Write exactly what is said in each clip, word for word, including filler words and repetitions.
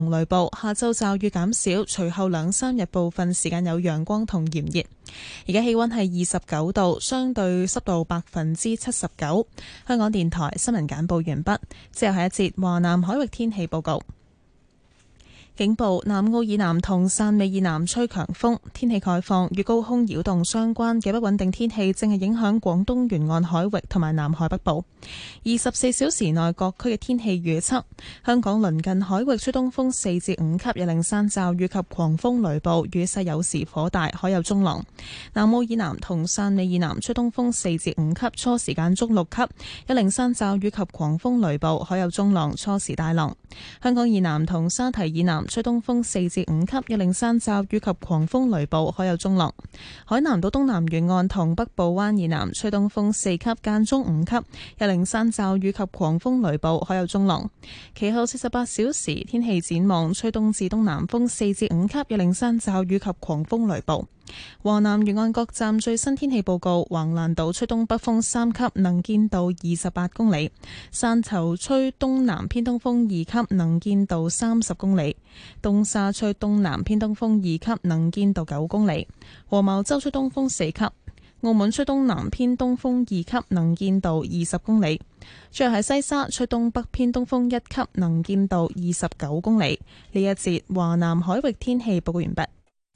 雷暴，下晝驟雨減少，隨後兩三日部分時間有陽光同炎熱。而家氣溫係二十九度，相對濕度百分之七十九。香港電台新聞簡報完畢，之後係一節華南海域天氣報告。警報：南澳以南同汕尾以南吹強風，天氣概況，與高空擾動相關嘅不穩定天氣正係影響廣東沿岸海域同埋南海北部。二十四小時內各區嘅天氣預測：香港鄰近海域吹東風四至五級，有零散驟雨及狂風雷暴，雨勢有時頗大，海有中浪。南澳以南同汕尾以南吹東風四至五級，初時間中六級，有零散驟雨及狂風雷暴，海有中浪，初時大浪。香港以南同沙堤以南吹東風四至五級，有零散驟雨及狂風雷暴，海有中浪。海南島東南沿岸同北部灣以南吹東風四級，間中五級，有零散驟雨及狂風雷暴，海有中浪。其後四十八小時天氣展望，吹東至東南風四至五級，有零散驟雨及狂風雷暴。華南沿岸各站最新天氣報告：橫瀾島吹東北風三級，能見度二十八公里；汕頭吹東南偏東風二級，能見度三十公里；東沙吹東南偏東風二級，能見度九公里；黃茅洲吹東風四級；澳門吹東南偏東風二級，能見度二十公里；最後係西沙吹東北偏東風一級，能見度二十九公里。呢一節華南海域天氣報告完畢。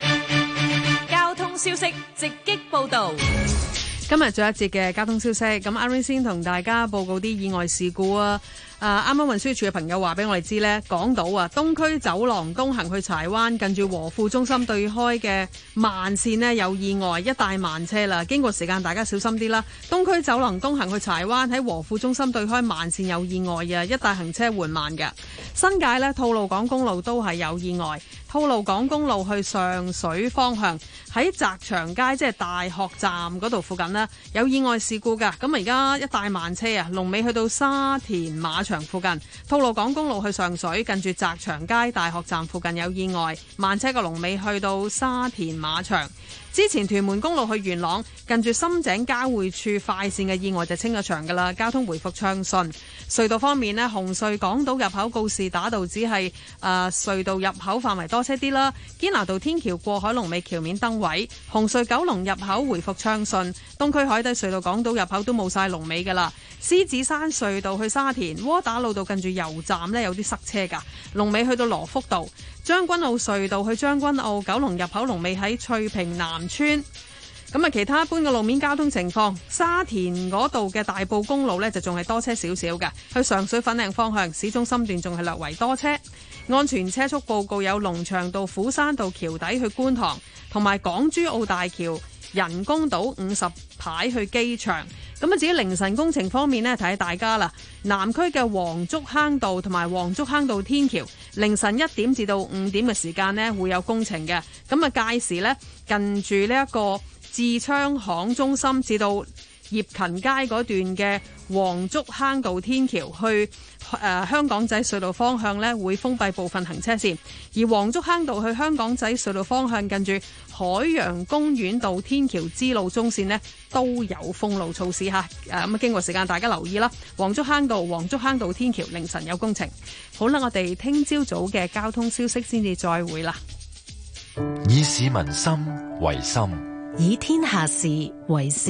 消息直擊報道， 今日最後一節嘅交通消息，咁阿 Rain 先同大家報告啲意外事故啊！啊，啱啱運輸署嘅朋友話俾我哋知呢，港島啊，東區走廊東行去柴灣，近住和富中心對開嘅慢線呢有意外，一帶慢車啦。經過時間，大家小心啲啦。東區走廊東行去柴灣喺和富中心對開慢線有意外啊，一帶行車緩慢嘅。新界呢，吐露港公路都係有意外。吐露港公路去上水方向喺澤祥街，即係大學站嗰度附近呢，有意外事故㗎。咁啊，而家一帶慢車啊，龍尾去到沙田馬場附近。吐露港公路去上水，近住澤祥街大學站附近有意外，慢車嘅龍尾去到沙田馬場。之前屯門公路去元朗，近住深井交匯處快線嘅意外就清咗場㗎啦，交通回復暢順。隧道方面呢，紅隧港島入口告士打道只係誒、呃、隧道入口範圍多車啲啦，堅拿道天橋過海龍尾橋面燈位，紅隧九龍入口回復暢順，東區海底隧道港島入口都冇晒龍尾㗎啦。獅子山隧道去沙田窩打老道近住油站呢，有啲塞車㗎，龍尾去到羅福道。將軍澳隧道去將軍澳九龍入口龍尾喺翠屏南村。咁啊，其他一般嘅路面交通情況，沙田嗰度嘅大埔公路呢，就仲係多車少少嘅，去上水粉嶺方向市中心段仲係略為多車。安全車速報告有龍翔道虎山道橋底去觀塘，同埋港珠澳大橋人工島五十牌去機場。咁啊，至於凌晨工程方面呢，提醒大家啦，南區嘅黃竹坑道同埋黃竹坑道天橋凌晨一點至到五點嘅時間呢會有工程嘅。咁啊，屆時呢，近住呢一個智昌行中心至到業勤街嗰段嘅黃竹坑道天橋去誒、呃、香港仔隧道方向呢會封閉部分行車線，而黃竹坑道去香港仔隧道方向近住海洋公園道天橋支路中線呢都有封路措施吓。誒咁啊，經過時間大家留意啦。黃竹坑道黃竹坑道天橋凌晨有工程。好啦，我哋聽朝早嘅交通消息先至再會啦。 以市民心為心， 以天下事為事。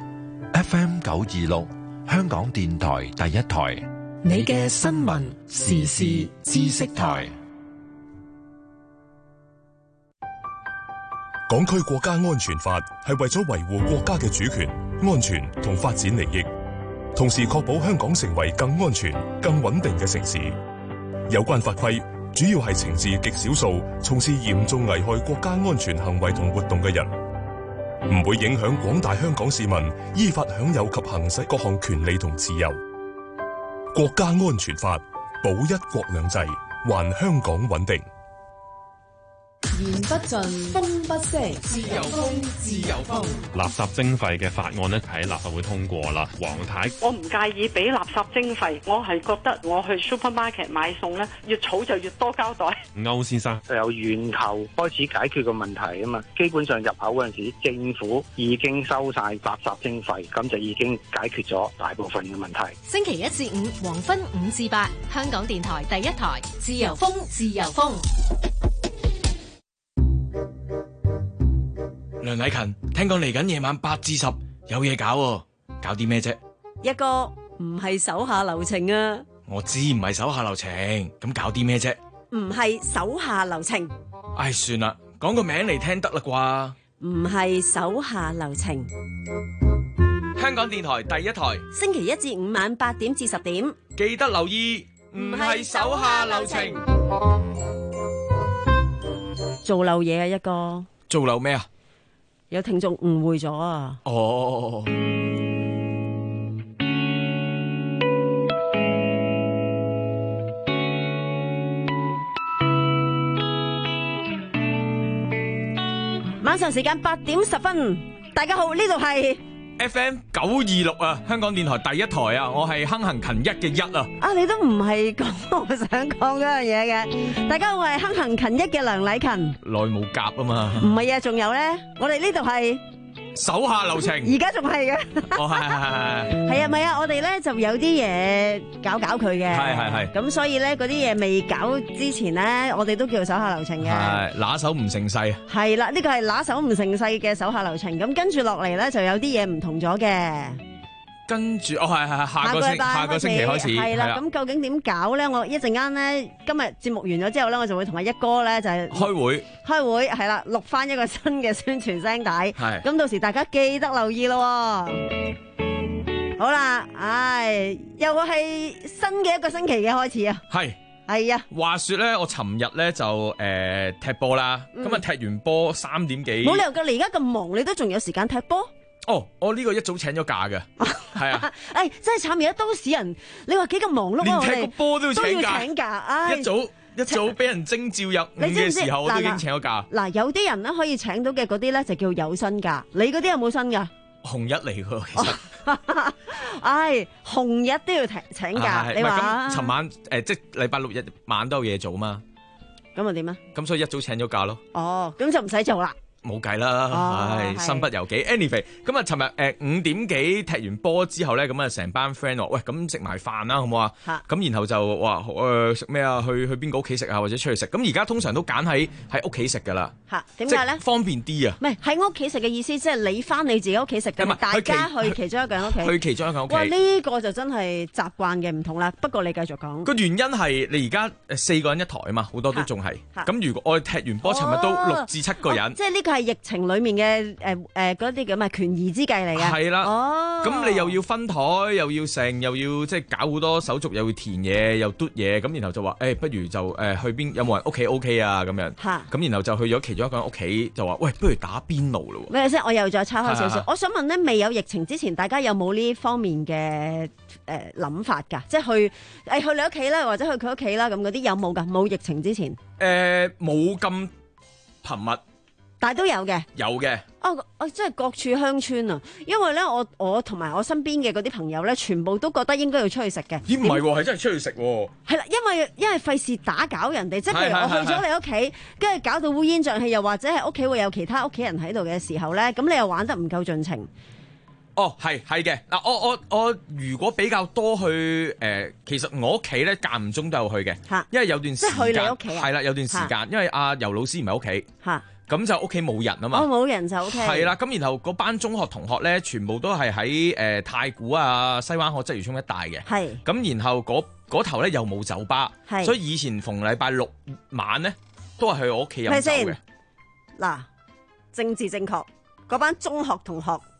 F M 九二六香港電台第一台， 你嘅新聞時事知識台。 港區國家安全法係為咗維護國家嘅主權、安全同發展利益，同時確保香港成為更安全、更穩定嘅城市。有關法規主要係懲治極少數從事嚴重危害國家安全行為同活動嘅人，唔會影響廣大香港市民依法享有及行使各項權利同自由。國家安全法保一國兩制，還香港穩定。 言不盡，風不息， 自由風，自由風。 垃圾徵費嘅法案呢，喺立法會通過啦。黃太， 我唔介意俾垃圾徵費，我係覺得我去 supermarket 買餸咧，越儲就越多膠袋。 歐先生， 就由源頭開始解決個問題啊嘛，基本上入口嗰陣時，政府已經收晒垃圾徵費，咁就已經解決咗大部分嘅問題。 星期一至五黃昏五至八，香港電台第一台，自由風，自由風。 梁禮勤，聽講嚟緊夜晚八至十有嘢搞喎，搞啲咩啫？ 一個唔係手下留情啊！ 我知唔係手下留情，咁搞啲咩啫？ 唔係手下留情。 唉，算啦，講個名嚟聽得啦啩？ 唔係手下留情。 香港電台第一台， 星期一至五晚八點至十點， 記得留意。唔係手下留情。 做漏嘢啊！一個做漏咩啊？ 有聽眾誤會咗啊！ 哦， 晚上時間八點十分，大家好，呢度係 F M 九二六啊，香港電台第一台啊，我係亨行勤一嘅一啊。 啊，你都唔係講我想講嗰樣嘢嘅。大家好，我係亨行勤一嘅梁禮勤。 耐冇夾啊嘛。 唔係啊，仲有咧，我哋呢度係手下留情。 而家仲係嘅。 哦，係係係係。 係啊，唔係啊，我哋咧就有啲嘢搞搞佢嘅。 係係係。 咁所以咧，嗰啲嘢未搞之前咧，我哋都叫手下留情嘅。 係，拿手唔成勢。 係啦，呢個係拿手唔成勢嘅手下留情。咁跟住落嚟咧，就有啲嘢唔同咗嘅。 跟住，哦係係係，下個星下個星期開始。 係啦，咁究竟點搞咧？我一陣間咧，今日節目完咗之後咧，我就會同阿一哥咧就係開會。開會係啦，錄翻一個新嘅宣傳聲帶。 係。 咁到時大家記得留意咯。好啦，唉，又係新嘅一個星期嘅開始啊。 係。 係啊。 話說咧，我尋日咧就誒踢波啦，咁啊踢完波三點幾。 冇理由㗎，你而家咁忙，你都仲有時間踢波？ 哦，我呢個一早請咗假嘅，係啊， 誒，真係慘，而家都市人，你話幾咁忙碌啊？ 連踢個波都要請假， 請假，唉， 一早一早俾人徵召入伍嘅時候，我都已經請咗假。 嗱，有啲人咧可以請到嘅嗰啲咧就叫有薪假，你嗰啲有冇薪噶？ 紅日嚟㗎，其實， 唉，紅日都要請請假，你話？ 咁尋晚誒，即係禮拜六日晚都有嘢做嘛？ 咁啊點啊？ 咁所以一早請咗假咯。 哦，咁就唔使做啦。 冇計啦，唉，身不由己。Anyway，咁啊，尋日誒五點幾踢完波之後咧，咁啊成班 friend 話：喂，咁食埋飯啦，好唔好啊？咁然後就話誒食咩啊？去去邊個屋企食啊？或者出去食？咁而家通常都揀喺喺屋企食噶啦。 嚇，點解咧？ 方便啲啊！ 唔係喺屋企食嘅意思，即係你翻你自己屋企食㗎，大家去其中一個人屋企。 去其中一個屋企。 哇！呢個就真係習慣嘅唔同啦。不過你繼續講。 個原因係你而家誒四個人一台啊嘛，好多都仲係。咁如果我哋踢完波，尋日都六至七個人。 即係呢個係疫情裡面嘅誒誒嗰啲咁啊權宜之計嚟嘅。 係啦。 哦。 咁你又要分台，又要剩，又要即係搞好多手續，又要填嘢，又嘟嘢，咁然後就話誒，不如就誒去邊？有冇人屋企 OK 啊？咁樣。嚇。咁然後就去咗其中一個人屋企，就話喂，不如打邊爐咯。 咩先？我又再抄開少少。我想問咧，未有疫情之前，大家有冇呢方面嘅誒諗法㗎？即係去誒去你屋企啦，或者去佢屋企啦，咁嗰啲有冇㗎？冇疫情之前。 誒，冇咁頻密。 但係都有嘅， 有嘅。 哦，哦，真係各處鄉村啊！因為咧，我我同埋我身邊嘅嗰啲朋友咧，全部都覺得應該要出去食嘅。 咦？唔係喎，係真係出去食喎。 係啦，因為因為費事打攪人哋，即係譬如我去咗你屋企，跟住搞到烏煙瘴氣，又或者係屋企會有其他屋企人喺度嘅時候咧，咁你又玩得唔夠盡情。 哦，係係嘅。嗱，我我我如果比較多去誒、呃，其實我屋企咧間唔中都有去嘅，因為有段時間即係去你屋企啊， 係啦，有段時間，因為阿游老師唔喺屋企。 嚇。 咁就屋企冇人啊嘛， 哦，冇人就 O K。 係啦，咁然後嗰班中學同學咧，全部都係喺誒太古啊、西灣河、鰂魚涌一帶嘅。係。咁然後嗰嗰頭咧又冇酒吧，所以以前逢禮拜六晚咧都係去我屋企飲酒嘅。 嗱，政治正確，嗰班中學同學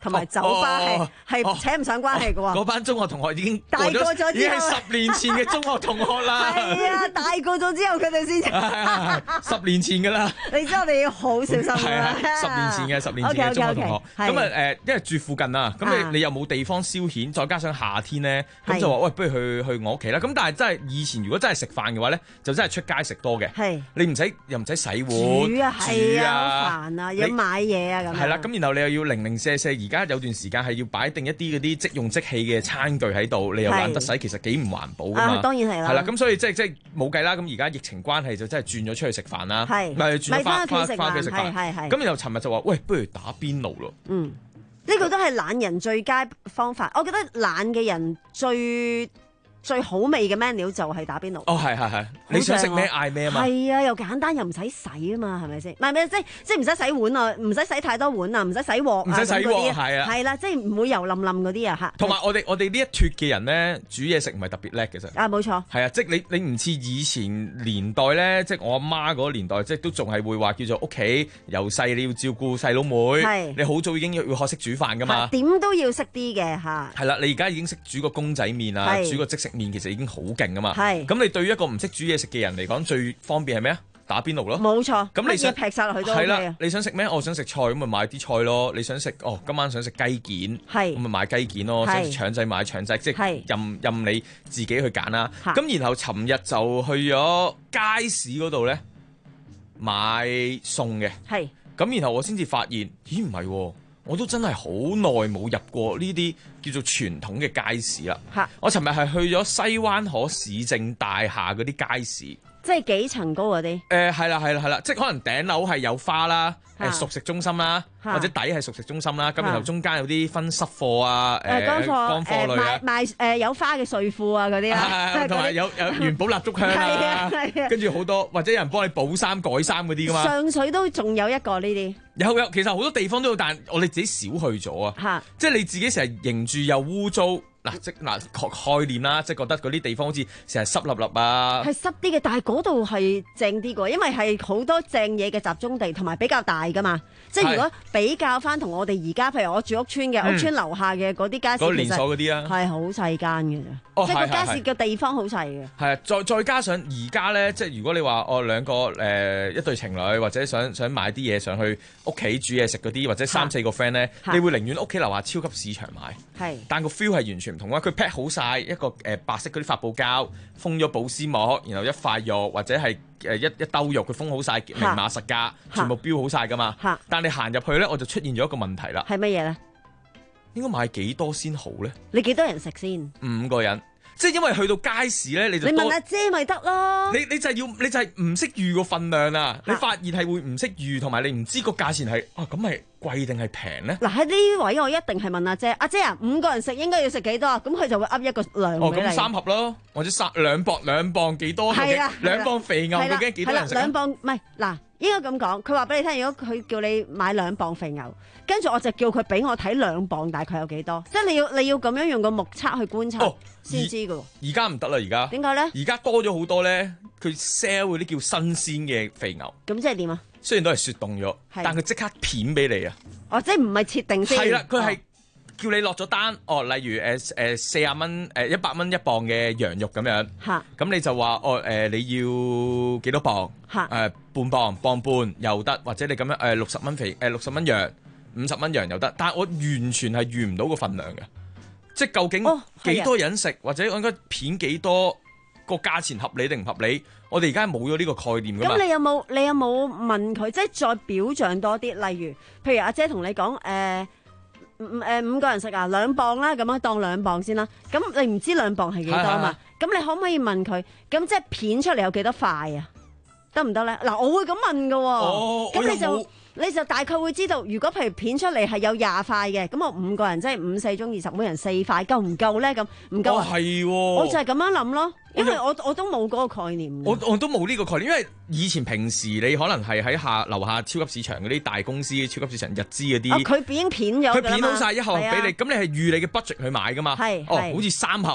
同埋酒吧係係扯唔上關係嘅喎。 嗰班中學同學已經大個咗之後， 已經係十年前嘅中學同學啦。 係啊，大個咗之後佢哋先十年前㗎啦。 你知我哋要好小心啊！ 十年前嘅十年前嘅中學同學，咁啊誒，因為住附近啊，咁你你又冇地方消遣，再加上夏天咧，咁就話喂，不如去去我屋企啦。咁但係真係以前如果真係食飯嘅話咧，就真係出街食多嘅。 係你唔使又唔使洗碗煮啊，係啊，好煩啊，要買嘢啊咁。 係啦，咁然後你又要零零舍舍，而家有段時間係要擺定一啲嗰啲即用即棄嘅餐具喺度，你又懶得洗，其實幾唔環保㗎嘛。 啊，當然係啦。 係啦，咁所以即係即係冇計啦。咁而家疫情關係就真係轉咗出去食飯啦， 係咪轉咗翻翻翻屋企食飯。 係係。 咁然後尋日就話喂，不如打邊爐咯。 嗯，呢個都係懶人最佳方法。我覺得懶嘅人最最好味嘅 menu 就係打邊爐。 哦，係係係，你想食咩嗌咩啊嘛？ 係啊，又簡單又唔使洗啊嘛，係咪先？唔係咩？即即唔使洗碗啊，唔使洗太多碗啊，唔使洗鑊啊， 唔使洗鑊係啊， 係啦，即係唔會油冧冧嗰啲啊嚇。 同埋我哋我哋呢一脱嘅人咧，煮嘢食唔係特別叻嘅啫。 啊，冇錯。 係啊，即係你你唔似以前年代咧，即係我阿媽嗰個年代，即係都仲係會話叫做屋企由細你要照顧細佬妹，你好早已經要要學識煮飯噶嘛。 點都要識啲嘅嚇。 係啦，你而家已經識煮個公仔麵啊，煮個即食麵，其實已經好勁啊嘛。 係。 咁你對於一個唔識煮嘢食嘅人嚟講，最方便係咩啊？打邊爐咯。 冇錯。 咁你想劈晒落去都 OK 啊。 係啦，你想食咩？我想食菜，咁咪買啲菜咯。你想食哦，今晚想食雞件，咁咪買雞件咯。想食腸仔買腸仔，即係任任你自己去揀啦。咁然後尋日就去咗街市嗰度咧買餸嘅。係。咁然後我先至發現，咦唔係喎。我都真係好耐冇入過呢啲叫做傳統嘅街市啦。我尋日係去咗西灣河市政大廈嗰啲街市， 即係幾層高嗰啲。 誒係啦係啦係啦，即係可能頂樓係有花啦，誒熟食中心啦，或者底係熟食中心啦，咁然後中間有啲分濕貨啊，誒乾貨類啊， 賣誒有花嘅睡褲啊嗰啲啊， 同埋有有元寶蠟燭香啊，跟住好多或者有人幫你補衫改衫嗰啲噶嘛。 上水都仲有一個呢啲。 有有，其實好多地方都有，但我哋自己少去咗啊！即係你自己成日認住又污糟嗱，即嗱概念啦，即係覺得嗰啲地方好似成日濕立立啊， 係濕啲嘅，但係嗰度係正啲嘅，因為係好多正嘢嘅集中地，同埋比較大噶嘛。即係如果比較翻同我哋而家，譬如我住屋村嘅、嗯、屋村樓下嘅嗰啲街市， 嗰連鎖嗰啲啊， 係好細間嘅啫。哦、即係個街市嘅地方好細嘅。係啊， 再再加上而家咧，即係如果你話我兩個誒、呃、一對情侶，或者想想買啲嘢上去屋企煮嘢食嗰啲，或者三四個 friend 咧，你會寧願屋企樓下超級市場買。係，但個 feel 係完全唔同啊！佢 pack 好晒一個誒、呃、白色嗰啲發泡膠，封咗保鮮膜，然後一塊肉或者係誒一一兜肉，佢封好晒明碼實價，全部標好晒噶嘛。但你行入去咧，我就出現咗一個問題啦。 係乜嘢咧？ 應該買幾多先好咧？ 你幾多人食先？ 五個人。即係因為去到街市咧，你就你問阿姐咪得咯。 你你就係要，你就係唔識預個份量啊！你發現係會唔識預，同埋你唔知個價錢係啊咁係貴定係平咧？ 嗱喺呢位我一定係問阿姐，阿姐啊，五個人食應該要食幾多啊？咁佢就會噏一個量俾你。 哦，咁三盒咯，或者三兩磅兩磅幾多？ 係啊， 兩磅肥牛究竟幾多人食？ 兩磅唔係嗱。應該咁講，佢話俾你聽，如果佢叫你買兩磅肥牛，跟住我就叫佢俾我睇兩磅大概有幾多，即係你要你要咁樣用個目測去觀察先知㗎。 而家唔得啦，而家點解咧？ 而家多咗好多咧，佢 sell 嗰啲叫新鮮嘅肥牛。 咁即係點啊？ 雖然都係雪凍咗，但佢即刻片俾你啊！ 哦，即係唔係切定先？ 係啦，佢係。叫你落咗單，哦，例如誒誒四十蚊誒一百蚊一磅嘅羊肉咁樣，咁你就話哦誒、呃、你要幾多磅？誒、呃、半磅磅半又得，或者你咁樣誒六十蚊肥誒六十蚊羊五十蚊羊又得，但係我完全係預唔到個份量嘅，即係究竟幾多人食，哦、或者我應該片幾多，個價錢合理定唔合理？我哋而家冇咗呢個概念㗎嘛。 咁你有冇你有冇問佢，即係再表象多啲？例如，譬如阿姐同你講誒。呃五誒五個人食啊，兩磅啦，咁樣當兩磅先啦。咁你唔知兩磅係幾多嘛？咁你可唔可以問佢？咁即係片出嚟有幾多塊啊？得唔得咧？嗱，我會咁問噶。哦，咁你就你就大概會知道，如果譬如片出嚟係有廿塊嘅，咁我五個人即係五四中二十，每人四塊，夠唔夠咧？咁唔夠啊？係喎，我就係咁樣諗咯。因為我我都冇嗰個概念， 我我都冇呢個概念，因為以前平時你可能係喺下樓下超級市場嗰啲大公司、超級市場日資嗰啲， 佢已經片咗， 佢片好晒一盒俾你，咁你係預你嘅 budget 去買噶嘛？係，哦，好似三盒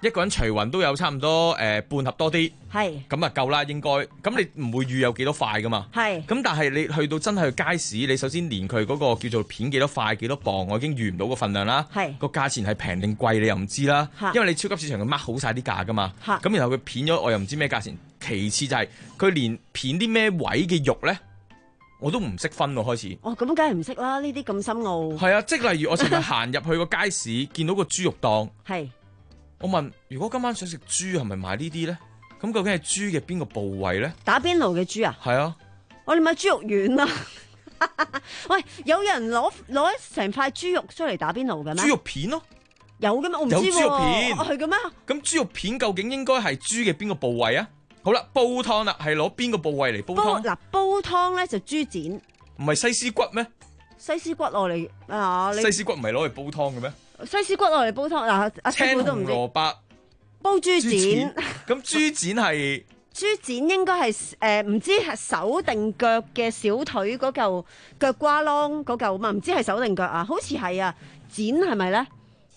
一個人除勻都有差唔多誒、呃、半盒多啲， 係咁啊夠啦應該。咁你唔會預有幾多塊噶嘛？ 係。咁但係你去到真係去街市，你首先連佢嗰個叫做片幾多塊幾多磅，我已經預唔到個份量啦。 係。個價錢係平定貴你又唔知啦，因為你超級市場佢 mark 好晒啲價噶嘛。咁然後佢片咗我又唔知咩價錢。其次就係佢連片啲咩位嘅肉咧，我都唔識分喎開始。 哦，咁梗係唔識啦，呢啲咁深奧。 係啊，即係例如我尋日行入去個街市，見到個豬肉檔， 係。我問：如果今晚想食豬，係咪買呢啲咧？咁究竟係豬嘅邊個部位咧？ 打邊爐嘅豬啊？ 係啊。 我哋買豬肉丸啊！喂，有人攞攞成塊豬肉出嚟打邊爐嘅咩？ 豬肉片咯。 有嘅咩？我唔知喎。 有豬肉片。 係嘅咩？ 咁豬肉片究竟應該係豬嘅邊個部位啊？好啦，煲湯啦，係攞邊個部位嚟煲湯？ 嗱，煲湯咧就豬展。 唔係西施骨咩？ 西施骨落嚟啊！ 西施骨唔係攞嚟煲湯嘅咩？ 西施骨落嚟煲湯嗱，阿師傅都唔知。 青紅蘿蔔煲豬展。 咁豬展係？ 豬展應該係誒唔知係手定腳嘅小腿嗰嚿腳瓜啷嗰嚿嘛？唔知係手定腳啊？好似係啊！展係咪咧？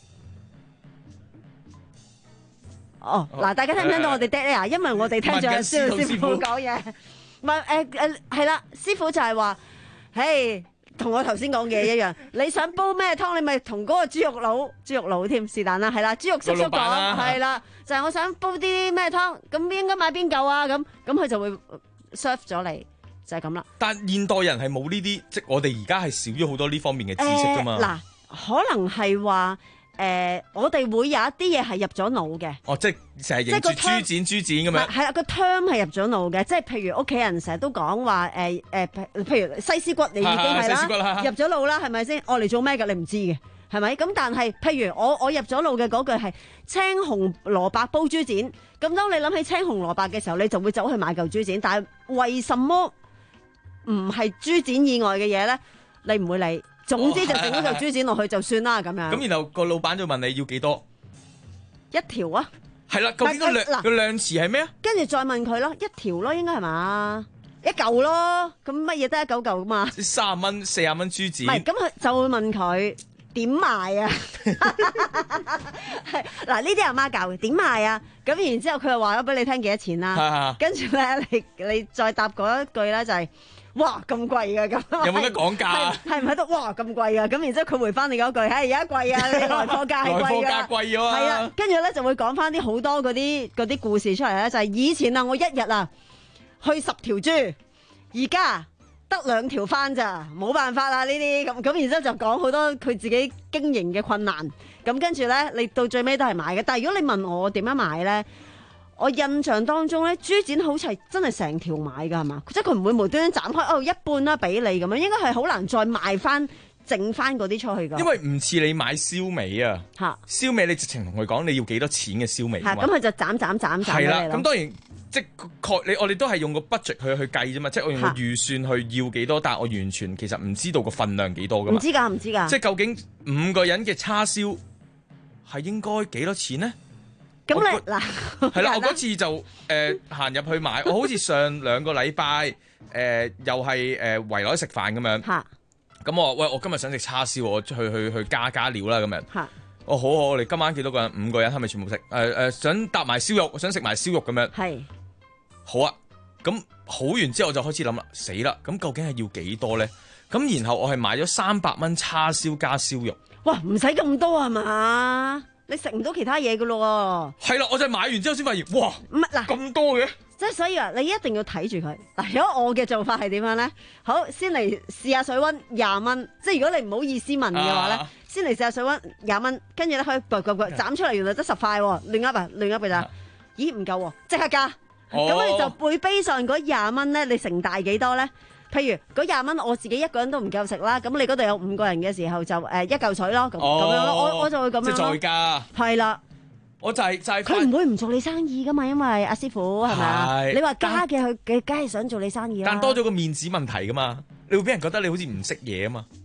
哦，嗱，大家聽唔聽到我哋 dead air？因為我哋聽咗阿蕭師傅講嘢，唔係誒誒係啦，師傅就係話，嘿，同我頭先講嘅一樣，你想煲咩湯，你咪同嗰個豬肉佬、豬肉佬添，是但啦，係啦，豬肉叔叔講，係啦，就係我想煲啲咩湯，咁應該買邊嚿啊？咁咁佢就會 serve 咗你，就係咁啦。 但現代人係冇呢啲，即係我哋而家係少咗好多呢方面嘅知識噶嘛。 嗱，可能係話。誒、呃，我哋會有一啲嘢係入咗腦嘅。 哦，即係成日認住豬展豬展咁樣。 係啦，個 term 係入咗腦嘅，即係譬如屋企人成日都講話誒誒，譬如西施骨你已經係啦，入咗腦啦，係咪先？我嚟做咩㗎？你唔知嘅，係咪？咁但係譬如我我入咗腦嘅嗰句係青紅蘿蔔煲豬展，咁當你諗起青紅蘿蔔嘅時候，你就會走去買嚿豬展。但係為什麼唔係豬展以外嘅嘢咧？你唔會理。總之就整咗嚿豬展落去就算啦，咁樣。 咁然後個老闆就問你要幾多？ 一條啊。係啦，究竟個量個量詞係咩啊？ 跟住再問佢咯，一條咯，應該係嘛？一嚿咯，咁乜嘢得一嚿嚿噶嘛？ 三十蚊、四十蚊豬展。 唔係，咁佢就會問佢點賣啊？係嗱，呢啲阿媽教嘅點賣啊？咁然之後佢又話咗俾你聽幾多錢啦。跟住咧，你你再答嗰一句咧就係。哇咁貴㗎咁， 有冇得講價？ 係唔係得？哇咁貴啊！咁然之後佢回翻你嗰句，係而家貴啊！你來貨價係貴㗎，來貨價貴咗啊！係啊，跟住咧就會講翻啲好多嗰啲嗰啲故事出嚟咧，就係、是、以前啊，我一日啊去十條豬，而家得兩條翻咋，冇辦法啦呢啲咁咁，然之後就講好多佢自己經營嘅困難。咁跟住咧，你到最尾都係買嘅。但係如果你問我點樣買咧？我印象當中咧，豬展好似係真係成條買噶係嘛？即係佢唔會無端端斬開哦一半啦俾你咁樣，應該係好難再賣翻剩翻嗰啲出去噶。 因為唔似你買燒味啊，燒味你直情同佢講你要幾多錢嘅燒味。 咁佢就斬斬斬斬。係啦， 咁當然即係你我哋都係用個 budget 去去計啫嘛，即係我用個預算去要幾多，但係我完全其實唔知道個份量幾多噶嘛。 唔知㗎，唔知㗎。 即係究竟五個人嘅叉燒係應該幾多錢呢？ 咁你嗱係啦，我嗰次就誒行入去買，我好似上兩個禮拜誒又係誒圍內食飯咁樣。嚇！咁我話喂，我今日想食叉燒，我去去去加加料啦咁樣。嚇！哦，好好，我哋今晚幾多個人？五個人係咪全部食？誒、呃、誒，想搭埋燒肉，想食埋燒肉咁樣。係。好啊，咁好完之後我就開始諗啦，死啦！咁究竟係要幾多咧？咁然後我係買咗三百蚊叉燒加燒肉。哇！ 唔使咁多係嘛？你食唔到其他嘢噶咯喎？係啦，我就係買完之後先發現，哇！ 唔係嗱咁多嘅， 即係所以啊，你一定要睇住佢。嗱，如果我嘅做法係點樣咧？好，先嚟試下水溫廿蚊。即係如果你唔好意思問嘅話咧，啊、先嚟試下水溫廿蚊，跟住咧可以掘掘掘斬出嚟，原來得十塊喎，亂噏啊，亂噏嘅咋？咦，唔夠喎，即刻加。咁、哦、你就會背上嗰廿蚊咧，你乘大幾多咧？譬如嗰廿蚊，我自己一個人都唔夠食啦，咁你嗰度有五個人嘅時候就誒一嚿水咯，咁咁、哦、樣咯，我我就會咁樣咯。即係再加。係啦，我就係、是、就係、是。佢唔會唔做你生意噶嘛，因為阿師傅係咪啊？你話加嘅佢嘅，梗係想做你生意啦。但多咗個面子問題噶嘛，你會俾人覺得你好似唔識嘢啊嘛。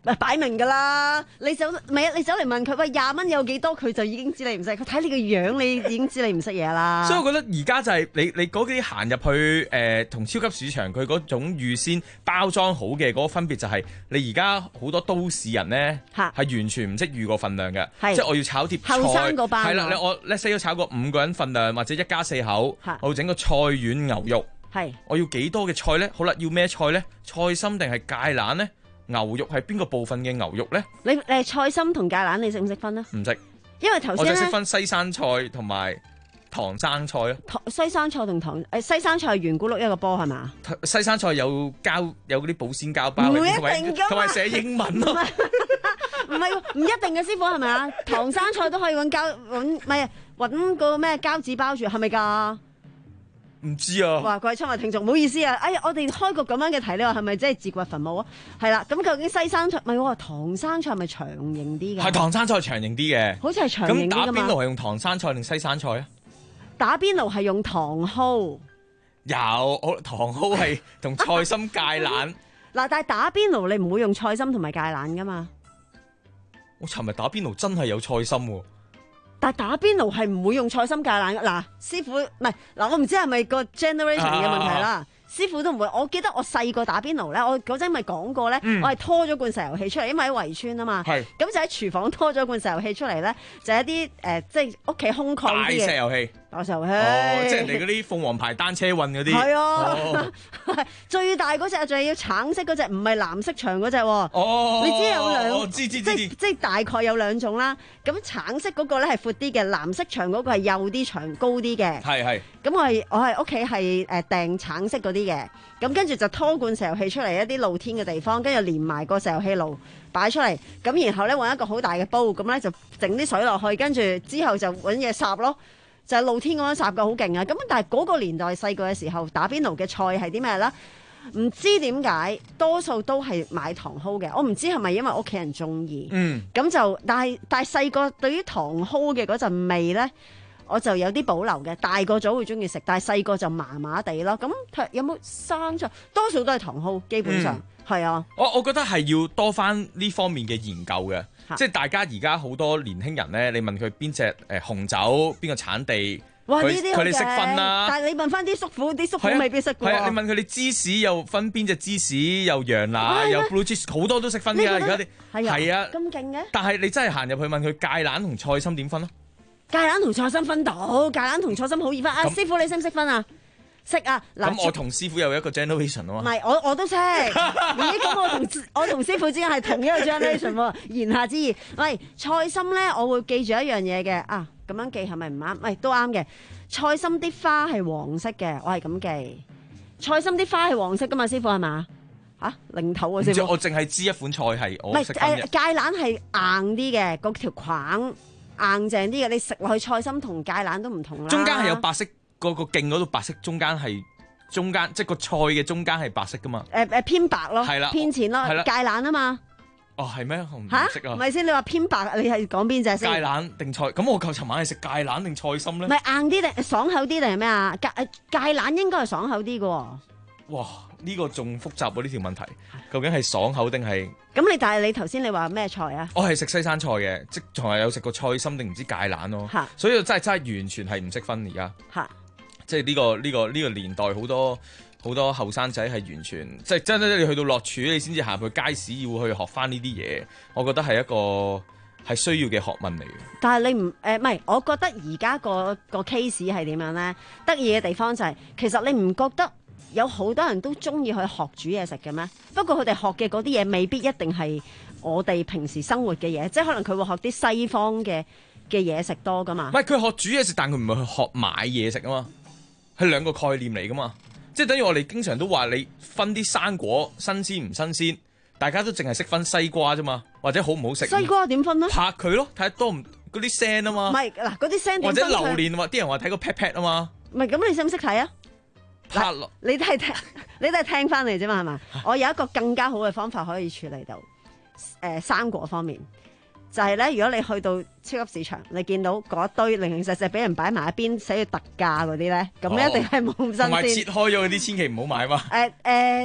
擺明㗎啦，你走咪你走嚟問佢喂廿蚊有幾多，佢就已經知你唔識。佢睇你個樣，你已經知你唔識嘢啦。 所以我覺得而家就係你你嗰啲行入去誒同、呃、超級市場佢嗰種預先包裝好嘅嗰個分別就係你而家好多都市人咧係完全唔識預個份量嘅，即係我要炒碟菜， 後生嗰班係啦，你我 let's say 要炒個五個人份量或者一家四口，我要整個菜丸牛肉， 係我要幾多嘅菜咧？好啦，要咩菜咧？菜心定係芥蘭咧？牛肉係邊個部分嘅牛肉咧？ 你誒菜心同芥蘭你識唔識分啊？ 唔識， 因為頭先我就識分西生菜同埋唐生菜咯。 西生菜同唐誒西生菜係圓咕碌一個波係嘛？ 西生菜有膠有嗰啲保鮮膠包， 唔一定㗎嘛， 同埋寫英文咯。 唔係唔一定嘅師傅係咪啊？唐生菜都可以揾膠揾唔係揾個咩膠紙包住係咪㗎？ 唔知啊！ 哇！各位親愛聽眾，唔好意思啊！哎呀，我哋開個咁樣嘅題，你話係咪真係自掘墳墓啊？係啦，咁究竟西生菜唔係喎？唐生菜係咪長形啲嘅？ 係唐生菜長形啲嘅， 好似係長形啲㗎嘛。 咁打邊爐係用唐生菜定西生菜啊？ 打邊爐係用糖蒿。 有，我糖蒿係同菜心芥蘭。 嗱，但係打邊爐你唔會用菜心同埋芥蘭㗎嘛？ 我尋日打邊爐真係有菜心喎。 但係打邊爐係唔會用菜心芥蘭嘅。嗱，師傅唔係嗱，我唔知係咪個 generation 嘅問題啦。啊、師傅都唔會。我記得我細個打邊爐咧，我嗰陣咪講過咧，嗯、我係拖咗罐石油氣出嚟，因為喺圍村啊嘛。係。咁就喺廚房拖咗罐石油氣出嚟咧，就係、一啲誒、呃，即係屋企空曠啲嘅。 大石油氣。 大石油氣。 哦，即係人哋嗰啲鳳凰牌單車運嗰啲。係啊。 哦、最大嗰隻仲係要橙色嗰隻，唔係藍色長嗰隻。哦。你知有兩， 哦、知知知即即大概有兩種啦。咁橙色嗰個咧係闊啲嘅，藍色長嗰個係幼啲長高啲嘅。係係。咁我係我係屋企係誒訂橙色嗰啲嘅。咁跟住就拖罐石油氣出嚟一啲露天嘅地方，跟住連埋個石油氣爐擺出嚟。咁然後咧揾一個好大嘅煲，咁咧就整啲水落去，跟住之後就揾嘢烚咯。就係露天咁樣烚嘅好勁啊！咁但係嗰個年代細個嘅時候打邊爐嘅菜係啲咩咧？唔知點解多數都係買糖蒿嘅。我唔知係咪因為屋企人中意。嗯。咁就但係但係細個對於糖蒿嘅嗰陣味咧，我就有啲保留嘅。大個咗會中意食，但係細個就麻麻地咯。咁有冇生菜？多數都係糖蒿，基本上係、嗯、啊。我我覺得係要多翻呢方面嘅研究嘅。即係大家而家好多年輕人咧，你問佢邊隻誒紅酒邊個產地， 哇！呢啲佢哋識分啦。 但係你問翻啲叔父，啲叔父未必識㗎。 係啊，你問佢哋芝士又分邊隻芝士，又羊奶，又 blue cheese，好多都識分㗎。而家啲係啊， 咁勁嘅。 但係你真係行入去問佢芥蘭同菜心點分啊？ 芥蘭同菜心分到，芥蘭同菜心好易分。啊，師傅你識唔識分啊？識啊！ 咁我同師傅有一個 generation 啊嘛。 唔係，我我都識。咦？咁我同我同師傅之間係同一個 generation 喎。言下之意，喂，菜心咧，我會記住一樣嘢嘅。啊，咁樣記係咪唔啱？唔係，都啱嘅。菜心啲花係黃色嘅，我係咁記。菜心啲花係黃色噶嘛，師傅係嘛？嚇，零頭啊，師傅。 我淨係知一款菜係我識分嘅。 唔係誒，芥蘭係硬啲嘅，嗰條框硬淨啲嘅。你食落去菜心同芥蘭都唔同啦。 中間係有白色。個個莖嗰度白色，中間係中間，即係個菜嘅中間係白色噶嘛？ 誒誒、呃、偏白咯， 係啦， 偏淺咯，芥蘭啊嘛。 哦，係咩？我唔識啊。 唔係先，你話偏白，你係講邊隻先？ 芥蘭定菜？咁我舊尋晚係食芥蘭定菜心咧？ 唔係硬啲定爽口啲定係咩啊？芥芥蘭應該係爽口啲嘅。 哇！呢、這個仲複雜喎，呢條問題究竟係爽口定係？ 咁你但係你頭先你話咩菜啊？ 我係食西生菜嘅，即仲係有食過菜心定唔知芥蘭咯。所以真係真係完全係唔識分而家。嚇！即係呢個呢個呢個年代好多好多後生仔係完全即係真真你去到落廚你先至行去街市要去學翻呢啲嘢，我覺得係一個係需要嘅學問嚟嘅。但係你唔誒唔係，我覺得而家個個 case 係點樣咧？得意嘅地方就係、是、其實你唔覺得有好多人都中意去學煮嘢食嘅咩？不過佢哋學嘅嗰啲嘢未必一定係我哋平時生活嘅嘢，即係可能佢會學啲西方嘅嘅嘢食多噶嘛。唔係佢學煮嘢食，但佢唔係去學買嘢食啊嘛。係兩個概念嚟噶嘛，即係等於我哋經常都話你分啲生果新鮮唔新鮮，大家都淨係識分西瓜啫嘛，或者好唔好食。西瓜點分呢？拍佢咯，睇下多唔嗰啲聲啊嘛。唔係嗱，嗰啲聲或者榴蓮話啲人話睇個 pat pat 啊嘛。唔係咁，你識唔識睇啊？拍落，你都係聽，你都係聽翻嚟啫嘛，係嘛？我有一個更加好嘅方法可以處理到誒、呃、生果方面。就係咧，如果你去到超級市場，你見到嗰一堆零零實實俾人擺埋一邊寫住特價嗰啲咧，咁、哦、一定係冇咁新鮮。同埋切開咗嗰啲，千祈唔好買嘛。誒誒、呃呃，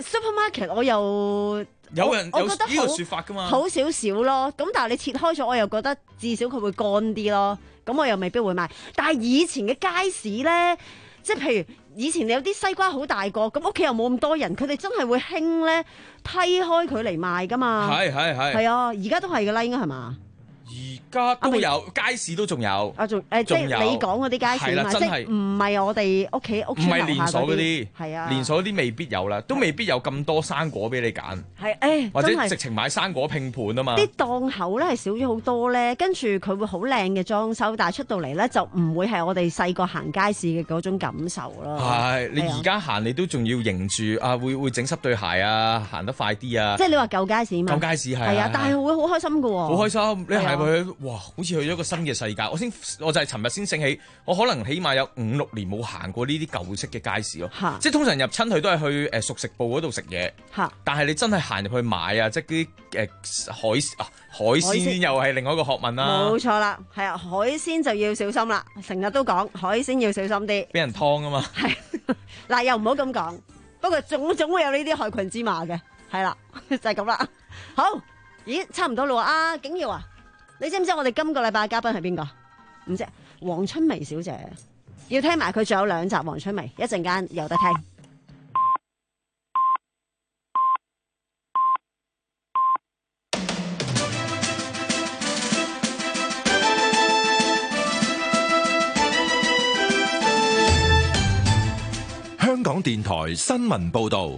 supermarket 我又有人有我覺得好呢個説法㗎嘛， 好少少咯。咁但係你切開咗，我又覺得至少佢會乾啲咯。咁我又未必會買。但係以前嘅街市咧，即係譬如以前你有啲西瓜好大個，咁屋企又冇咁多人，佢哋真係會興咧批開佢嚟賣㗎嘛。 係係係。 係啊，而家都係㗎啦，應該係嘛？ 而家都有街市都仲有， 啊仲誒即係你講嗰啲街市嘛，即係唔係我哋屋企屋唔係連鎖嗰啲， 係啊， 連鎖嗰啲未必有啦，都未必有咁多生果俾你揀， 係誒， 或者直情買生果拼盤啊嘛。 啲檔口咧係少咗好多咧，跟住佢會好靚嘅裝修，但係出到嚟咧就唔會係我哋細個行街市嘅嗰種感受咯。 係你而家行你都仲要迎住啊，會會整濕對鞋啊，行得快啲啊。 即係你話舊街市嘛？ 舊街市係係啊，但係會好開心㗎喎。 好開心，你係咪哇？好似去咗一個新嘅世界。我先我就係尋日先醒起，我可能起碼有五六年冇行過呢啲舊式嘅街市咯。即係通常入親去都係去誒熟食部嗰度食嘢。但係你真係行入去買啊，即係啲誒海啊海鮮又係另外一個學問啦。 冇錯啦，係啊，海鮮就要小心啦。成日都講海鮮要小心啲， 俾人劏啊嘛。 係嗱，又唔好咁講。不過總總會有呢啲害群之馬嘅，係啦，就係咁啦。好，咦，差唔多啦啊，景耀啊！你知唔知我哋今個禮拜嘅嘉賓係邊個？唔知，黃春梅小姐要聽埋佢，仲有兩集黃春梅，一陣間有得聽。 香港電台新聞報道。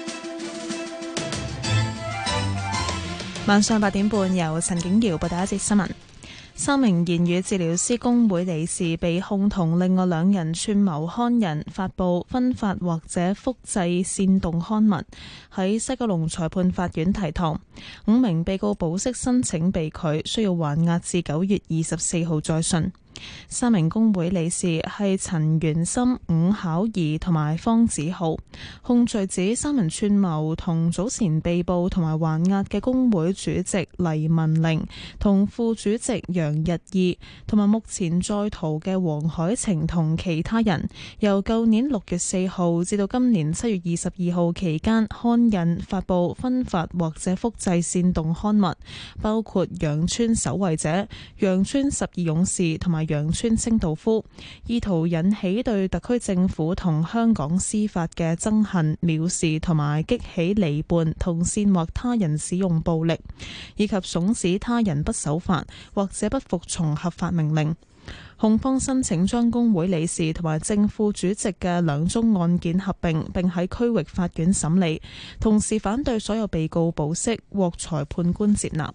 晚上八點半，由陳景瑤報道一節新聞。三名言語治療師公會理事被控同另外兩人串謀刊印、發布、分發或者複製煽動刊物，喺西九龍裁判法院提堂。五名被告保釋申請被拒，需要還押至九月二十四號再訊。三名工會理事係陳元森、伍巧儀同埋方子浩，控罪指三人串謀同早前被捕同埋還押嘅工會主席黎文玲同副主席楊日義，同埋目前在逃嘅黃海晴同其他人，由舊年六月四號至到今年七月二十二號期間刊印、發布、分發或者複製煽動刊物，包括羊村守衛者、羊村十二勇士同埋羊村清道夫，意圖引起對特區政府同香港司法嘅憎恨、藐視同埋激起離叛同煽惑他人使用暴力，以及慫使他人不守法或者不服從合法命令。控方申請將工會理事同埋正副主席嘅兩宗案件合併，並喺區域法院審理，同時反對所有被告保釋，獲裁判官接納。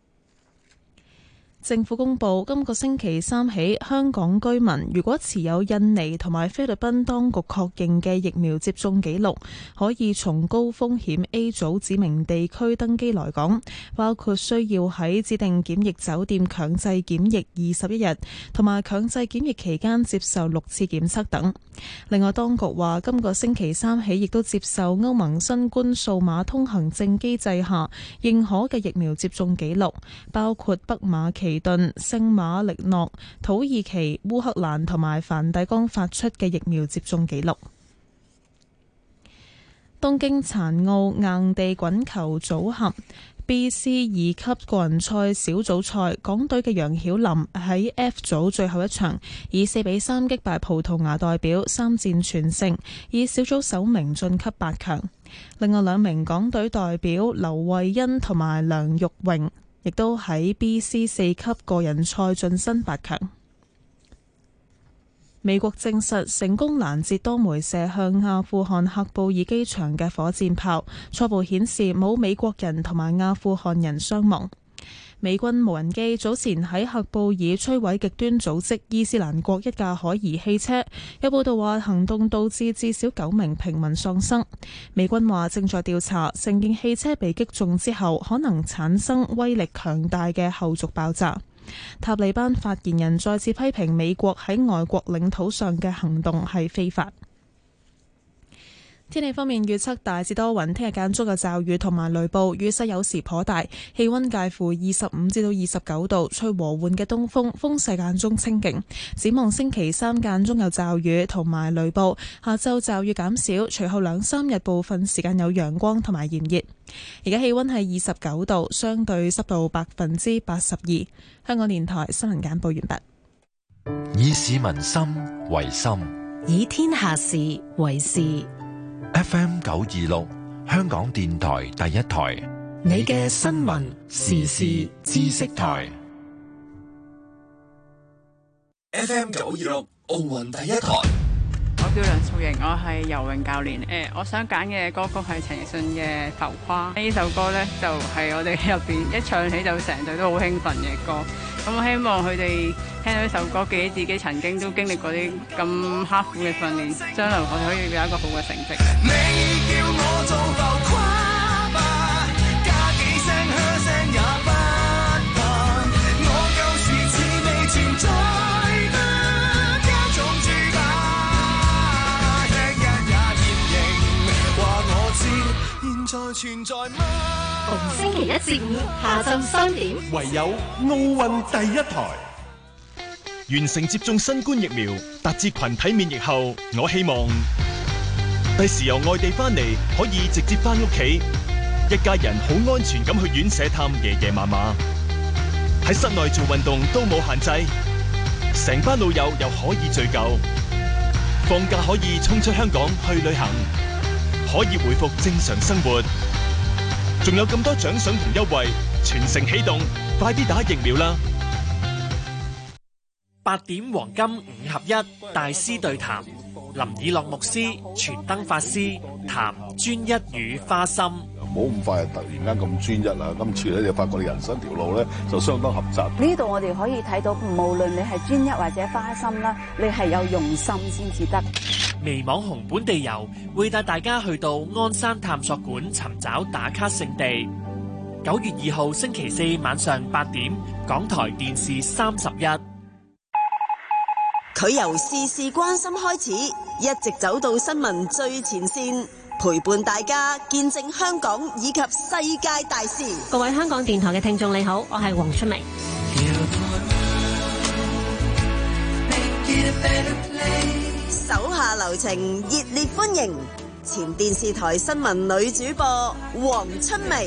政府公布，今個星期三起，香港居民如果持有印尼同埋菲律賓當局確認嘅疫苗接種記錄，可以從高風險 A 組指明地區登機來港，包括需要喺指定檢疫酒店強制檢疫二十一日，同埋強制檢疫期間接受六次檢測等。另外，當局話今個星期三起，亦都接受歐盟新冠數碼通行證機制下認可嘅疫苗接種記錄，包括北馬其頓、聖馬力諾、土耳其、烏克蘭同埋梵蒂岡發出嘅疫苗接種記錄。東京殘奧硬地滾球組合 B C 二級個人賽小組賽，港隊嘅楊曉琳喺 F 組最後一場以四比三擊敗葡萄牙代表，三戰全勝，以小組首名晉級八強。另外兩名港隊代表劉慧欣同埋梁玉榮亦都喺 B C 四級個人賽晉身八強。美國證實成功攔截多枚射向阿富汗喀布爾機場嘅火箭炮，初步顯示冇美國人同埋阿富汗人傷亡。美軍無人機早前喺喀布爾摧毀極端組織伊斯蘭國一架可疑汽車，有報道話行動導致至少九名平民喪生。美軍話正在調查，承認汽車被擊中之後可能產生威力強大嘅後續爆炸。塔利班發言人再次批評美國喺外國領土上嘅行動係非法。 天氣方面預測大致多雲，聽日間中有驟雨同埋雷暴，雨勢有時頗大，氣溫介乎二十五至到二十九度，吹和緩嘅東風，風勢間中清勁。展望星期三間中有驟雨同埋雷暴，下晝驟雨減少，隨後兩三日部分時間有陽光同埋炎熱。而家氣溫係二十九度，相對濕度百分之八十二。香港電台新聞簡報完畢。 以市民心為心， 以天下事為事。 F M 九二六，香港電台第一台， 你嘅新聞時事知識台。 F M 九二六，奧運第一台。 我叫梁素瑩，我係游泳教練。誒、呃，我想揀嘅歌曲係陳奕迅嘅《浮誇》。呢首歌呢，就係、是、我哋入邊一唱起就成隊都好興奮嘅歌。咁我希望佢哋聽到呢首歌，記起自己曾經都經歷過啲咁刻苦嘅訓練，將來我哋可以有一個好嘅成績。你叫我做浮誇吧，加幾聲噓聲也不怕，我舊時似未存在的一種主打，聽日也現形，話我知現在存在嗎？ 逢星期一至五下晝三點， 唯有奧運第一台。完成接種新冠疫苗，達至群體免疫後，我希望第時由外地翻嚟可以直接翻屋企，一家人好安全咁去院舍探爺爺嫲嫲，喺室內做運動都冇限制，成班老友又可以聚舊，放假可以衝出香港去旅行，可以回復正常生活，仲有咁多獎賞同優惠，全城起動，快啲打疫苗啦！ 八點黃金五合一大師對談，林以樂牧師、傳燈法師談專一與花心。 唔好咁快突然間咁專一啦！今次咧就發覺你人生條路咧就相當狹窄。 呢度我哋可以睇到，無論你係專一或者花心啦，你係有用心先至得。 微網紅本地遊會帶大家去到鞍山探索館尋找打卡聖地。九月二號星期四晚上八點，港台電視三十一。 佢由事事關心開始，一直走到新聞最前線，陪伴大家見證香港以及世界大事。 各位香港電台嘅聽眾你好，我係黃春明。 手下留情，熱烈歡迎前電視台新聞女主播黃春明。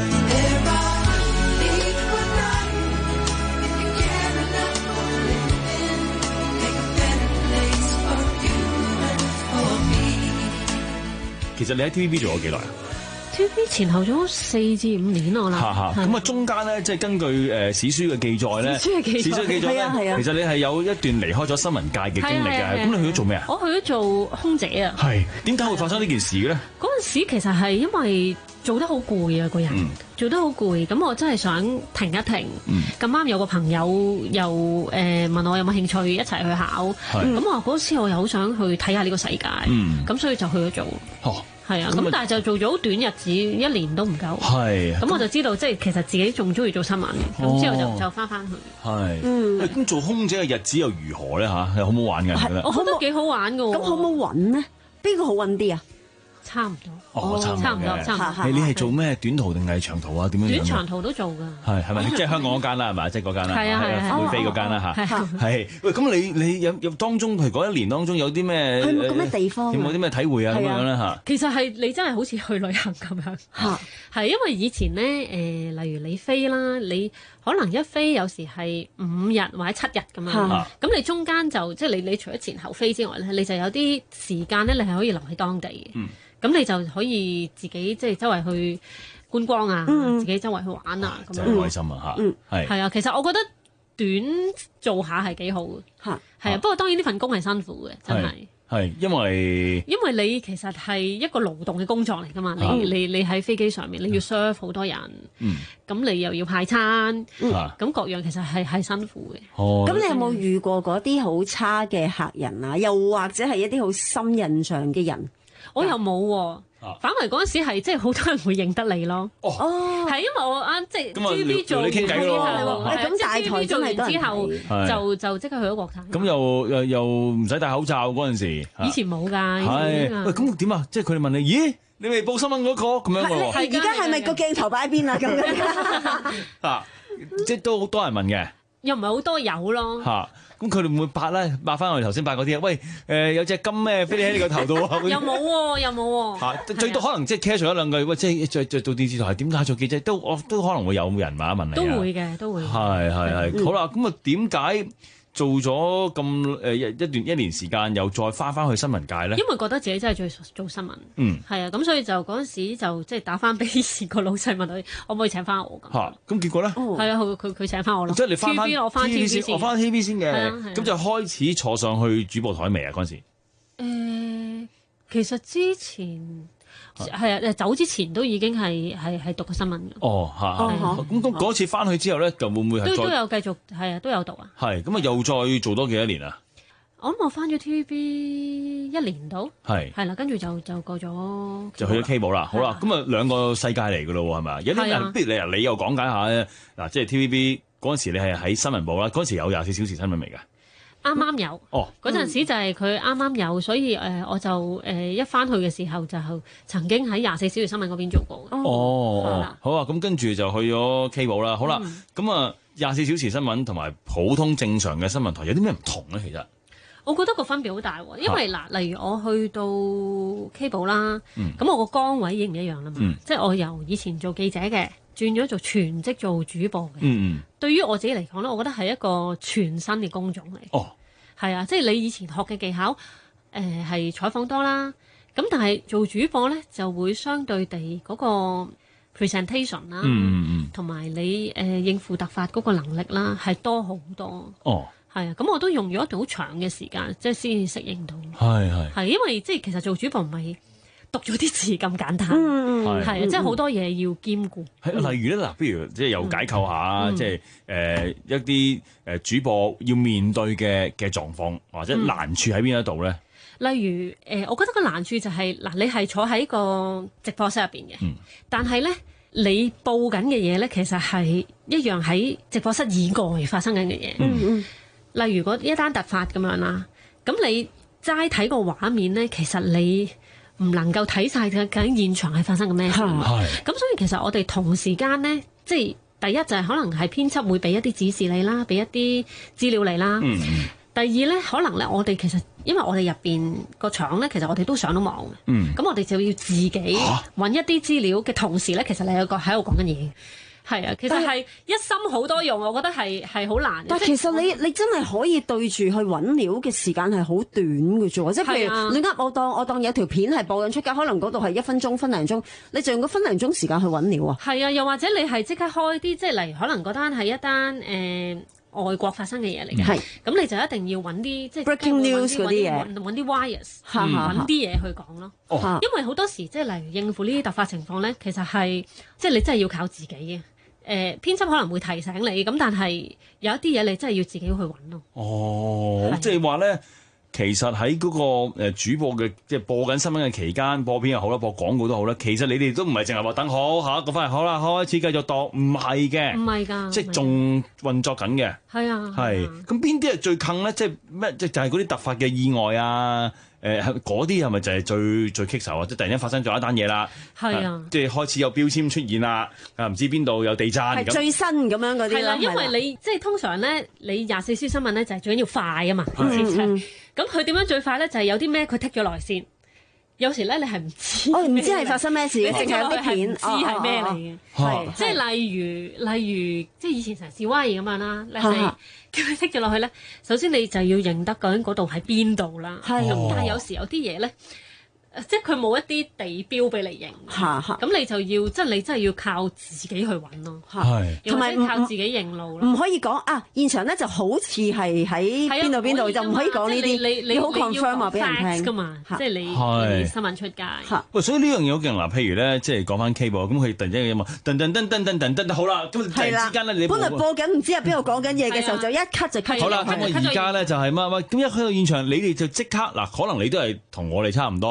其實你喺 T V B 做咗幾耐啊 ？T V B 前後咗四至五年我啦。 咁啊，中間咧，即係根據誒史書嘅記載咧， 史書嘅記載， 史書嘅記載咧， 啊啊、 其實你係有一段離開咗新聞界嘅經歷嘅。咁你去咗做咩啊？ 我去咗做空姐啊。 係點解會發生呢件事嘅咧？ 嗰陣時其實係因為做得好攰啊，個人、嗯、做得好攰，咁我真係想停一停。咁啱、嗯、有個朋友又誒、呃、問我有冇興趣一齊去考，咁我嗰時我又好想去睇下呢個世界，咁、嗯、所以就去咗做。哦係啊，咁但係就做咗好短日子，一年都唔夠。係，咁我就知道，即係其實自己仲中意做新聞，咁、哦、之後就就翻翻去。係，嗯， 咁做空姐嘅日子又如何咧？吓，係好唔好玩嘅？ 我覺得幾好玩噶。 咁好唔好揾呢？邊個好揾啲啊？ 差唔多， 哦，差唔多， 差唔多，差唔多。 你你係做咩短途定係長途啊？點樣？ 短長途都做㗎。 係係咪？即係香港嗰間啦，係咪？即係嗰間啦。 係啊係啊， 會飛嗰間啦嚇。係。喂，咁你你有有當中譬如嗰一年當中有啲咩？ 去過咩地方？ 有冇啲咩體會啊？咁樣咧嚇。 其實係你真係好似去旅行咁樣。嚇。係因為以前咧誒，例如你飛啦，你可能一飛有時係五日或者七日咁樣。咁你中間就即係你你除咗前後飛之外咧，你就有啲時間咧，你係可以留喺當地嘅。嗯。咁你就可以自己即係周圍去觀光啊，嗯、自己周圍去玩啊，咁樣真係開心啊嚇！ 嗯，係係啊，其實我覺得短做下係幾好嘅嚇，係啊。不過當然呢份工係辛苦嘅，真係係因為因為你其實係一個勞動嘅工作嚟㗎嘛，嗯、你你你喺飛機上面你要 serve 好多人，嗯，咁你又要派餐，嗯，咁各樣其實係係辛苦嘅。 哦，咁你有冇遇過嗰啲好差嘅客人啊？又或者係一啲好深印象嘅人？ 我又冇喎， 反為嗰陣時係即係好多人會認得你咯。 哦， 係因為我啱即係咁啊 T V B 做聊你傾偈咯係喂咁大台真係多人之後係就就即刻去咗國泰。 咁又又又唔使戴口罩嗰陣時， 以前冇㗎。 係喂，咁點啊？即係佢哋問你，咦？你咪報新聞嗰個咁樣喎？ 係而家係咪個鏡頭擺喺邊啊？咁樣啊，即係都好多人問嘅。 又唔係好多有咯。 嚇，咁佢哋會唔會八咧？八翻我哋頭先八嗰啲啊？喂，誒有隻金咩飛你喺你個頭度啊？ 又冇喎，又冇喎。 嚇，最多可能即係 casual 一兩句，喂，即係做做做電視台點解做記者？都我都可能會有人問一問你啊。 都會嘅，都會。 係係係，好啦，咁啊點解做咗咁誒一一段一年時間，又再翻翻去新聞界咧？ 因為覺得自己真係最熟做新聞。 嗯。 係啊，咁所以就嗰陣時就即係打翻俾前個老細問佢可唔可以請翻我咁。 嚇，咁結果咧？ 係啊，佢佢佢請翻我咯。 即係你翻翻 T V B 我翻 T V B 先， 我翻 T V B 先嘅， 係啊係啊咁就開始坐上去主播台未啊？嗰陣時。 誒，其實之前係啊，誒走之前都已經係係係讀過新聞嘅。 哦，嚇，咁咁嗰次翻去之後咧，就會唔會係都再都有繼續係啊，都有讀啊。 係咁啊，又再做多幾多年啊？ 我諗我翻咗 T V B 一年到， 係係啦，跟住就就過咗， 就去咗 Cable 啦。好啦，咁啊兩個世界嚟㗎咯喎，係咪？有啲係啊人，不如你啊，你又講解下咧。嗱，即係 T V B 嗰陣時，你係喺新聞部啦。嗰陣時有廿四小時新聞未㗎？ 啱啱有。 哦， 嗰陣時就係佢啱啱有，所以誒我就誒一翻去嘅時候就曾經喺廿四小時新聞嗰邊做過。 哦哦，好啊，咁跟住就去咗 Cable 啦。好啦，咁啊廿四小時新聞同埋普通正常嘅新聞台有啲咩唔同咧？其實？ 我覺得個分別好大喎，因為嗱、啊，例如我去到 Cable 啦，咁、嗯、我個崗位已經唔一樣啦嘛，嗯、即係我由以前做記者嘅轉咗做全職做主播嘅。嗯、對於我自己嚟講咧，我覺得係一個全新嘅工種嚟。哦，係啊，即係你以前學嘅技巧，誒係採訪多啦，咁但係做主播咧就會相對地嗰個 presentation 啦，同埋、嗯、你誒、呃、應付突發嗰個能力啦，係多好多。哦。係啊，咁我都用咗一段好長嘅時間，即係先至適應到。係係係，因為即係其實做主播唔係讀咗啲字咁簡單，係啊，即係好多嘢要兼顧。係例如咧，嗱，不如即係又解構下，即係誒一啲誒主播要面對嘅嘅狀況，或者難處喺邊一度咧？ 例如誒，我覺得個難處就係嗱，你係坐喺個直播室入邊嘅，但係咧你報緊嘅嘢咧，其實係一樣喺直播室以外發生緊嘅嘢。嗯嗯。例如嗰一單突發咁樣啦，咁你齋睇個畫面咧，其實你唔能夠睇晒究竟現場係發生緊咩事。咁所以其實我哋同時間咧，即係第一就係可能係編輯會俾一啲指示你啦，俾一啲資料你啦。嗯、第二咧，可能咧我哋其實因為我哋入邊個廠咧，其實我哋都上到網嘅。咁、嗯、我哋就要自己揾一啲資料嘅同時咧，其實你有個喺度講緊嘢。係啊，其實係一心好多用，我覺得係係好難。 但係其實你你真係可以對住去揾料嘅時間係好短嘅啫，即係譬如你噏我當我當有條片係播緊出街，可能嗰度係一分鐘分零鐘，你就用個分零鐘時間去揾料啊。 係啊，又或者你係即刻開啲，即係例如可能嗰單係一單誒、呃、外國發生嘅嘢嚟嘅，係咁、嗯、你就一定要揾啲即係 breaking news 嗰啲嘢，揾啲 wires， 揾啲嘢去講咯。哦、因為好多時即係例如應付呢啲突發情況咧，其實係即係你真係要靠自己嘅。誒、呃、編輯可能會提醒你，咁但係有一啲嘢你真係要自己去揾咯。 哦，即係話咧，其實喺嗰個主播嘅即係播緊新聞嘅期間，播片又好啦，播廣告都好啦，其實你哋都唔係淨係話等好下一個翻嚟好啦，開始繼續度，唔係嘅， 唔係㗎， 即係仲運作緊嘅。係啊，係。咁邊啲係最近咧？即係咩？即就係嗰啲突發嘅意外啊！誒嗰啲係咪就係最最棘手啊？即係突然間發生咗一單嘢啦， 係啊， 即係開始有標籤出現啦，啊唔知邊度有地震， 係最新咁樣嗰啲啦。 因為你即係通常咧，你廿四小時新聞咧就係最緊要快啊嘛，事情。咁佢點樣最快咧？就係有啲咩佢剔咗來先。有時咧你係唔知， 我唔知係發生咩事，淨係有啲片， 唔知係咩嚟嘅。係即係例如例如即係以前成示威咁樣啦，你係叫佢剔咗落去咧，首先你就要認得究竟嗰度喺邊度啦。咁但係有時有啲嘢咧，即係佢冇一啲地標俾你認，咁你就要即係你真係要靠自己去揾咯，同埋靠自己認路咯。 唔可以講啊！現場咧就好似係喺邊度邊度，就唔可以講呢啲。你好 confirm 話俾人聽㗎嘛？即係你新聞出街。 喂，所以呢樣嘢好勁嗱。譬如咧，即係講翻 Cable，咁佢突然之間有冇噔噔噔噔噔噔噔好啦，咁突然之間咧，你本來播緊唔知喺邊度講緊嘢嘅時候，就一 cut 就 cut。 好啦，咁我而家咧就係乜乜咁一去到現場，你哋就即刻嗱，可能你都係同我哋差唔多。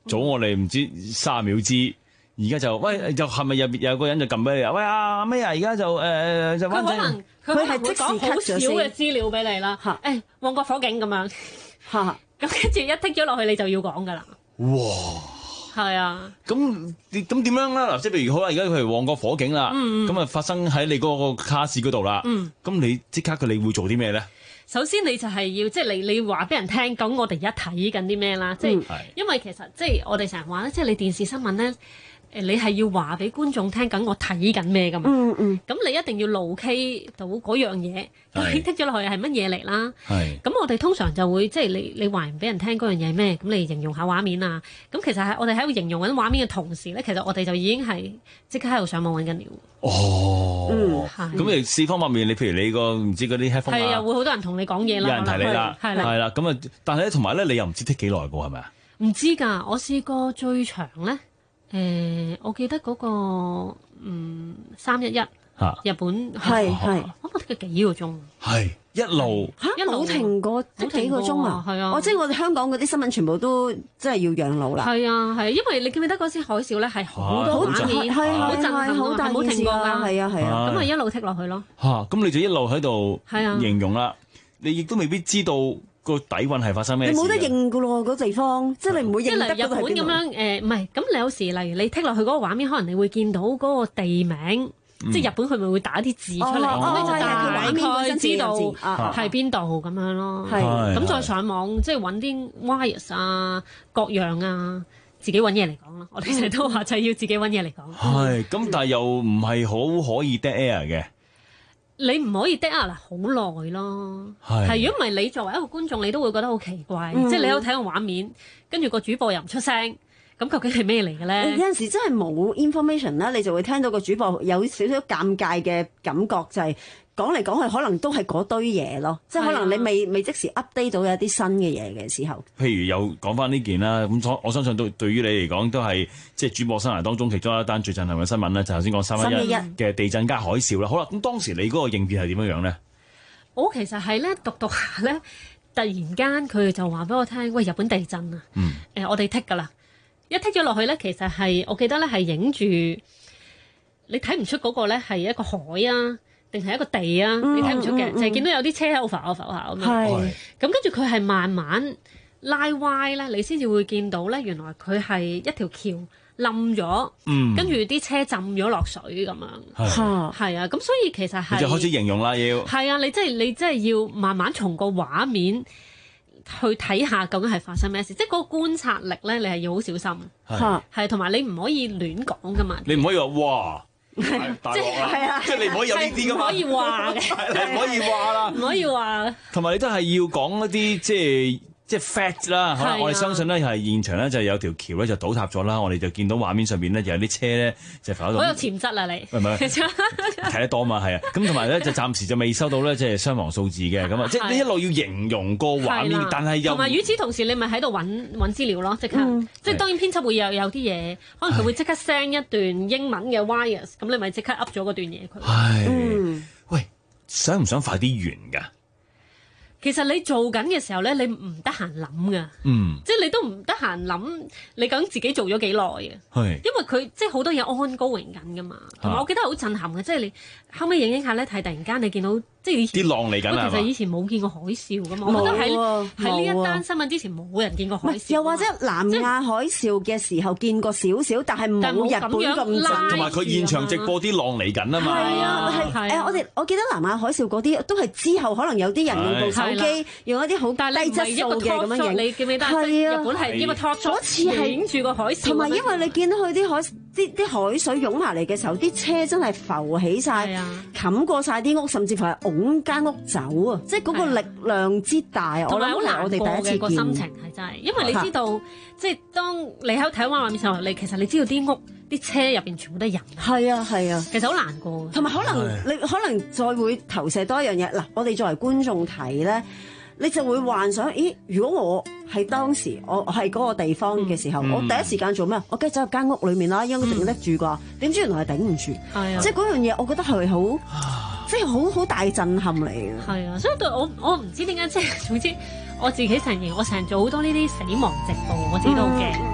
早我哋唔知卅秒知。而家就喂，就係咪入邊有個人就撳俾你啊？喂啊咩啊！而家就誒、呃、就佢可能佢係即時講好少嘅資料俾你啦。誒、欸，旺角火警咁樣，咁跟住一剔咗落去，你就要講噶啦。 哇！ 係啊。咁咁點樣啦？嗱，即係譬如好啦，而家佢係旺角火警啦，咁啊、嗯、發生喺你嗰個卡士嗰度啦。咁、嗯、你即刻佢你會做啲咩咧？ 首先你就係要即係你你話俾人聽，講我哋而家睇緊啲咩啦。即係、嗯、因為其實即係我哋成日話咧，即係你電視新聞咧。誒，你係要話俾觀眾聽緊我睇緊咩㗎嘛？嗯嗯。咁你一定要路 K 到嗰樣嘢，究竟剔咗落去係乜嘢嚟啦？係。咁我哋通常就會即係你你話唔俾人聽嗰樣嘢係咩？咁你形容下畫面啊。咁其實係我哋喺度形容緊畫面嘅同時咧，其實我哋就已經係即刻喺度上網揾緊料。哦。嗯。係。咁你四方八面，你譬如你個唔知嗰啲 headphone 啊，係啊，會好多人同你講嘢啦。有人提你啦，係啦，係啦。咁啊，但係咧，同埋咧，你又唔知剔幾耐㗎係咪啊？唔知㗎，我試過最長咧。誒、呃，我記得嗰、那個嗯三一一，日本係係，我覺得佢幾個鐘，係一路嚇冇停過，即幾個鐘啊，係啊，哦，即係我哋香港嗰啲新聞全部都真係要養老啦，係啊係，因為你記唔記得嗰時海嘯咧係好多畫面，係係好震撼，好大冇停過㗎，係啊係啊，咁咪一路剔落去咯，嚇，咁你就一路喺度形容啦，你亦都未必知道。個底蘊係發生咩事？你冇得認噶咯，嗰地方即係你唔會認得嗰度係邊度。即係日本咁樣誒，唔係咁你有時例如你剔落去嗰個畫面，可能你會見到嗰個地名，即係日本佢咪會打啲字出嚟，咁你就大概知道係邊度咁樣咯。係咁再上網即係揾啲 wires 啊各樣啊，自己揾嘢嚟講咯。我哋成日都話就係要自己揾嘢嚟講。係咁，但係又唔係好可以 dead air 嘅。你唔可以 dead air 好耐咯，係如果唔係你作為一個觀眾，你都會覺得好奇怪，嗯、即係你喺度睇個畫面，跟住個主播又唔出聲，咁究竟係咩嚟嘅咧？有陣時真係冇 information 啦，你就會聽到個主播有少少尷尬嘅感覺，就係、是。講嚟講去，可能都係嗰堆嘢咯，即係可能你未未即時 update 到有啲新嘅嘢嘅時候。譬如又講翻呢件啦，咁我相信對對於你嚟講都係即係主播生涯當中其中一單最震撼嘅新聞咧，就頭先講三一一嘅地震加海嘯啦。好啦，咁當時你嗰個應變係點樣樣咧？我其實係咧讀讀下咧，突然間佢就話俾我聽，喂，日本地震啊！嗯，誒、呃，我哋剔㗎啦，一剔咗落去咧，其實係我記得咧係影住你睇唔出嗰個咧係一個海啊。定係一個地啊！嗯、你睇唔出嘅，嗯嗯、就係見到有啲車喺度浮下浮下咁樣。係咁，跟住佢係慢慢拉歪咧，你先至會見到咧。原來佢係一條橋冧咗，跟住啲車浸咗落水咁樣。係係啊，咁所以其實係就開始形容啦，要係啊！你真係你真係要慢慢從個畫面去睇下究竟係發生咩事，即係嗰個觀察力咧，你係要好小心。係係，同埋你唔可以亂講噶嘛。你唔可以話哇！大鑊啦！即係你唔可以有呢啲噶嘛，唔可以話嘅，你唔可以話啦，唔可以話。同埋你都係要講一啲即係即係 fact 啦。好啦，我哋相信咧係現場咧就有條橋咧就倒塌咗啦。我哋就見到畫面上邊咧就有啲車咧就浮喺度。好有潛質啊！你唔係睇得多嘛？係啊。咁同埋咧就暫時就未收到咧即係傷亡數字嘅咁啊。即係你一路要形容個畫面，但係又同埋與此同時，你咪喺度揾揾資料咯，即刻。即係當然編輯會有有啲嘢，可能佢會即刻 send 一段英文嘅 wires，咁你咪即刻 up 咗嗰段嘢佢。係。嗯。喂，想唔想快啲完㗎？其實你做緊嘅時候咧，你唔得閒諗噶，嗯，即係你都唔得閒諗你究竟自己做咗幾耐嘅，係，因為佢即係好多嘢 ongoing緊噶嘛，同埋我記得好震撼嘅，即係你後尾影影下咧，睇突然間你見到即係以前啲浪嚟緊啦，其實以前冇見過海嘯噶嘛，我覺得喺喺呢一單新聞之前冇人見過海嘯，又或者南亞海嘯嘅時候見過少少，但係冇日本咁震，同埋佢現場直播啲浪嚟緊啊嘛，係啊，係誒，我哋我記得南亞海嘯嗰啲都係之後可能有啲人用部手機用一啲好低質素嘅咁樣影，你記唔記得？係啊，日本係因為嗰次係影住個海嘯，同埋因為你見到佢啲海啲啲海水湧埋嚟嘅時候，啲車真係浮起晒，冚過晒啲屋，甚至乎係拱間屋走啊！即係嗰個力量之大，我諗係我哋第一次見。個心情係真係，因為你知道，即係當你喺睇畫面時候，你其實你知道啲屋啲車入邊全部都係人。係啊係啊，其實好難過。同埋可能你可能再會投射多一樣嘢嗱，我哋作為觀眾睇咧。你就會幻想，咦？如果我係當時，我我係嗰個地方嘅時候，嗯、我第一時間做咩？我梗係走入間屋裏面啦，應該頂得住啩？點、嗯、知原來係頂唔住，係啊！即係嗰樣嘢，我覺得係好，即係好好大震撼嚟嘅。係啊，所以對我我唔知點解，即係總之我自己承認，我成日做好多呢啲死亡直播，我自己都好驚。嗯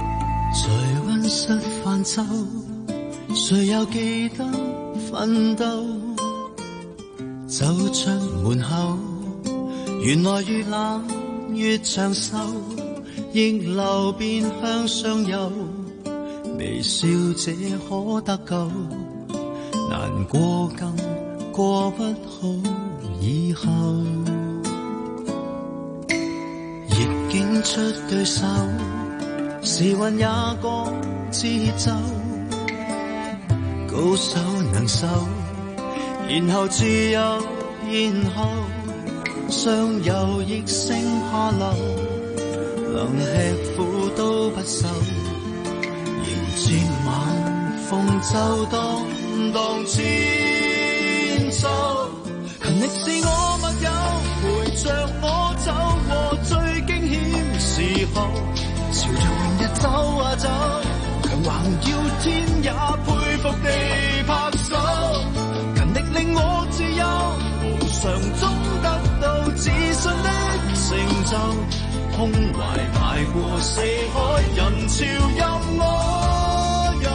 在溫室泛舟，誰又記得奮鬥？走出門口，原來越冷越長壽，逆流便向上游，微笑這可得救，難過更過不好以後。逆境出對手，時運也各節奏，高手能手，然後自由，然後上游亦升下流，能吃苦都不愁，迎接晚風就當當千秋。勤力是我密友，陪着我走過最驚險時候，朝着明日走啊走，強橫要天也佩服地拍手。勤力令我自由，無常中得到自信的成就，胸懷大過四海，人潮任我遊。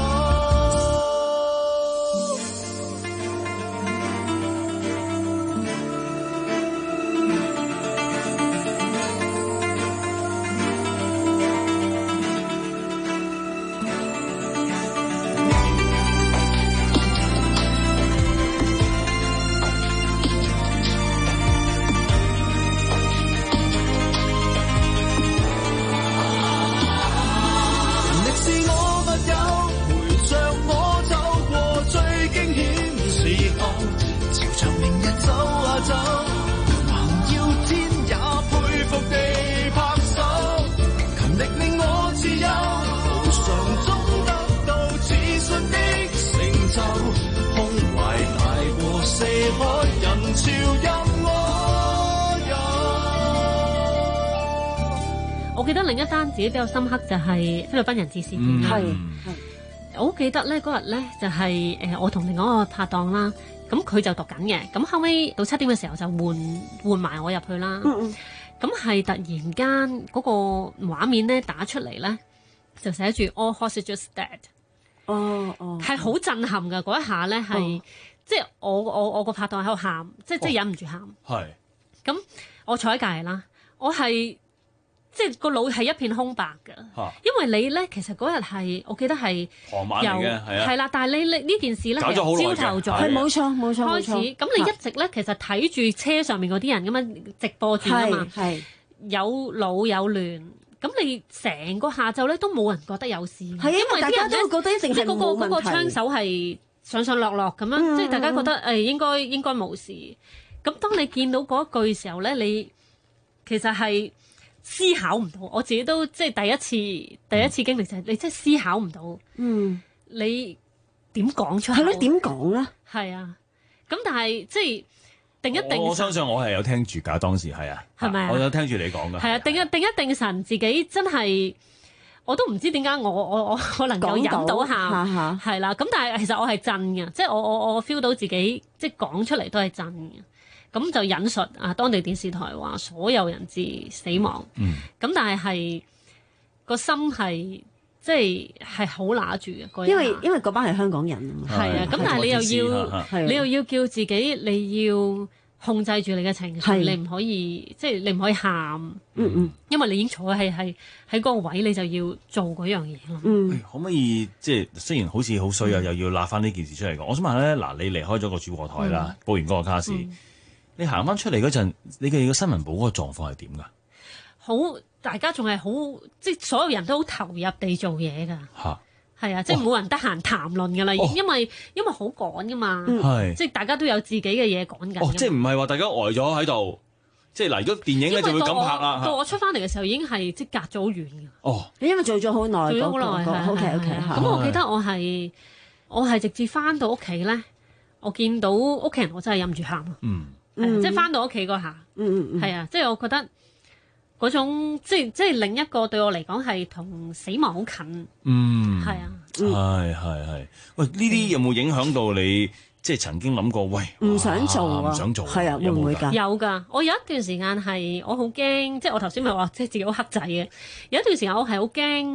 我記得另一單自己比較深刻就係菲律賓人質事件。係、嗯，我好記得咧嗰日咧就係、是、誒我同另外一個拍檔啦，咁佢就讀緊嘅，咁後尾到七點嘅時候就換換埋我入去啦。嗯嗯，咁係突然間嗰個畫面咧打出嚟咧，就寫住 All hostages dead。哦哦，係好震撼㗎嗰一下咧，係、哦、即係我我我個拍檔喺度喊，即係即係忍唔住喊。係、哦，咁我坐喺隔離啦，我係。即係個腦係一片空白㗎，因為你咧其實嗰日係我記得係傍晚嚟嘅，係啊， 係啦。但係你你呢件事咧係朝頭早係冇錯冇錯開始，咁你一直咧其實睇住車上面嗰啲人咁樣直播住啊嘛，係有老有亂，咁你成個下晝咧都冇人覺得有事，係因為大家都覺得一定係冇問題， 嗰個槍手係上上落落咁樣，嗯、即係大家覺得誒、哎、應該應該冇事。咁當你見到嗰一句時候咧，你其實係。思考唔到，我自己都即係第一次，第一次經歷就係你真係思考唔到。嗯，你點講出嚟？係咯，點講咧？係啊，咁但係即係定一定。我相信我係有聽住㗎，當時係啊，係咪啊？我有聽住你講㗎。係啊，定一定一定神自己真係，我都唔知點解我我我我能夠忍到喊，係啦。咁但係其實我係真嘅，即係我我我 feel 到自己即係講出嚟都係真嘅。咁就引述啊，當地電視台話所有人質死亡。嗯。咁但係係個心係即係係好揦住嘅。 因為因為嗰班係香港人啊嘛。係啊。咁但係你又要你又要叫自己你要控制住你嘅情緒，你唔可以即係你唔可以喊。嗯嗯。因為你已經坐喺係喺嗰個位，你就要做嗰樣嘢咯。嗯。 可唔可以即係雖然好似好衰啊，又要揦翻呢件事出嚟講？我想問咧，嗱，你離開咗個主播台啦，報完嗰個卡士。你行翻出嚟嗰陣，你嘅個新聞部嗰個狀況係點㗎？ 好，大家仲係好，即係所有人都好投入地做嘢㗎。嚇，係啊，即係冇人得閒談論㗎啦，哦、因為因為好趕㗎嘛，嗯、即係大家都有自己嘅嘢趕緊。 哦，即係唔係話大家呆咗喺度？即係嗱，如果電影咧就會咁拍啦。 到我出翻嚟嘅時候已經係即係隔咗好遠㗎。 哦， 你因為做咗好耐， 做咗好耐，係 OK OK。 咁我記得我係我係直至翻到屋企咧，我見到屋企人，我真係忍唔住喊啊。嗯。嗯、即係翻到屋企嗰下，嗯嗯係啊，即係我覺得嗰種即係即係另一個對我嚟講係同死亡好近，嗯，係啊， 係係係。喂，呢啲有冇影響到你？即係曾經諗過，喂， 唔想做啊， 唔想做， 係啊，會唔會㗎？ 有㗎，我有一段時間係我好驚，即係我頭先咪話即係自己好黑仔嘅。有一段時間我係好驚入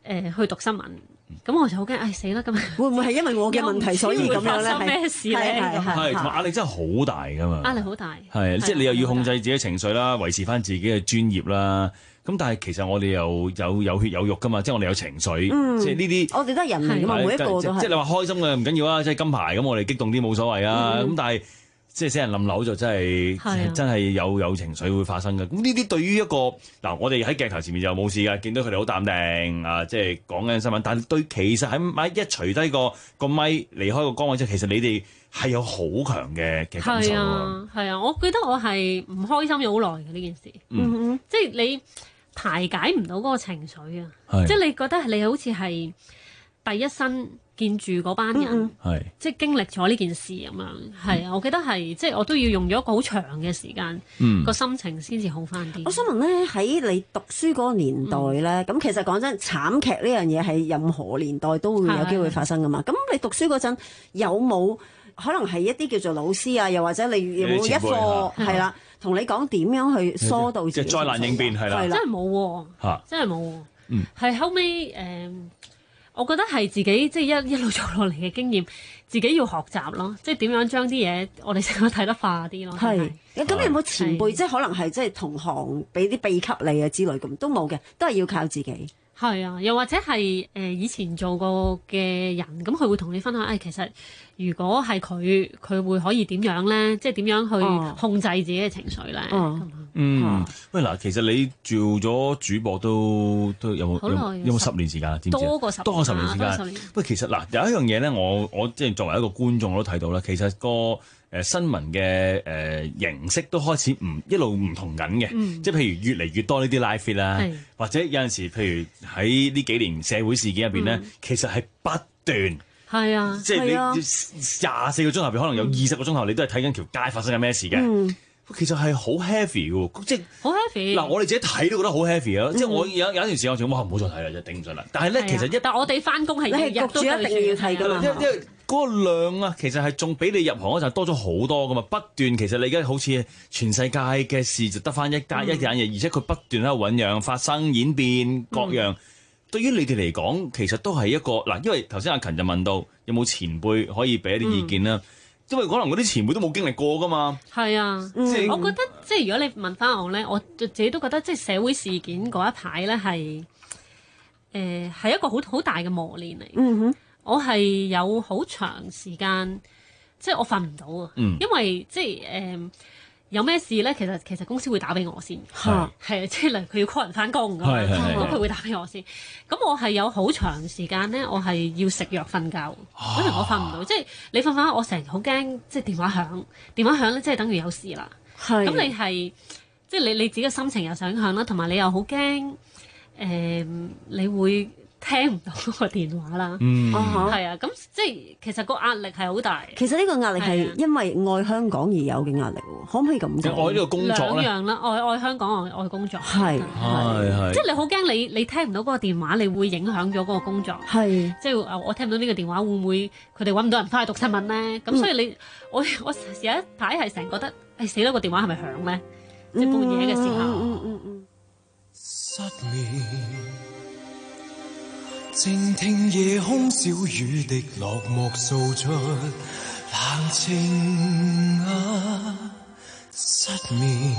誒去讀新聞。咁我就好驚，唉死啦！咁會唔會係因為我嘅問題所以咁樣咧？ 發生咩事咧？ 係同埋壓力真係好大噶嘛！ 壓力好大， 係即係你又要控制自己情緒啦，維持翻自己嘅專業啦。咁但係其實我哋又有有血有肉噶嘛，即係我哋有情緒， 嗯、 即係呢啲。 我哋都係人嚟噶嘛，每一個都係。 即係你話開心嘅唔緊要啊，即係金牌咁，我哋激動啲冇所謂啊。咁、嗯、但係即係死人冧樓就真係、啊、真係有有情緒會發生嘅。咁呢啲對於一個嗱，我哋喺鏡頭前面就冇事㗎，見到佢哋好淡定啊，即係講緊新聞。但係對其實喺咪一除低個個咪離開個崗位之後，其實你哋係有好強嘅嘅感受喎。係啊，係啊，我記得我係唔開心咗好耐嘅呢件事。嗯哼，即係你排解唔到嗰個情緒啊，即係你覺得你好似係第一身見住嗰班人，嗯嗯即係經歷咗呢件事咁樣。係啊，我記得係即係我都要用咗一個好長嘅時間，個、嗯、心情先至好翻啲。 我想問咧，喺你讀書嗰個年代咧，咁、嗯、其實講真，慘劇呢樣嘢係任何年代都會有機會發生噶嘛。咁你讀書嗰陣有冇可能係一啲叫做老師啊，又或者你有冇一課係啦？同你講點樣去疏導自己， 即係災難應變係啦， 真係冇喎，真係冇喎。嗯，係後尾誒、呃，我覺得係自己即係一一路做落嚟嘅經驗，自己要學習咯，即係點樣將啲嘢我哋成日睇得化啲咯。係，咁你有冇前輩即係可能係即係同行俾啲秘笈你啊之類咁，都冇嘅，都係要靠自己。係啊，又或者係誒、呃、以前做過嘅人，咁佢會同你分享，誒、哎、其實如果係佢，佢會可以點樣咧？即係點樣去控制自己嘅情緒咧？哦、 嗯，喂嗱，其實你做咗主播都都有冇有有冇十年時間？知唔知？ 多過十多過十年時間。喂，其實嗱有一樣嘢咧，我我即係作為一個觀眾我都睇到啦，其實個。誒、呃、新聞嘅誒、呃、形式都開始唔一路唔同緊嘅，嗯、即係譬如越嚟越多呢啲 live feed 啦，或者有陣時譬如喺呢幾年社會事件入邊咧，嗯、其實係不斷係啊， 即係你廿四個鐘頭入邊可能有二十個鐘頭你都係睇緊條街發生緊咩事嘅。嗯其實係好 heavy 嘅，即係好 heavy。 嗱，我哋自己睇都覺得好 heavy 啊！即係我有有一段時間我仲哇唔好再睇啦，真係頂唔順啦。但係咧，其實一但係我哋翻工係日日都一定要睇㗎嘛。 因為嗰個量啊，其實係仲比你入行嗰陣多咗好多㗎嘛。不斷其實你而家好似全世界嘅事就得翻一間、嗯、一間嘢，而且佢不斷喺度醖釀、發生、演變各樣。嗯、對於你哋嚟講，其實都係一個嗱，因為頭先阿勤就問到有冇前輩可以俾一啲意見啦。嗯因為可能嗰啲前輩都冇經歷過噶嘛， 係啊，嗯、我覺得即係如果你問翻我咧，我自己都覺得即係社會事件嗰一排咧係誒係一個好好大嘅磨練嚟。嗯哼，我係有好長時間即係我瞓唔到啊，嗯、因為即係誒。呃有咩事咧？其實其實公司會打俾我先，係係即係例如佢要 call 人翻工咁，咁佢會打俾我先。咁我係有好長時間咧，我係要食藥瞓覺，因為我瞓唔到。即係你瞓瞓，我成日好驚，即係電話響，電話響咧，即係等於有事啦。咁你係即係你你自己嘅心情又想響啦，同埋你又好驚誒，你會聽唔到嗰個電話啦。嗯，係啊，咁即係其實個壓力係好大。 其實呢個壓力係因為愛香港而有嘅壓力喎，可唔可以咁講？ 愛呢個工作咧， 兩樣啦，愛愛香港，愛愛工作。 係係係， 即係你好驚你你聽唔到嗰個電話，你會影響咗嗰個工作。係，即係我聽唔到呢個電話，會唔會佢哋揾唔到人翻去讀新聞咧？咁所以你我我有一排係成日覺得，誒死啦個電話係咪響咧？即係半夜嘅時候。嗯嗯嗯。 失眠。靜聽夜空小雨滴落寞訴出冷清啊，失眠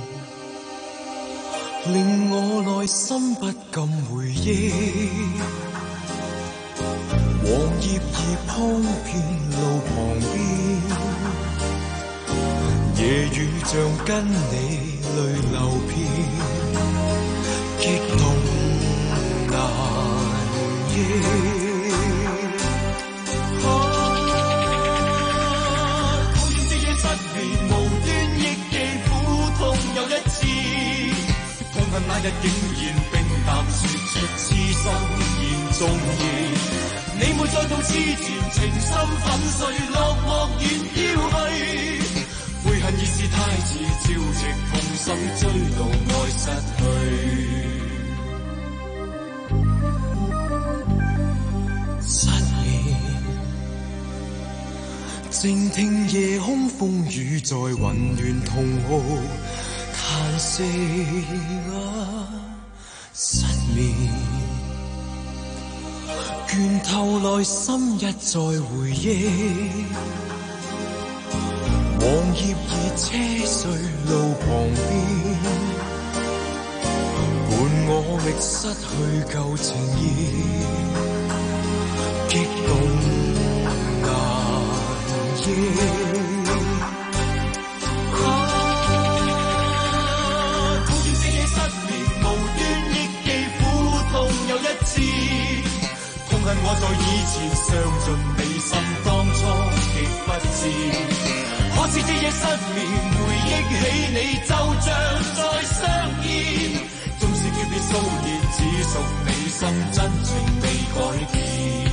令我內心不禁回憶，黃葉兒鋪遍路旁邊，夜雨像跟你淚流遍，激動難啊！討厭這夜失眠，無端憶記苦痛又一次，痛恨那日竟然冰淡說出痴心言中意，你沒再到痴纏，情深粉碎，落寞願飄去，悔恨已是太遲，朝夕痛心追悼愛失去。失眠，靜聽夜空風雨在混亂同號嘆息啊！失眠， 倦透內心一再回憶，黃葉已車碎路旁邊，伴我覓失去舊情意，激動難抑。我在以前傷盡你心，當初極不知，可是這夜失眠，回憶起你就像再相見，縱是訣別數年，只屬你心，真情未改變。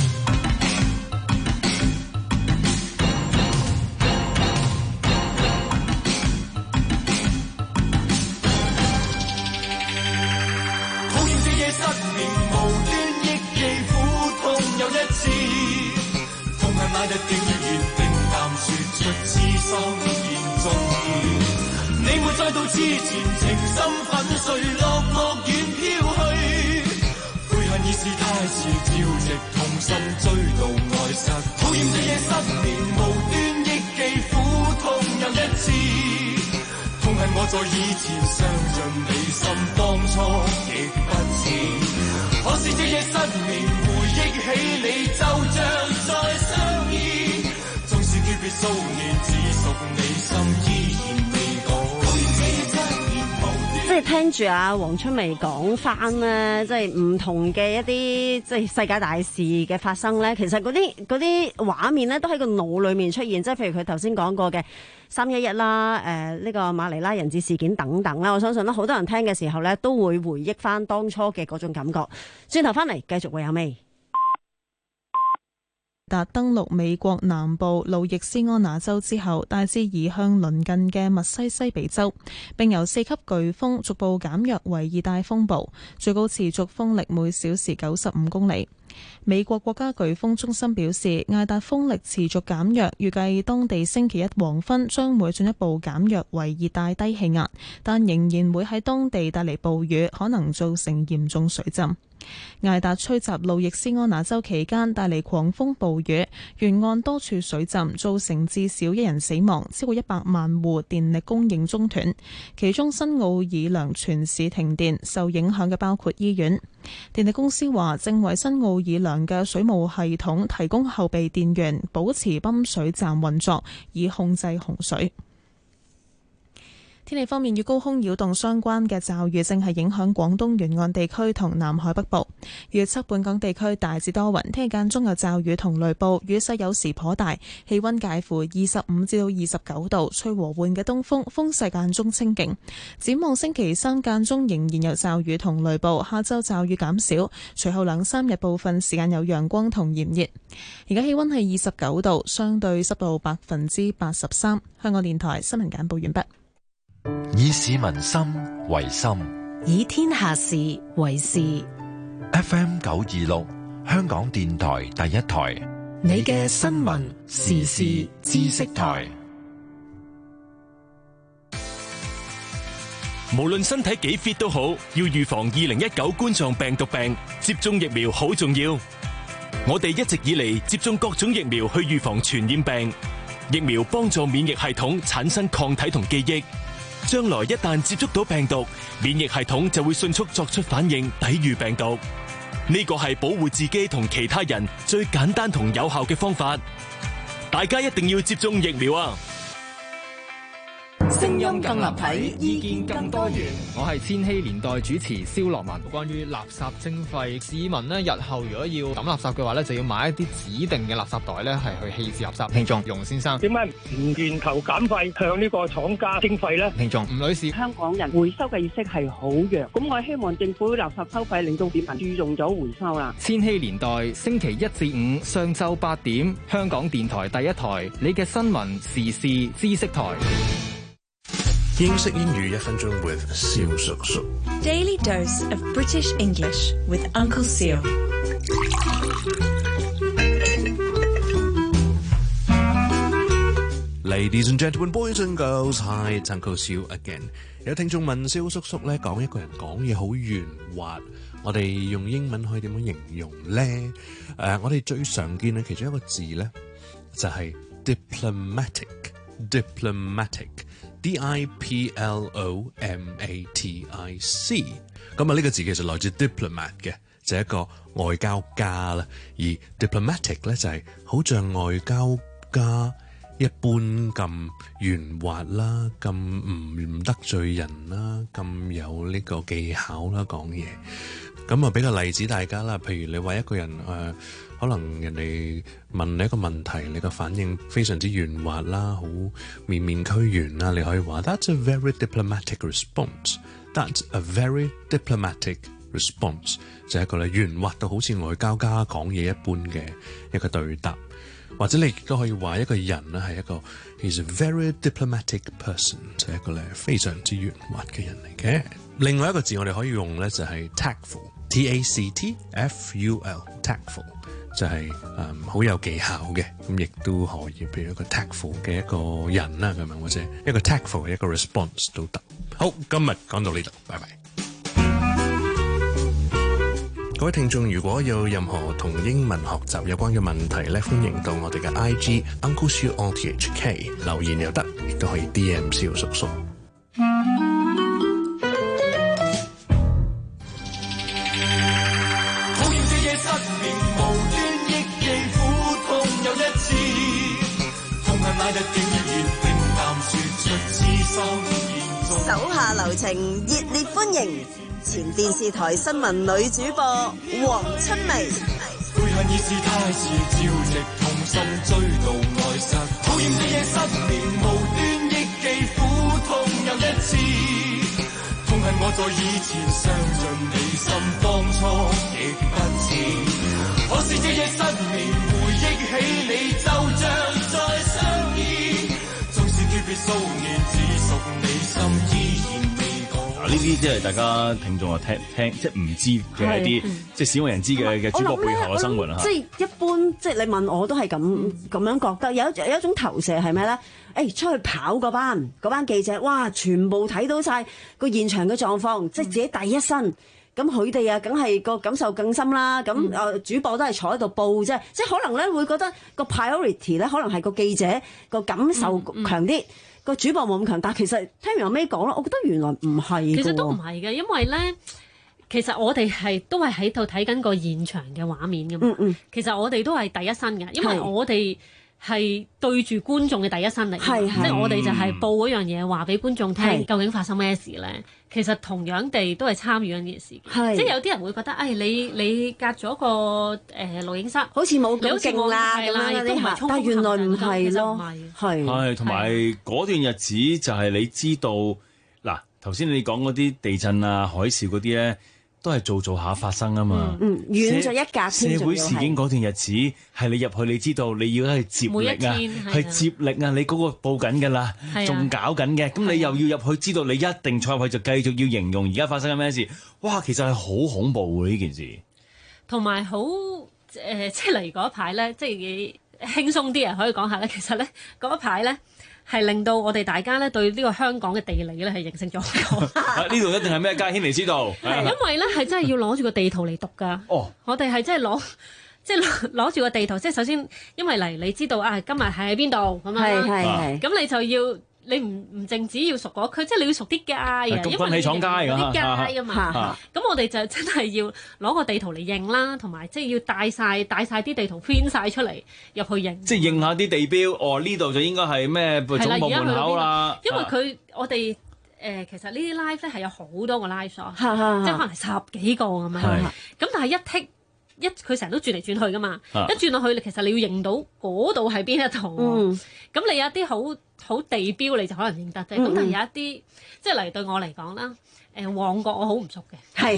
討厭這夜失眠，無端憶記又一次，痛恨那日竟然平淡說出痴心言中意，你沒再到之前，情深粉碎，落寞遠飄去，悔恨已是太遲，朝夕痛心追悼愛失，討厭這夜失眠，無端憶記苦痛又一次，痛恨我在以前傷盡你心，當初極不知，可是這夜失眠，憶起你就像再相依，縱是訣別數年，只屬你心，依然未改。 即係聽住阿黃春薇講翻咧，即係唔同嘅一啲即係世界大事嘅發生咧，其實嗰啲嗰啲畫面咧都喺個腦裏面出現，即係譬如佢頭先講過嘅三一一啦，誒、呃、呢、呢個馬尼拉人質事件等等啦，我相信咧好多人聽嘅時候咧都會回憶翻當初嘅嗰種感覺。轉頭翻嚟繼續會有咩？ 達登陸美國南部路易斯安那州之後，大致移向鄰近嘅密西西比州，並由四級颶風逐步減弱為熱帶風暴，最高持續風力每小時九十五公里。美國國家颶風中心表示，艾達風力持續減弱，預計當地星期一黃昏將會進一步減弱為熱帶低氣壓，但仍然會喺當地帶嚟暴雨，可能造成嚴重水浸。艾達吹襲路易斯安那州期間帶嚟狂風暴雨，沿岸多處水浸，造成至少一人死亡，超過一百萬戶電力供應中斷，其中新奧爾良全市停電，受影響嘅包括醫院。電力公司話正為新奧爾良嘅水務系統提供後備電源，保持泵水站運作，以控制洪水。天氣方面，與高空擾動相關嘅驟雨正係影響廣東沿岸地區同南海北部。預測本港地區大致多雲，聽日間中有驟雨同雷暴，雨勢有時頗大，氣溫介乎二十五至到二十九度，吹和緩嘅東風，風勢間中清勁。展望星期三間中仍然有驟雨同雷暴，下週驟雨減少，隨後兩三日部分時間有陽光同炎熱。而家氣溫係二十九度，相對濕度百分之八十三。香港電台新聞簡報完畢。 以市民心為心， 以天下事為事。 F M 九二六，香港電台第一台， 你嘅新聞時事知識台。 無論身體幾 fit 都好，要預防二零一九冠狀病毒病，接種疫苗好重要。我哋一直以嚟接種各種疫苗去預防傳染病，疫苗幫助免疫系統產生抗體同記憶。將來一旦接觸到病毒，免疫系統就會迅速作出反應，抵禦病毒。呢個係保護自己同其他人最簡單同有效嘅方法。大家一定要接種疫苗啊！ 聲音更立體，意見更多元。 我係千禧年代主持蕭樂文。關於垃圾徵費，市民呢日後如果要抌垃圾嘅話呢，就要買一啲指定嘅垃圾袋呢，係去棄置垃圾。聽眾容先生， 點解唔源頭減費向呢個廠家徵費呢？ 聽眾吳女士， 香港人回收嘅意識係好弱，咁我希望政府垃圾收費令到市民注重咗回收啦。 千禧年代星期一至五上晝八點，香港電台第一台，你嘅新聞時事知識台。 英式英語一分鐘 with 蕭叔叔。 Daily dose of British English with Uncle Seal。 Ladies and gentlemen, boys and girls, hi, it's Uncle Seal again。有聽眾問蕭叔叔咧，講一個人講嘢好圓滑、 我哋用英文可以點樣形容咧？誒、呃，我哋最常見嘅其中一個字咧，就係、是、diplomatic，diplomatic，d i p l o m a t i c。咁啊，呢個字其實來自 diplomat 嘅，就係一個外交家啦。而 diplomatic 咧就係好像外交家一般咁圓滑啦，咁唔得罪人啦，咁有呢個技巧啦講嘢。咁啊，俾個例子大家啦，譬如你話一個人誒、呃，可能人哋問你一個問題，你個反應非常之圓滑啦，好面面俱圓啦，你可以話 That's a very diplomatic response. That's a very diplomatic response. 就係一個咧圓滑到好似外交家講嘢一般嘅一個對答。或者你亦都可以話一個人咧係一個 He's a very diplomatic person， 就係一個咧非常之圓滑嘅人嚟嘅。另外一個字我哋可以用咧就係 tactful，T A C T F U L，tactful 就係誒好有技巧嘅，咁亦都可以譬如一個 tactful 嘅一個人啦咁樣，或者一個 tactful 嘅一個 response 都得。好，今日講到呢度，拜拜。各位聽眾，如果有任何同英文學習有關嘅問題咧，歡迎到我哋嘅 I G Uncle Siu O T H K 留言又得，亦都可以 D M 蕭叔叔。 討厭這夜失眠無端憶記苦痛又一次，痛恨那日竟然平淡說出痴心言中。 手下留情，熱烈歡迎前電視台新聞女主播黃春梅。 悔恨已是太遲，朝夕痛心追悼愛失。討厭這夜失眠無端憶記苦痛又一次，痛恨我在以前傷盡你心，當初亦不知。可是這夜失眠回憶起你，就像再相見。縱使訣別數年，只屬你心依然未改。 呢啲即係大家聽眾啊聽聽，即係唔知嘅一啲，即係少人知嘅嘅主播背後嘅生活啊！ 即係一般，即係你問我都係咁咁樣覺得。有一有一種投射係咩咧？誒、欸，出去跑嗰班嗰班記者，哇，全部睇到晒個現場嘅狀況，即係自己第一身。咁佢哋啊，梗係個感受更深啦。咁誒、呃，主播都係坐喺度報啫，即係可能咧會覺得個 priority 咧，可能係個記者個感受強啲。嗯嗯個主播冇咁強，但係其實聽完後尾講啦，我覺得原來唔係。 其實都唔係嘅，因為咧，其實我哋係都係喺度睇緊個現場嘅畫面㗎嘛。嗯嗯。其實我哋都係第一身嘅，因為我哋係對住觀眾嘅第一身嚟，即係我哋就係報嗰樣嘢話俾觀眾聽，究竟發生咩事咧？其實同樣地都係參與緊件事，即係有啲人會覺得，誒、哎、你你隔咗個誒、呃、錄影室， 好似冇咁勁啦咁樣啲嚇，但係原來唔係咯，係係同埋嗰段日子就係你知道嗱，頭先你講嗰啲地震啊、海嘯嗰啲咧。都係做做下發生啊嘛， 嗯，遠咗一格。 社會事件嗰段日子係你入去，你知道你要去接力啊，去接力啊，你嗰個報緊㗎啦，仲搞緊嘅，咁你又要入去，知道你一定坐入去就繼續要形容而家發生緊咩事，哇，其實係好恐怖嘅呢件事。 同埋好誒，即係嚟嗰一排咧，即係輕鬆啲人可以講下咧，其實咧嗰一排咧。係令到我哋大家咧對呢個香港嘅地理咧係認識咗好多。 呢度一定係咩？家軒尼詩道。 係因為咧係真係要攞住個地圖嚟讀㗎。哦，我哋係真係攞即係攞住個地圖，即係首先因為嚟你知道啊，今日係喺邊度咁樣。係係係。咁你就要。你唔唔淨止要熟嗰區，即係你要熟啲街啊，因為你啲街啊嘛。咁我哋就真係要攞個地圖嚟認啦，同埋即係要帶晒帶曬啲地圖 print 晒出嚟入去認。 即係認下啲地標，哦呢度就應該係咩總部門口啦。 因為佢我哋誒其實呢啲 live 咧係有好多個 live 所，即係可能十幾個咁樣。咁但係一剔。一佢成日都轉嚟轉去噶嘛，啊、一轉落去，其實你要認到嗰度係邊一度。咁、嗯、你有一啲好好地標，你就可能認得啫。咁、嗯、但係有一啲，即係例如對我嚟講啦，誒、呃、旺角我好唔熟嘅，係，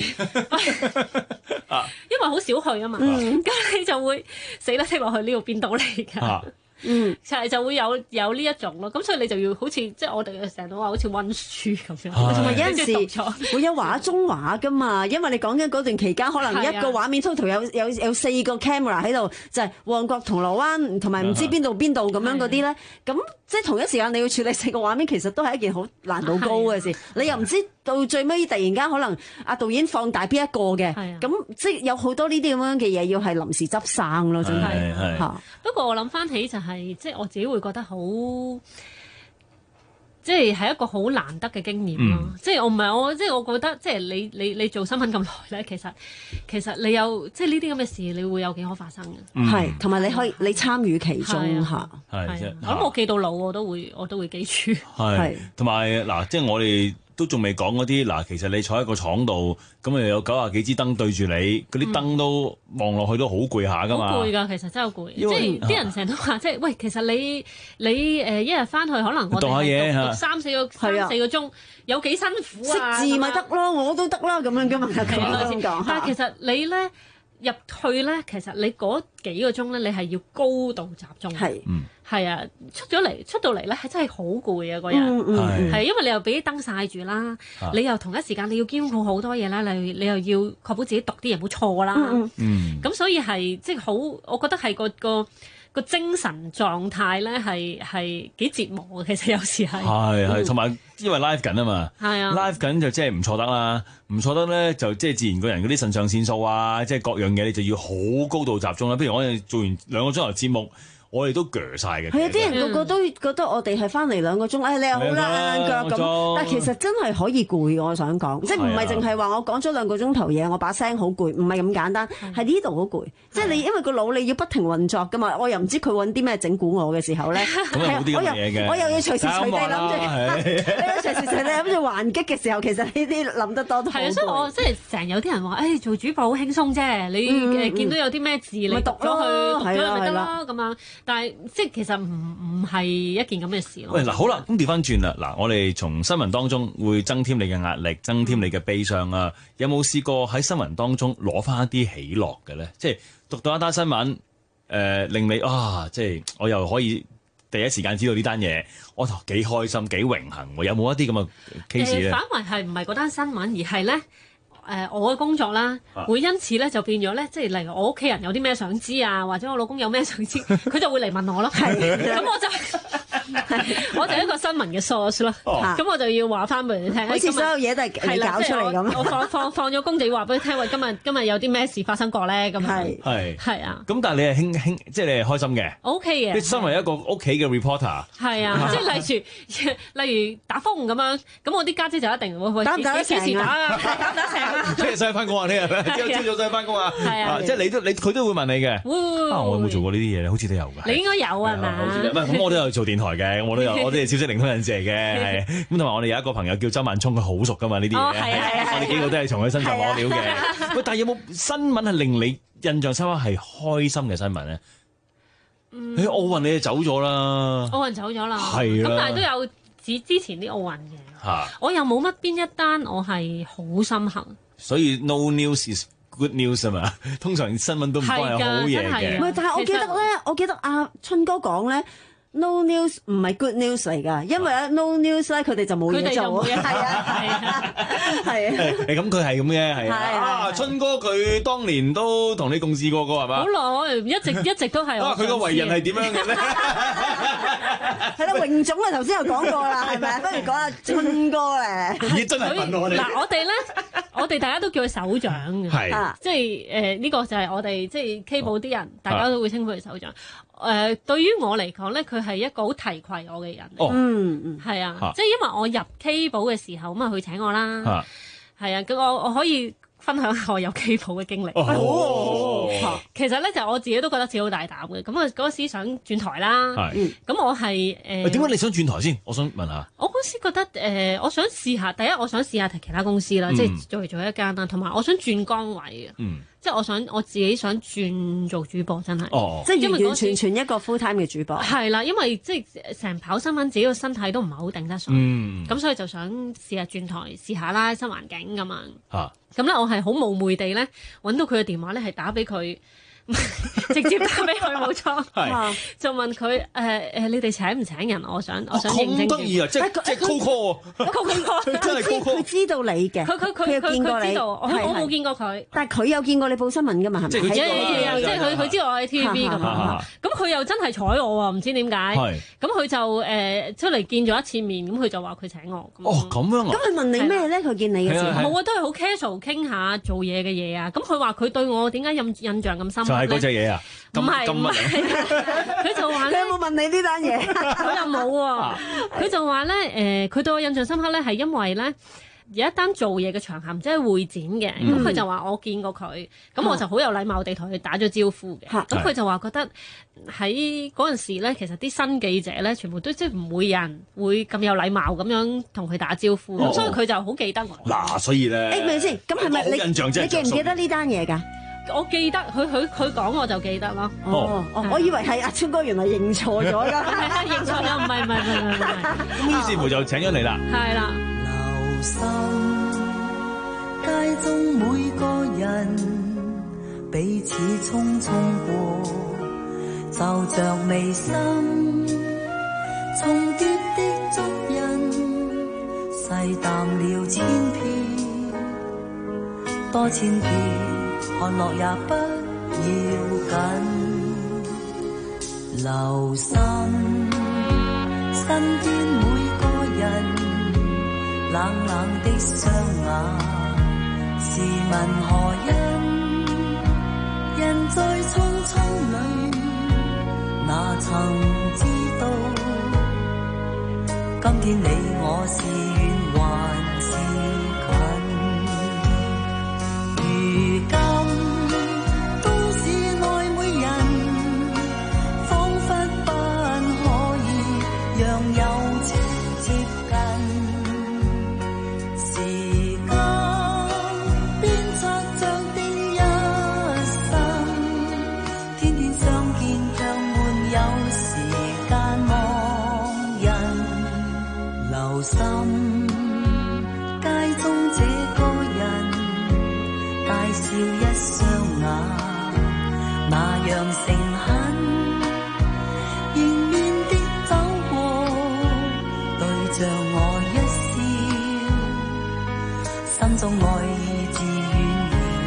因為好少去啊嘛。咁、嗯、你就會死得剔落去呢度邊度嚟㗎？ 嗯， 就係就會有有呢一種咯。咁所以你就要好似即係我哋成日都話好似温書咁樣， 同埋有陣時時會有畫中畫噶嘛，因為你講緊嗰段期間，可能一個畫面 total 有有有四個 camera 喺度，就係旺角、銅鑼灣同埋唔知邊度邊度咁樣嗰啲咧。咁即係同一時間你要處理四個畫面，其實都係一件好難度高嘅事。你又唔知到最尾突然間可能阿導演放大邊一個嘅，咁即係有好多呢啲咁樣嘅嘢要係臨時執生咯，真係嚇。 不過我諗翻起就係即係我自己會覺得好。即係係一個好難得嘅經驗咯、嗯，即係我唔係我，即係我覺得，即係你你你做新聞咁耐咧，其實其實你有即係呢啲咁嘅事，你會有幾可發生嘅， 係同埋你可以你參與其中嚇， 係我諗我記到老我都會我都會記住， 係同埋嗱，即係我哋。都仲未講嗰啲嗱，其實你坐喺個廠度，咁誒有九廿幾支燈對住你，嗰啲燈都望落去都好攰下噶嘛。 好攰㗎，其實真係好攰。即係啲人成日都話，即係喂，其實你你誒一日翻去，可能我哋係讀讀三四個三四個鐘，有幾辛苦啊？ 識字咪得咯，我都得啦，咁樣噶嘛。 咁講，但係其實你咧入去咧，其實你嗰幾個鐘咧，你係要高度集中。係。係啊，出咗嚟出到嚟咧，係真係好攰啊！個人係因為你又俾啲燈曬住啦，啊、你又同一時間你要兼顧好多嘢啦，例如你又要確保自己讀啲嘢唔好錯啦。咁、嗯嗯、所以係即係好，我覺得係個個個精神狀態咧係係幾折磨嘅。其實有時係係係，同埋、嗯、因為 live 緊啊嘛，係啊 live 緊就即係唔錯得啦，唔錯得咧就即係自然個人嗰啲腎上腺素啊，即係各樣嘢你就要好高度集中啦。譬如我哋做完兩個鐘頭節目。我哋都鋸晒嘅。 係啊，啲人個個都覺得我哋係翻嚟兩個鐘，誒、哎、你又好啦，硬腳咁。但係其實真係可以攰，我想講，即係唔係淨係話我講咗兩個鐘頭嘢，我把聲好攰，唔係咁簡單，係呢度好攰。即係你因為個腦你要不停運作噶嘛，我又唔知佢揾啲咩整蠱我嘅時候咧， 我又我又要隨時隨地諗住，你要隨時隨地諗住還擊嘅時候，其實呢啲諗得多都好攰。 係啊，所以我即係成日有啲人話，誒、哎、做主播好輕鬆啫，你誒、嗯呃、見到有啲咩字你讀咗去，讀咗咪得咯咁樣。但係即係其實唔唔係一件咁嘅事咯。 喂嗱，好啦，咁調翻轉啦，嗱，我哋從新聞當中會增添你嘅壓力，增添你嘅悲傷啊！有冇試過喺新聞當中攞翻一啲喜樂嘅咧？即係讀到一單新聞，誒、呃、令你啊，即係我又可以第一時間知道呢單嘢，我就幾開心幾榮幸。有冇一啲咁嘅 case 咧？ 反為係唔係嗰單新聞，而係咧？誒、呃，我嘅工作啦，會因此咧就變咗咧，即係例如我屋企人有啲咩想知啊，或者我老公有咩想知，佢就會嚟問我咯。係，咁我就我就一個新聞嘅 source 咯。咁我就要話翻俾你聽， 好似所有嘢都係你搞出嚟咁。 我放放放咗工就要話俾你聽，喂，今日今日有啲咩事發生過咧？咁係係係啊。 咁但係你係輕輕，即係你係開心嘅。 O K 嘅。 你身為一個屋企嘅 reporter。 係啊，即係例如例如打風咁樣，咁我啲家姐就一定會會打唔打得成啊？ 打唔打成？ 聽日使翻工啊！聽日朝朝早使翻工啊！即係你都你佢都會問你嘅。啊，我有冇做過呢啲嘢咧？好似都有㗎。 你應該有啊嘛？ 唔係咁，我都有做電台嘅，我都有，我哋係消息靈通人士嚟嘅，係咁同埋我哋有一個朋友叫周萬聰，佢好熟㗎嘛呢啲嘢。 哦，係啊係啊！ 我哋幾個都係從佢身上攞料嘅。喂，但係有冇新聞係令你印象深刻係開心嘅新聞咧？ 嗯， 誒奧運你就走咗啦。 奧運走咗啦。 係啦。 咁但係都有指之前啲奧運嘅。 嚇！ 我又冇乜邊一單我係好深刻。 所以 no news is good news 啊嘛，通常新聞都唔關係好嘢嘅。 唔係，但係我記得咧，我記得阿春哥講咧 ，no news 唔係 good news 嚟㗎，因為咧 no news 咧佢哋就冇嘢做。係啊，係啊，係啊。 誒咁佢係咁嘅，係啊。春哥佢當年都同你共事過㗎係嘛？ 好耐，一直一直都係。 啊，佢個為人係點樣嘅咧？ 係啦，榮總啊，頭先又講過啦，係咪？不如講下春哥咧。 咦，真係問我哋。 嗱，我哋咧，我哋大家都叫佢首長嘅， 係， 即係誒呢個就係我哋即係 K 寶啲人，大家都會稱佢為首長。誒，對於我嚟講咧，佢係一個好提攜我嘅人。 哦， 嗯嗯， 係啊，即係因為我入 K 寶嘅時候咁啊，佢請我啦，係啊，咁我我可以分享下我有 K 寶嘅經歷。 哦， 其實咧就我自己都覺得自己好大膽嘅。咁啊嗰時想轉台啦，咁我係誒。 點解你想轉台先？我想問下。 我嗰時覺得誒，我想試下，第一我想試下其他公司啦，即係做嚟做一間啦，同埋我想轉崗位嘅。嗯。即係我想我自己想轉做主播，真係， 哦、即係完完全全一個 full time 嘅主播。 係啦，因為即係成跑新聞，自己個身體都唔係好頂得順，咁、嗯、所以就想試下轉台試下啦，新環境咁樣。嚇！咁咧，我係好冒昧地咧揾到佢嘅電話咧，係打俾佢， 直接打俾佢冇錯， 係就問佢誒誒，你哋請唔請人？我想我想認證咁得意啊！即係即係 call call 喎 call call， 佢真係 call call。 佢知道你嘅， 佢佢佢佢有見過你， 佢知道我係我冇係見過佢， 但係佢有見過你報新聞㗎嘛？係咪？ 即係佢知道啦係啊，即係佢佢知道我喺 T V B 咁樣，咁佢又真係睬我喎，唔知點解。 係咁佢就誒出嚟見咗一次面，咁佢就話佢請我。 哦，咁樣啊！ 咁佢問你咩咧？佢見你嘅時候， 冇啊，都係好 casual 傾下做嘢嘅嘢啊。咁佢話佢對我點解印印象咁深刻就係嗰隻嘢啊！ 唔係唔係，佢就話咧， 佢有冇問你呢單嘢？ 佢又冇喎。佢就話咧，誒，佢對我印象深刻咧，係因為咧有一單做嘢嘅場合，即係會展嘅。咁佢就話我見過佢，咁我就好有禮貌地同佢打咗招呼嘅。咁佢就話覺得喺嗰陣時咧，其實啲新記者咧，全部都即係唔會有人會咁有禮貌咁樣同佢打招呼，咁所以佢就好記得我。 嗱，所以咧， 誒，咪先？咁係咪你印象真係你記唔記得呢單嘢㗎？ 我記得佢佢佢講我就記得咯。 哦哦，我以為係阿超哥原來認錯咗㗎， 認錯咗，唔係唔係唔係唔係。 咁於是乎就請咗你啦。 係啦。 留心街中每個人彼此匆匆過，就像眉心重疊的足印，細淡了千遍，多千遍。看落也不要緊，留心身邊每個人冷冷的雙眼，試問何因？人在匆匆裏，哪曾知道，今天你我是遠還是近？如今心街中這個人大笑一雙眼，那樣誠懇，迎面的走過，對着我一笑，心中愛意自遠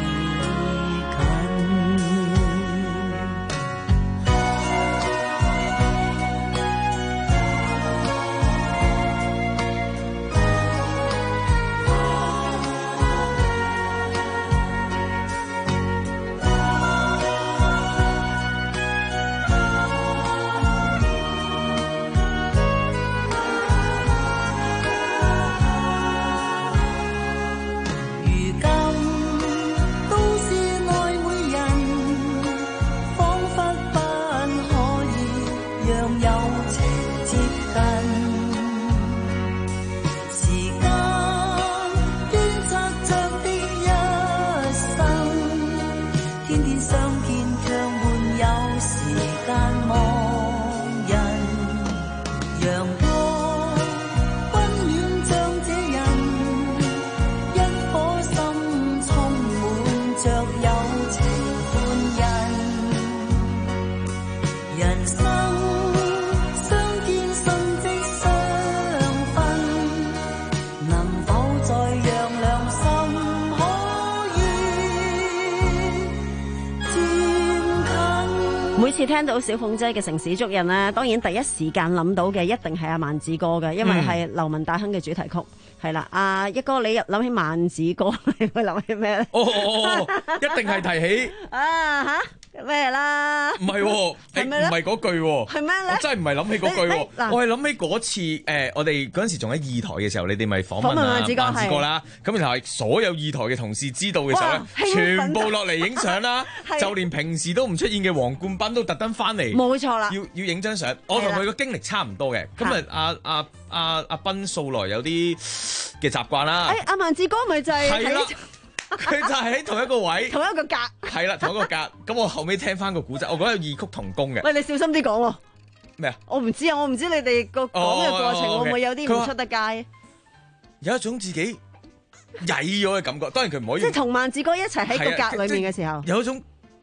每次聽到小鳳姐嘅城市足印咧，當然第一時間諗到嘅一定係阿萬子歌嘅，因為係流氓大亨嘅主題曲。係啦，阿一哥，你諗起萬子歌，你會諗起咩咧？ 哦哦哦，一定係提起啊吓咩啦？ 唔係，誒唔係嗰句喎， 係咩咧？ 我真係唔係諗起嗰句喎， 嗱我係諗起嗰次誒，我哋嗰陣時仲喺二台嘅時候，你哋咪訪問訪問萬子歌萬子歌啦，咁然後係所有二台嘅同事知道嘅時候咧，全部落嚟影相啦，就連平時都唔出現嘅黃冠斌都特登翻嚟， 冇錯啦， 要要影張相。我同佢個經歷差唔多嘅，今日阿阿阿阿斌素來有啲嘅習慣啦。 誒，阿萬子哥咪就係係啦。佢就係喺同一個位， 同一個格， 係啦，同一個格。咁我後尾聽翻個古仔，我覺得有異曲同工嘅。 喂，你小心啲講喎。 咩啊？ 我唔知啊，我唔知你哋個講嘅過程會唔會有啲唔出得街。 有一種自己曳咗嘅感覺，當然佢唔可以。 即係同萬子哥一齊喺個格裏面嘅時候， 有一種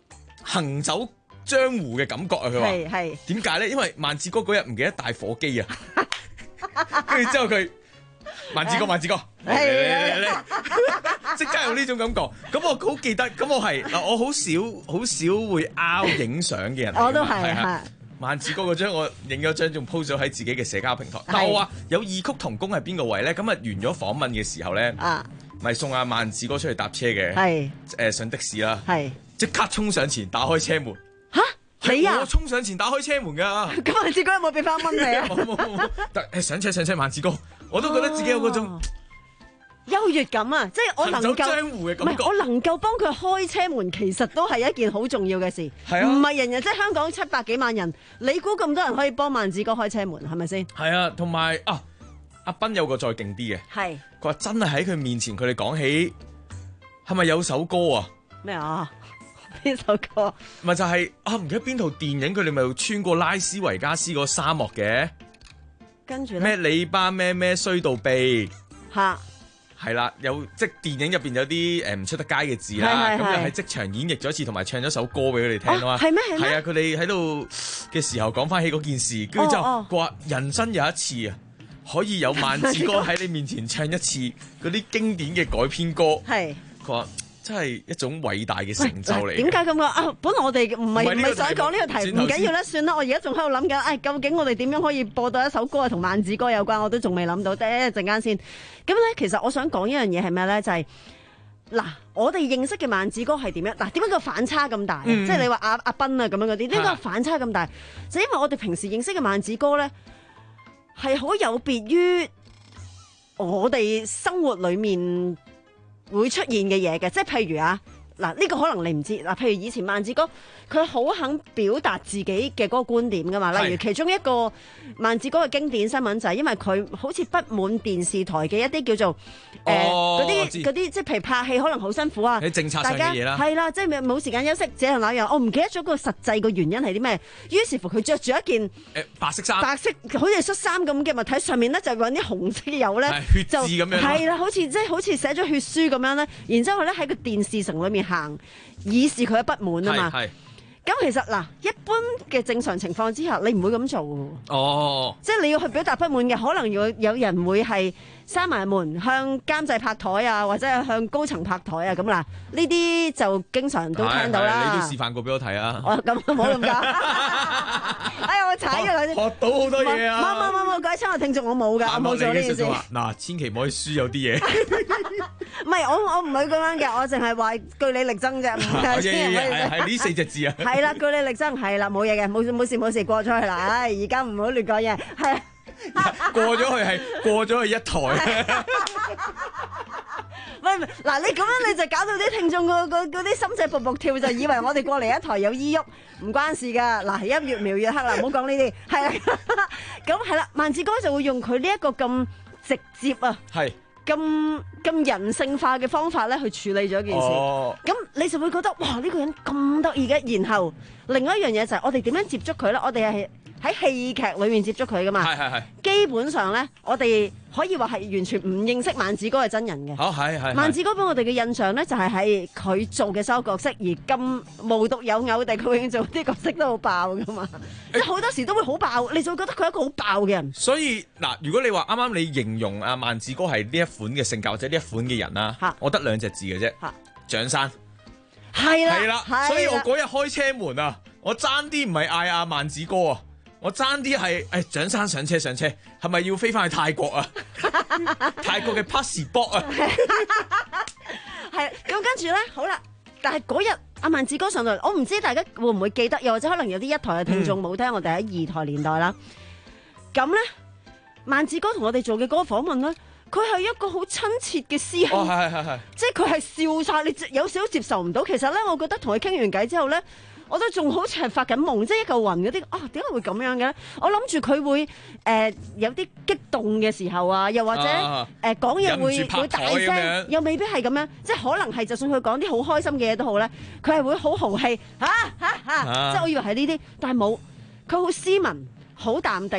行走江湖嘅感覺啊！佢話係係點解咧？因為萬志哥嗰日唔記得帶火機啊，跟住之後佢萬志哥萬志哥嚟嚟嚟嚟，即刻有呢種感覺。咁我好記得，咁我係嗱，我好少好少會拗影相嘅人嚟㗎嘛， 我都係係萬志哥嗰張我影咗張仲 po 咗喺自己嘅社交平台。但我話有異曲同工係邊個位咧？咁啊完咗訪問嘅時候咧，咪送阿萬志哥出去搭車嘅，係誒上的士啦，係即刻衝上前打開車門。嚇你啊！我衝上前打開車門㗎。咁萬志哥有冇俾翻蚊你啊？ 冇冇冇，但誒上車上車，萬志哥，我都覺得自己有嗰種優越感啊！即係我能夠江湖嘅感覺， 我能夠幫佢開車門，其實都係一件好重要嘅事。 係啊， 唔係人人即係香港七百幾萬人，你估咁多人可以幫萬志哥開車門係咪先？ 係啊，同埋啊，阿斌有個再勁啲嘅，係佢話真係喺佢面前，佢哋講起係咪有首歌啊？ 咩啊？邊首歌？ 咪就係、是、啊，唔記得邊套電影，佢哋咪穿過拉斯維加斯個沙漠嘅， 跟住咩你巴咩咩衰到痹嚇。 係啦，有即係電影入邊有啲誒唔出得街嘅字啦，咁又喺即場演繹咗一次，同埋唱咗首歌俾佢哋聽啊嘛。 係咩係咩？ 係啊，佢哋喺度嘅時候講翻起嗰件事，跟住就話人生有一次啊，可以有萬志哥喺你面前唱一次嗰啲經典嘅改編歌。係佢話真係一種偉大嘅成就嚟。點解咁講啊？本來我哋唔係唔係想講呢個題，唔緊要啦，算啦。我而家仲喺度諗緊，誒究竟我哋點樣可以播到一首歌係同萬志哥有關？我都仲未諗到，等一陣間先。咁咧，其實我想講一樣嘢係咩咧？就係、是、嗱，我哋認識嘅萬志哥係點樣？嗱，點解個反差咁大？嗯、即係你話阿阿斌啊咁樣嗰啲，點解反差咁大？就因為我哋平時認識嘅萬志哥咧，係好有別於我哋生活裡面會出現嘅嘢嘅，即係譬如啊，嗱、這、呢個可能你唔知，嗱譬如以前萬志哥佢好肯表達自己嘅嗰個觀點噶嘛，例如其中一個萬志哥嘅經典新聞就係因為佢好似不滿電視台嘅一啲叫做誒嗰啲嗰啲，即係譬如拍戲可能好辛苦啊， 喺政策上嘅嘢啦， 係啦，即係冇時間休息，這樣那樣，我唔記得咗個實際個原因係啲咩，於是乎佢着住一件誒白色衫， 白色好似恤衫咁嘅物體，上面咧就揾啲紅色嘅油咧， 血字咁樣， 係啦，好似即係好似寫咗血書咁樣咧，然之後咧喺個電視城裏面行，以示佢嘅不滿啊嘛。咁其實嗱，一般嘅正常情況之下，你唔會咁做嘅。哦，即係你要去表達不滿嘅，可能要有人會係閂埋門向監製拍台啊，或者係向高層拍台啊咁啦。呢啲就經常都聽到啦。 你都示範過俾我睇啊！ 哦，咁唔好咁講。哎呀，我踩咗佢先。 學到好多嘢啊！ 冇冇冇冇，各位親愛聽眾，我冇㗎，我冇做呢件事。 嗱，千祈唔可以輸有啲嘢。 唔係，我我唔係咁樣嘅，我淨係話據理力爭啫。係係係呢四隻字啊！ 係啦，據理力爭係啦，冇嘢嘅，冇冇事冇事過咗去啦。唉，而家唔好亂講嘢，係過咗去係過咗去一台。 喂，嗱你咁樣你就搞到啲聽眾個個嗰啲心仔卜卜跳，就以為我哋過嚟一台有醫鬱，唔關事㗎。嗱，一越描越黑啦，唔好講呢啲。係啦，咁係啦，萬志哥就會用佢呢一個咁直接啊，係咁咁人性化嘅方法咧去處理咗件事。哦，咁你就會覺得哇呢個人咁得意嘅。然後另外一樣嘢就係我哋點樣接觸佢咧？我哋係喺戲劇裏面接觸佢噶嘛。係係係。基本上咧，我哋可以話係完全唔認識萬志哥係真人嘅。好係係。萬志哥俾我哋嘅印象咧，就係喺佢做嘅所有角色，而咁無獨有偶地，佢永遠做啲角色都好爆噶嘛。即係好多時都會好爆，你就會覺得佢係一個好爆嘅人。 所以嗱，如果你話啱啱你形容阿萬志哥係呢一款嘅性格或者呢一款嘅人啦，我得兩隻字嘅啫，蔣生。係啦係啦，所以我嗰日開車門啊，我爭啲唔係嗌阿萬志哥啊。我爭啲係誒蔣生上車上車，係咪要飛翻去泰國啊？泰國嘅 passport 啊， 係咁跟住咧，好啦，但係嗰日阿萬志哥上台，我唔知大家會唔會記得，又或者可能有啲一台嘅聽眾冇聽我哋喺二台年代啦。咁咧、嗯，萬志哥同我哋做嘅嗰個訪問咧，佢係一個好親切嘅師兄，係係係，即係佢係笑晒，你有少少接受唔到。其實咧，我覺得同佢傾完偈之後咧，我都仲好似係發緊夢，即係一嚿雲嗰啲啊，點解會咁樣嘅咧？我諗住佢會誒、呃、有啲激動嘅時候啊，又或者誒講嘢會會大聲，又未必係咁樣，即係可能係就算佢講啲好開心嘅嘢都好咧，佢係會好豪氣嚇嚇嚇，即係我以為係呢啲，但係冇，佢好斯文，好淡定，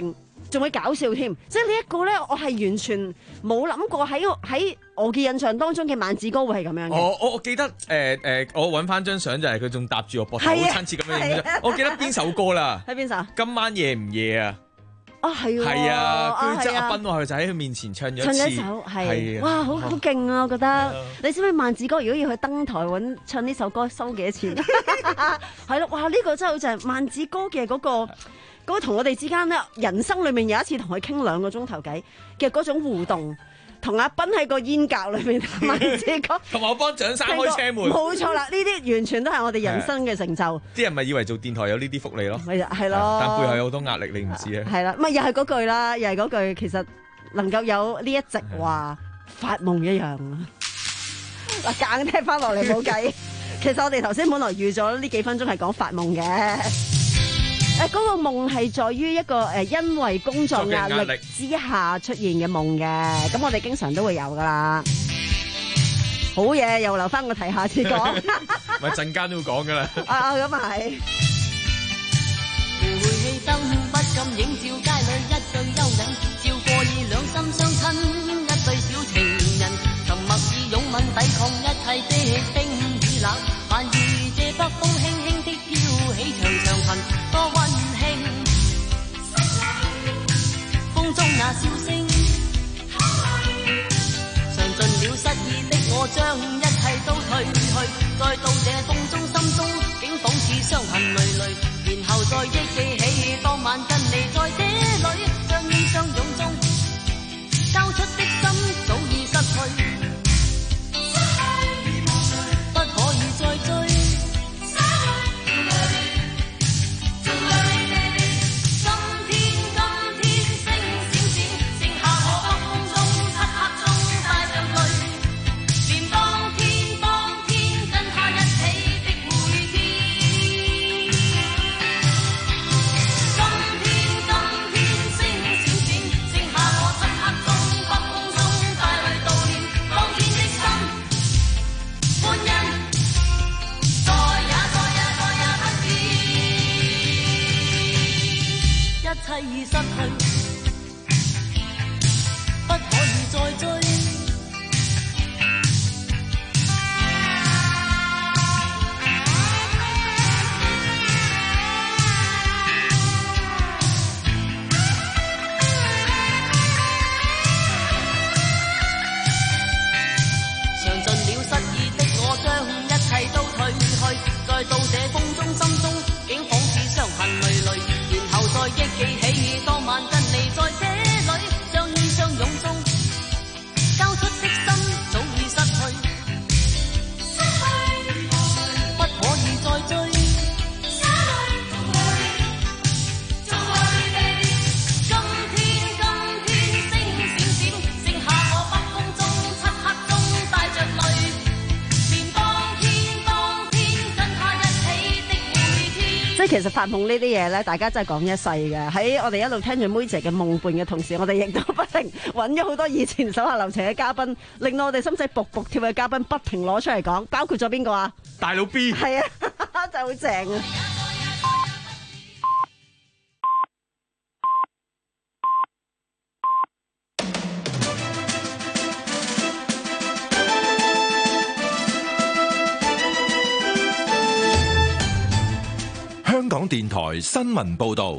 仲會搞笑添，即係呢一個咧，我係完全冇諗過喺喺我嘅印象當中嘅萬子哥會係咁樣嘅。 我我我記得誒誒、呃呃，我揾翻張相就係佢仲搭住個膊頭，好親切咁樣影咗。我記得邊首歌啦？ 喺邊首？ 今晚夜唔夜啊？ 啊係喎， 係啊，跟住即係啊阿斌佢就喺佢面前唱咗唱一次， 咗一首係， 啊哇，好好勁啊！我覺得，你知唔知萬子哥如果要去登台揾唱呢首歌收幾多錢？係咯，哇！呢個真係好正，萬子哥嘅嗰個嗰個同我哋之間咧，人生裏面有一次同佢傾兩個鐘頭偈嘅嗰種互動。同阿斌喺個煙格裏面，萬子哥同埋我幫蔣生開車門， 冇錯啦！呢啲完全都係我哋人生嘅成就。 啲人咪以為做電台有呢啲福利咯， 係係咯， 但背後有好多壓力，你唔知啊。 係啦，咪又係嗰句啦，又係嗰句，其實能夠有呢一席話發夢一樣啊！嗱，硬聽翻落嚟冇計。其實我哋頭先本來預咗呢幾分鐘係講發夢嘅。誒嗰個夢係在於一個誒，因為工作壓力之下出現嘅夢嘅，咁我哋經常都會有噶啦。好嘢，又留翻個題下次講。 咪陣間都會講噶啦。 啊，咁啊係。 煤氣燈不禁映照街裏一對幽人，照過以兩心相親一對小情人，沉默以擁吻抵抗一切的冰與冷，萬遇這北風輕輕的飄起長長痕。多溫馨，風中那笑聲，嘗盡了失意的我，將一切都退去，再到這風中心中，竟仿似傷痕累累，然後再憶記起當晚跟你在這裏，相依相擁中，交出的心早已失去，不可以再追。一切已失去，不可以再追。嘗盡了失意的我，將一切都退去，再到這風中心中，竟仿似傷痕累累。再憶記起當晚跟你在這裏，相依相擁中，交出的心早已失去，失去不可以再追。 其實發夢呢啲嘢咧，大家真係講一世嘅。喺我哋一路聽住妹姐嘅夢伴嘅同時，我哋亦都不停揾咗好多以前手下留情嘅嘉賓，令到我哋心仔卜卜跳嘅嘉賓不停攞出嚟講，包括咗邊個啊？ 大佬 B 係啊，真係好正啊！ 香港電台新聞報道，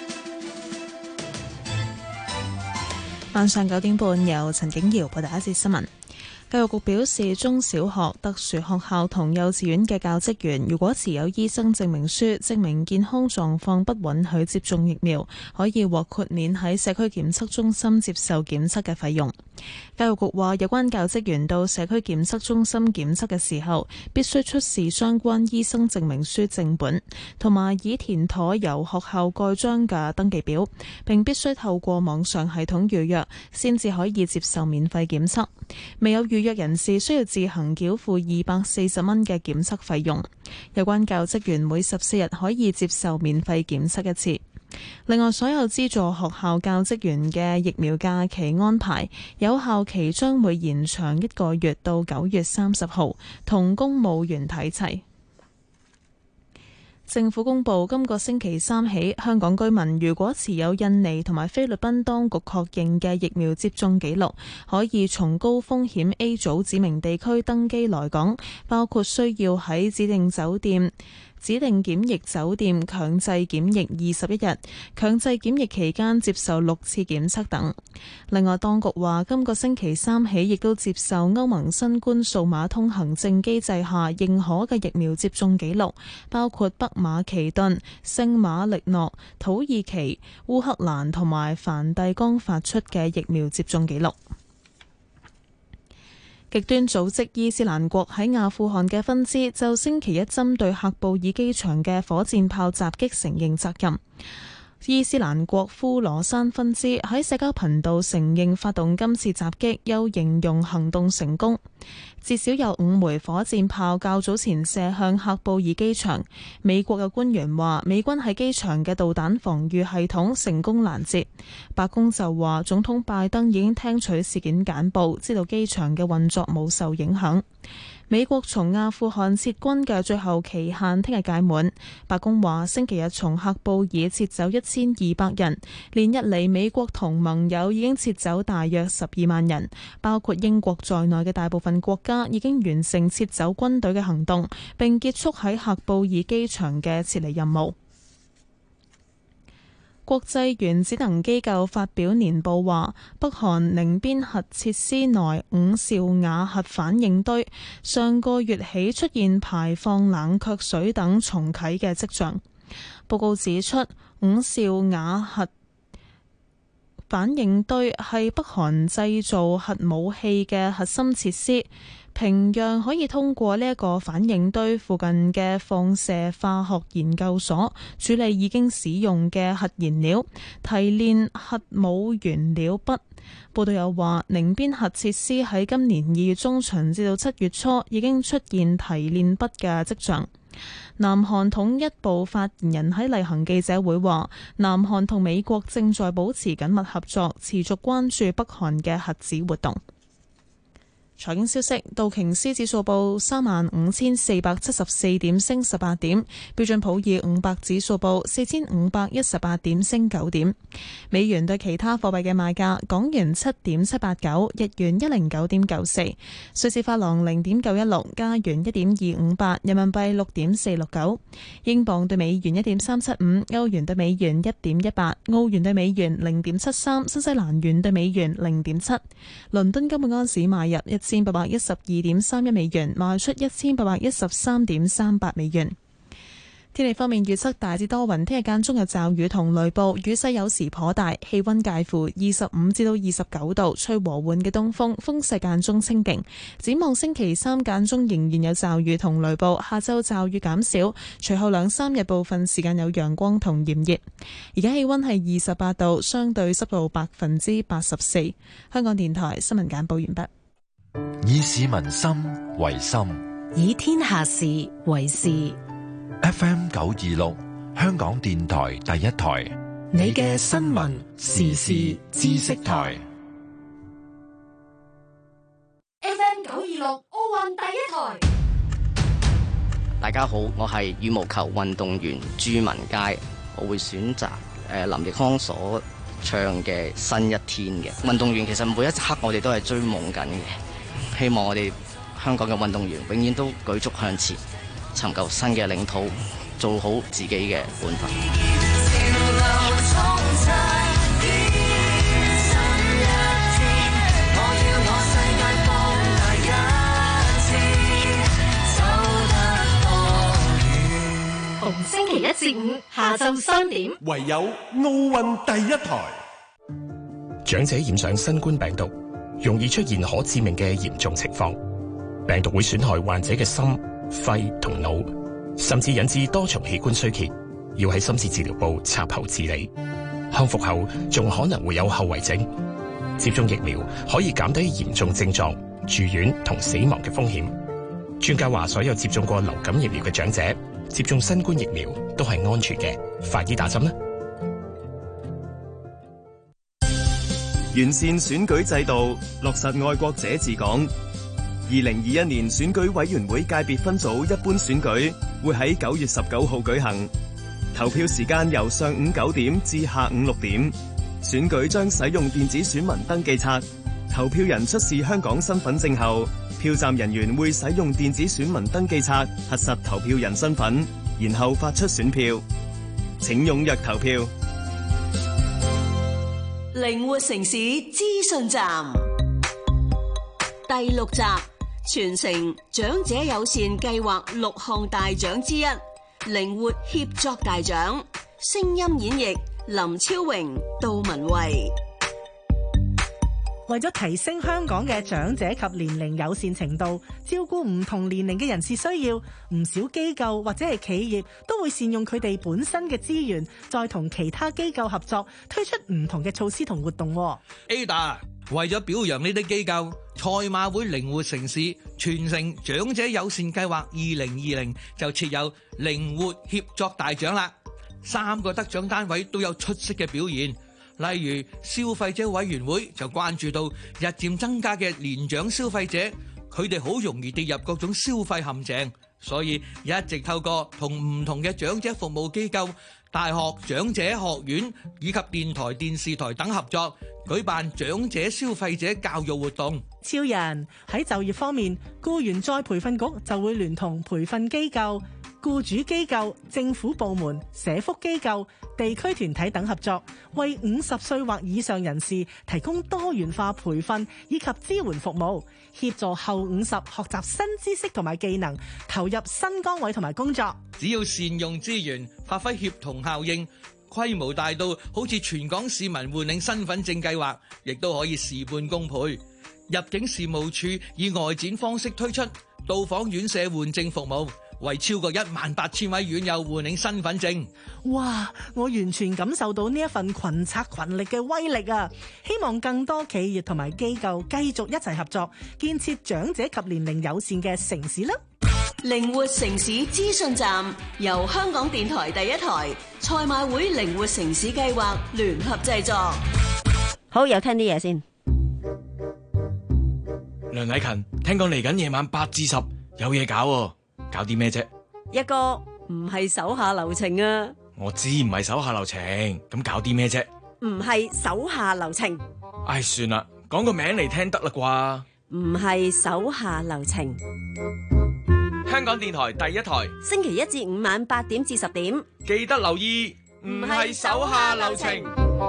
晚上九點半由陳景瑤報道一節新聞。教育局表示，中小學、特殊學校同幼稚園嘅教職員，如果持有醫生證明書，證明健康狀況不允許接種疫苗，可以獲豁免喺社區檢測中心接受檢測嘅費用。教育局話，有關教職員到社區檢測中心檢測嘅時候，必須出示相關醫生證明書正本，同埋已填妥由學校蓋章嘅登記表，並必須透過網上系統預約，先至可以接受免費檢測。未有預約人士需要自行繳付二百四十蚊嘅檢測費用。有關教職員每十四日可以接受免費檢測一次。另外，所有資助學校教職員嘅疫苗假期安排有效期將會延長一個月到九月三十號，同公務員睇齊。 政府公布今個星期三起，香港居民如果持有印尼同埋菲律賓當局確認嘅疫苗接種記錄，可以從高風險 A 組指明地區登機來港，包括需要喺指定酒店指定檢疫酒店強制檢疫二十一日，強制檢疫期間接受六次檢測等。另外，當局話今個星期三起，亦都接受歐盟新冠數碼通行證機制下認可嘅疫苗接種記錄，包括北馬其頓、聖馬力諾、土耳其、烏克蘭同埋梵蒂岡發出嘅疫苗接種記錄。極端組織伊斯蘭國喺阿富汗嘅分支就星期一針對喀布爾機場嘅火箭炮襲擊承認責任。伊斯蘭國呼羅珊分支喺社交頻道承認發動今次襲擊，又形容行動成功。至少有五枚火箭炮較早前射向喀布爾機場。美國嘅官員話，美軍喺機場嘅導彈防禦系統成功攔截。白宮就話，總統拜登已經聽取事件簡報，知道機場嘅運作冇受影響。美國從阿富汗撤軍嘅最後期限聽日屆滿，白宮話星期日從喀布爾撤走一千二百人，連日嚟美國同盟友已經撤走大約十二萬人，包括英國在內嘅大部分國家已經完成撤走軍隊嘅行動，並結束喺喀布爾機場嘅撤離任務。國際原子能機構發表年報話，北韓寧邊核設施內五兆瓦核反應堆上個月起出現排放冷卻水等重啟嘅跡象。報告指出，五兆瓦核反應堆係北韓製造核武器嘅核心設施。平壤可以通過呢一個反應堆附近嘅放射化學研究所處理已經使用嘅核燃料，提煉核武原料筆。報道又話，寧邊核設施喺今年二月中旬至到七月初已經出現提煉筆嘅跡象。南韓統一部發言人喺例行記者會話，南韓同美國正在保持緊密合作，持續關注北韓嘅核子活動。財經消息，道瓊斯指數報三萬五千四百七十四點，升十八點；標準普爾五百指數報四千五百一十八點，升九點。美元對其他貨幣嘅賣價：港元七點七八九，日元一零九點九四，瑞士法郎零點九一六，加元一點二五八，人民幣六點四六九，英鎊對美元一點三七五，歐元對美元一點一八，澳元對美元零點七三，新西蘭元對美元零點七。倫敦金每安士買入一千八百一十二點三一美元，賣出一千八百一十三點三八美元。天氣方面預測大致多雲，聽日間中有驟雨同雷暴，雨勢有時頗大，氣溫介乎二十五至到二十九度，吹和緩嘅東風，風勢間中清勁。展望星期三間中仍然有驟雨同雷暴，下周驟雨減少，隨後兩三日部分時間有陽光同炎熱。而家氣溫係二十八度，相對濕度百分之八十四。香港電台新聞簡報完畢。 以市民心為心， 以天下事為事。 F M 九二六，香港電台第一台， 你嘅新聞時事知識台。 F M 九二六奧運第一台。 大家好，我係羽毛球運動員朱文佳，我會選擇誒林奕匡所唱嘅《新一天》嘅。運動員其實每一刻我哋都係追夢緊嘅，希望我哋香港嘅運動員永遠都舉足向前，尋求新嘅領土，做好自己嘅本分。 逢星期一至五下晝三點， 唯有奧運第一台。 長者染上新冠病毒，容易出現可致命嘅嚴重情況，病毒會損害患者嘅心、肺同腦，甚至引致多重器官衰竭，要喺深切治療部插喉治理。康復後仲可能會有後遺症。接種疫苗可以減低嚴重症狀、住院同死亡嘅風險。專家話，所有接種過流感疫苗嘅長者接種新冠疫苗都係安全嘅，快啲打針啦！ 完善選舉制度，落實愛國者治港。二零二一年選舉委員會界別分組一般選舉會喺九月十九號舉行，投票時間由上午九點至下午六點。選舉將使用電子選民登記冊，投票人出示香港身份證後，票站人員會使用電子選民登記冊核實投票人身份，然後發出選票。請踴躍投票。 靈活城市資訊站第六集，全城長者友善計劃六項大獎之一，靈活協作大獎。聲音演繹林超榮、杜文慧。 為咗提升香港嘅長者及年齡友善程度，照顧唔同年齡嘅人士需要，唔少機構或者係企業都會善用佢哋本身嘅資源，再同其他機構合作，推出唔同嘅措施同活動。 Ada 為咗表揚呢啲機構，賽馬會靈活城市全城長者友善計劃二零二零就設有靈活協作大獎啦。三個得獎單位都有出色嘅表現。例如消費者委員會就關注到日漸增加嘅年長消費者，佢哋好容易跌入各種消費陷阱，所以一直透過同唔同嘅長者服務機構、大學長者學院以及電台、電視台等合作，舉辦長者消費者教育活動。 超人喺就業方面，僱員再培訓局就會聯同培訓機構、僱主機構、政府部門、社福機構、地區團體等合作，為五十歲或以上人士提供多元化培訓以及支援服務，協助後五十學習新知識同埋技能，投入新崗位同埋工作。 只要善用資源，發揮協同效應，規模大到好似全港市民換領身份證計劃，亦都可以事半功倍。入境事務處以外展方式推出到訪院舍換證服務，為超過一萬八千位院友換領身份證。 哇！我完全感受到呢一份群策群力嘅威力啊！希望更多企業同埋機構繼續一齊合作，建設長者及年齡友善嘅城市啦。 靈活城市資訊站由香港電台第一台、賽馬會靈活城市計劃聯合製作。 好，又聽啲嘢先。 梁禮勤，聽講嚟緊夜晚八至十有嘢搞喎，搞啲咩啫？ 一個唔係手下留情啊！ 我知唔係手下留情，咁搞啲咩啫？ 唔係手下留情。 唉，算啦，講個名嚟聽得啦啩？ 唔係手下留情。 香港電台第一台， 星期一至五晚八點至十點， 記得留意。唔係手下留情。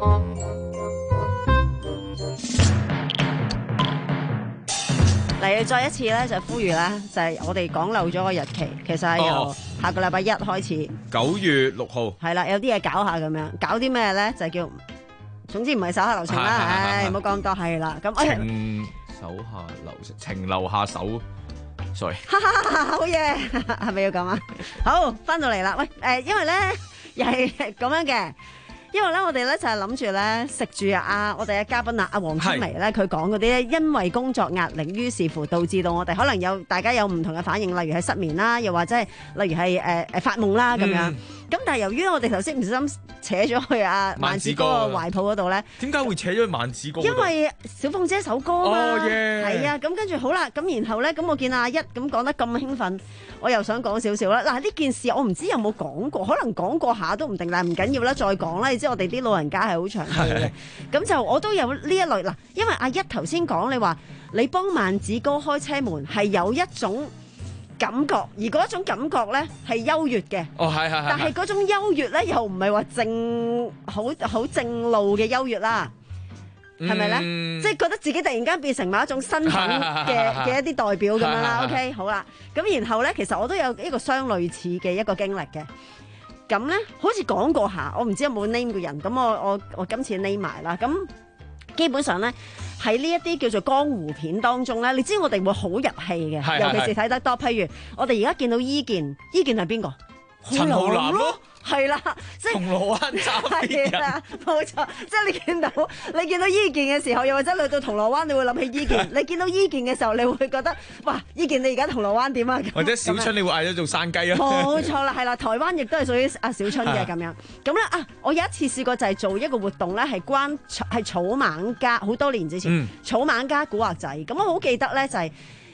嚟，再一次咧就呼籲咧，就係我哋講漏咗個日期，其實係由下個禮拜一開始， 九月六號係啦，有啲嘢搞下咁樣，搞啲咩咧？就係叫，總之唔係手下留情啦，唉，唔好講咁多，係啦，咁情手下留情，情留下手。sorry， 好嘢，係咪要咁啊？好，翻到嚟啦，喂，誒，因為咧又係咁樣嘅。因為咧，我哋咧就係諗住咧食住啊，我哋嘅嘉賓啊，阿黃春梅咧，佢講嗰啲咧，因為工作壓力，於是乎導致到我哋可能有大家有唔同嘅反應，例如係失眠啦，又或者係例如係誒誒發夢啦咁樣。咁、嗯、但係由於我哋頭先唔小心扯咗去阿萬子哥個懷抱嗰度咧， 點解會扯咗去萬子哥？ 因為小鳳姐首歌嘛，係、oh, yeah. 啊，咁跟住好啦，咁然後咧，咁我見阿一咁講得咁興奮，我又想講少少啦。嗱，呢件事我唔知有冇講過，可能講過下都唔定，但係唔緊要啦，再講啦。即係我哋啲老人家係好長氣嘅，咁就我都有呢一類嗱，因為阿一頭先講你話你幫萬子哥開車門係有一種感覺，而嗰種感覺咧係優越嘅， 哦係係係， 但係嗰種優越咧又唔係話正好好正路嘅優越啦，係咪咧？即係覺得自己突然間變成某一種身份嘅嘅一啲代表咁樣啦。OK， 好啦，咁然後咧，其實我都有一個相類似嘅一個經歷嘅。咁咧，好似講過下，我唔知有冇 name 個人，咁我我我今次 name 埋啦。咁基本上咧，喺呢一啲叫做江湖片當中咧，你知我哋會好入戲嘅，是尤其是睇得多。譬如我哋而家見到伊健，伊健係邊個？ 陳浩南咯。 係啦，即係銅鑼灣揸邊人，冇錯。即係你見到你見到伊健嘅時候，又或者去到銅鑼灣，你會諗起伊健。你見到伊健嘅時候，你會覺得哇，伊健你而家銅鑼灣點啊？ 或者小春，你會嗌咗做山雞啊？ 冇錯啦，係啦，台灣亦都係屬於阿小春嘅咁樣。咁咧啊，我有一次試過就係做一個活動咧，係關係草蜢家，好多年之前，嗯、草蜢家古惑仔。咁我好記得咧就係、是。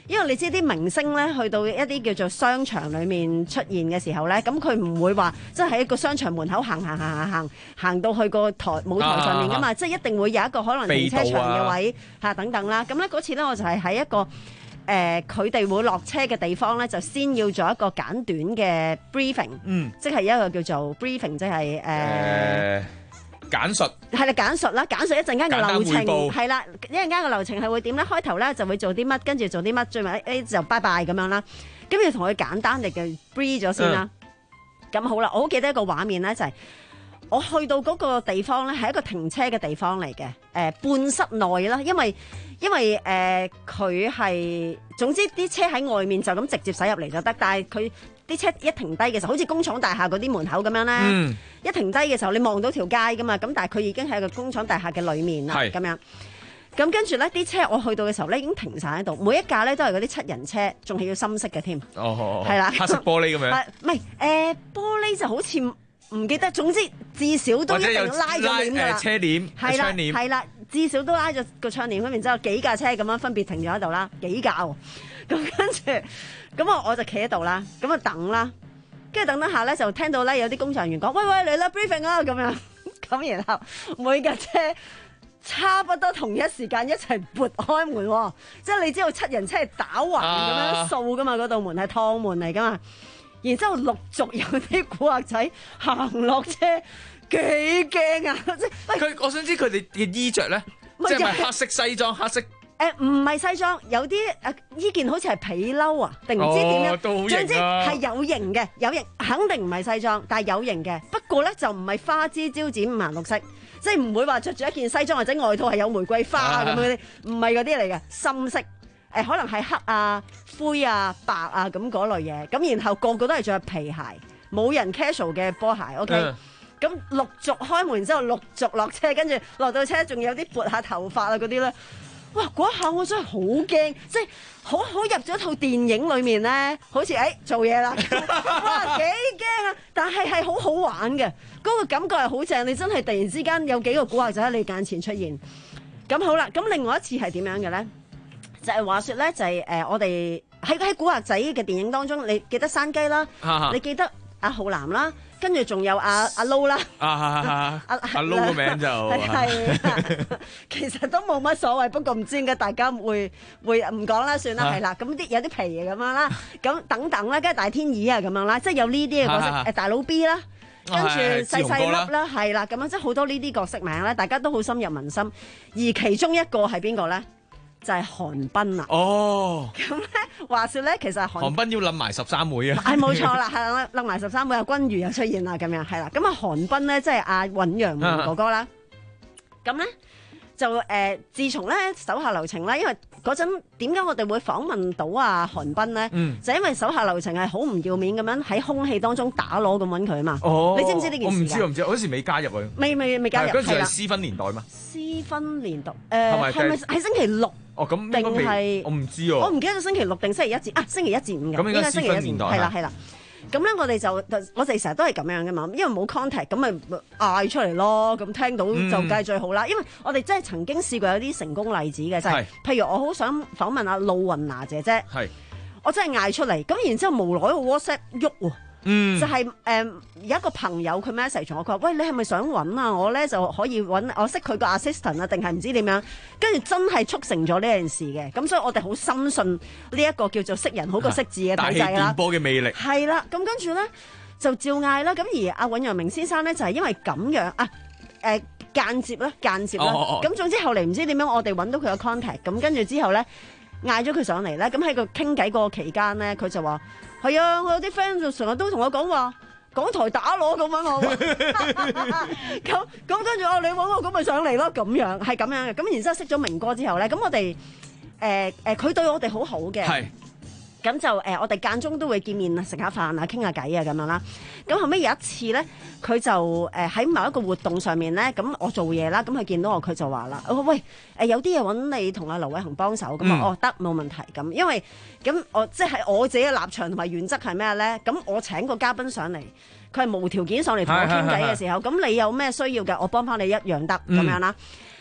因為你知啲明星咧去到一啲叫做商場裡面出現嘅時候咧，咁佢唔會話即係喺一個商場門口行行行行行行到去個台舞台上面噶嘛，啊、即係一定會有一個可能停車場嘅位嚇、啊、等等啦。咁咧嗰次咧我就係喺一個誒佢哋會落車嘅地方咧，就先要做一個簡短嘅 briefing，嗯，即係一個叫做 briefing，即係誒。呃簡述係啦，簡述啦，簡述一陣間嘅流程係啦，一陣間嘅流程係會點咧？開頭咧就會做啲乜，跟住做啲乜，最尾誒就拜拜咁樣啦。咁要同佢簡單地嘅 brief 咗先啦。咁、嗯、好啦，我好記得一個畫面咧，就係、是、我去到嗰個地方咧，係一個停車嘅地方嚟嘅，誒、呃、半室內啦，因為因為誒佢係總之啲車喺外面就咁直接駛入嚟就得，但係佢。啲車一停低嘅時候，好似工廠大廈嗰啲門口咁樣咧，嗯、一停低嘅時候，你望到條街噶嘛，咁但係佢已經喺個工廠大廈嘅裏面啦，咁樣。咁跟住咧，啲車我去到嘅時候咧，已經停晒喺度，每一架咧都係嗰啲七人車，仲係要深色嘅添。 哦， 係啦， 黑色玻璃咁樣。 唔係誒，玻璃就好似唔記得，總之至少都一定拉咗簾㗎啦。 車簾， 係啦， 窗簾， 係啦，至少都拉咗個窗簾，咁然之後幾架車咁樣分別停咗喺度啦，幾架喎。咁跟住，咁我我就企喺度啦，咁啊等啦。跟住等等下咧，就聽到咧有啲工作人員講：喂喂嚟啦 briefing 啊！咁樣，咁然後每架車差不多同一時間一齊撥開門喎，即係你知道七人車係打橫咁樣掃噶嘛，嗰道門係趟門嚟噶嘛。然之後陸續有啲古惑仔行落車，幾驚啊！即係佢，我想知佢哋嘅衣着咧，即係咪黑色西裝、黑色？ 誒唔係西裝，有啲誒依件好似係皮褸啊，定唔知點樣？ 哦、都好型啊！ 總之係有型嘅，有型肯定唔係西裝，但係有型嘅。不過咧就唔係花枝招展五顏六色，即係唔會話着住一件西裝或者外套係有玫瑰花啊咁嗰啲，唔係嗰啲嚟嘅，深色誒、呃、可能係黑啊、灰啊、白啊咁嗰類嘢。咁然後個個都係着皮鞋，冇人 casual 嘅波鞋。OK，咁、嗯、陸續開門之後陸續落車，跟住落到車仲有啲撥下頭髮啊嗰啲咧。哇！嗰一下我真係好驚，即係好好入咗套電影裏面咧，好似誒、欸、做嘢啦，哇幾驚啊！但係係好好玩嘅，嗰、嗰個感覺係好正。你真係突然之間有幾個古惑仔喺你眼前出現。咁好啦，咁另外一次係點樣嘅咧？就係、係、話說咧，就係、係、誒、呃、我哋喺喺古惑仔嘅電影當中，你記得山雞啦，你記得阿浩南啦。跟住仲有阿阿 Low 啦，阿阿阿 Low 個名就係，其實都冇乜所謂，不過唔知點解大家會會唔講啦，算啦，係啦，咁啲有啲皮嘢咁樣啦，咁等等啦，跟住大天二啊咁樣啦，即係有呢啲嘅角色，誒大佬 B 啦，跟住細細粒啦，係啦，咁樣即係好多呢啲角色名咧，大家都好深入民心，而其中一個係邊個咧？就係韓彬啊！ 哦， 咁咧話説咧，其實韓彬要冧埋十三妹啊！ 係冇錯啦，係啦，冧埋十三妹啊，君如又出現啦，咁樣係啦。咁啊，韓彬咧即係阿尹揚哥哥啦。咁咧就誒、呃，自從咧手下留情啦，因為嗰陣點解我哋會訪問到阿韓彬咧？嗯、就因為手下留情係好唔要面咁樣喺空氣當中打攞咁揾佢啊嘛。哦，你知唔知呢件事？我唔知，我唔知，我嗰時未加入啊。 未未未加入。 嗰時係私分年代嘛？ 私分年代誒係咪喺星期六？ 哦，咁定係我唔知喎， 我唔記得咗星期六定星期一至啊，星期一至五嘅， 咁應該星期一年代係啦係啦。咁咧我哋就我哋成日都係咁樣嘅嘛，因為冇 contact，咁咪嗌出嚟咯。咁聽到就梗係最好啦。嗯、因為我哋真係曾經試過有啲成功例子嘅，就係、是、譬如我好想訪問阿露雲娜姐姐，係我真係嗌出嚟，咁然之後無奈個 WhatsApp 喐喎。嗯，就係、是、誒、呃、有一個朋友佢 message 我，佢話：喂，你係咪想揾啊？我咧就可以揾，我識佢個 assistant 啊，定係唔知點樣？跟住真係促成咗呢件事嘅。咁所以我哋好深信呢一個叫做識人好過識字嘅體制啦。大氣電波嘅魅力係啦。咁跟住咧就照嗌啦。咁而阿尹揚明先生咧就係、是、因為咁樣啊誒、呃、間接啦，間接啦。咁、哦哦、總之後嚟唔知點樣，我哋揾到佢嘅 contact。咁跟住之後咧嗌咗佢上嚟咧，咁喺個傾偈嗰個期間咧，佢就話。係啊，我有啲 friend 就成日都同我講話，港台打攞咁樣我，咁咁跟住我你揾我咁咪上嚟咯，咁樣係咁樣嘅。咁然之後識咗明哥之後咧，咁我哋誒誒佢對我哋好好嘅。係。咁就誒、呃，我哋間中都會見面啊，食下飯啊，傾下偈啊，咁樣啦。咁後尾有一次咧，佢就誒喺、呃、某一個活動上面咧，咁我做嘢啦，咁佢見到我，佢就話啦：，喂，誒、呃、有啲嘢揾你同阿劉偉恒幫手，咁啊、嗯，我得冇問題咁。因為咁我即係我自己嘅立場同埋原則係咩咧？咁我請個嘉賓上嚟，佢係無條件上嚟同我傾偈嘅時候，咁你有咩需要嘅，我幫翻你一樣得咁樣啦。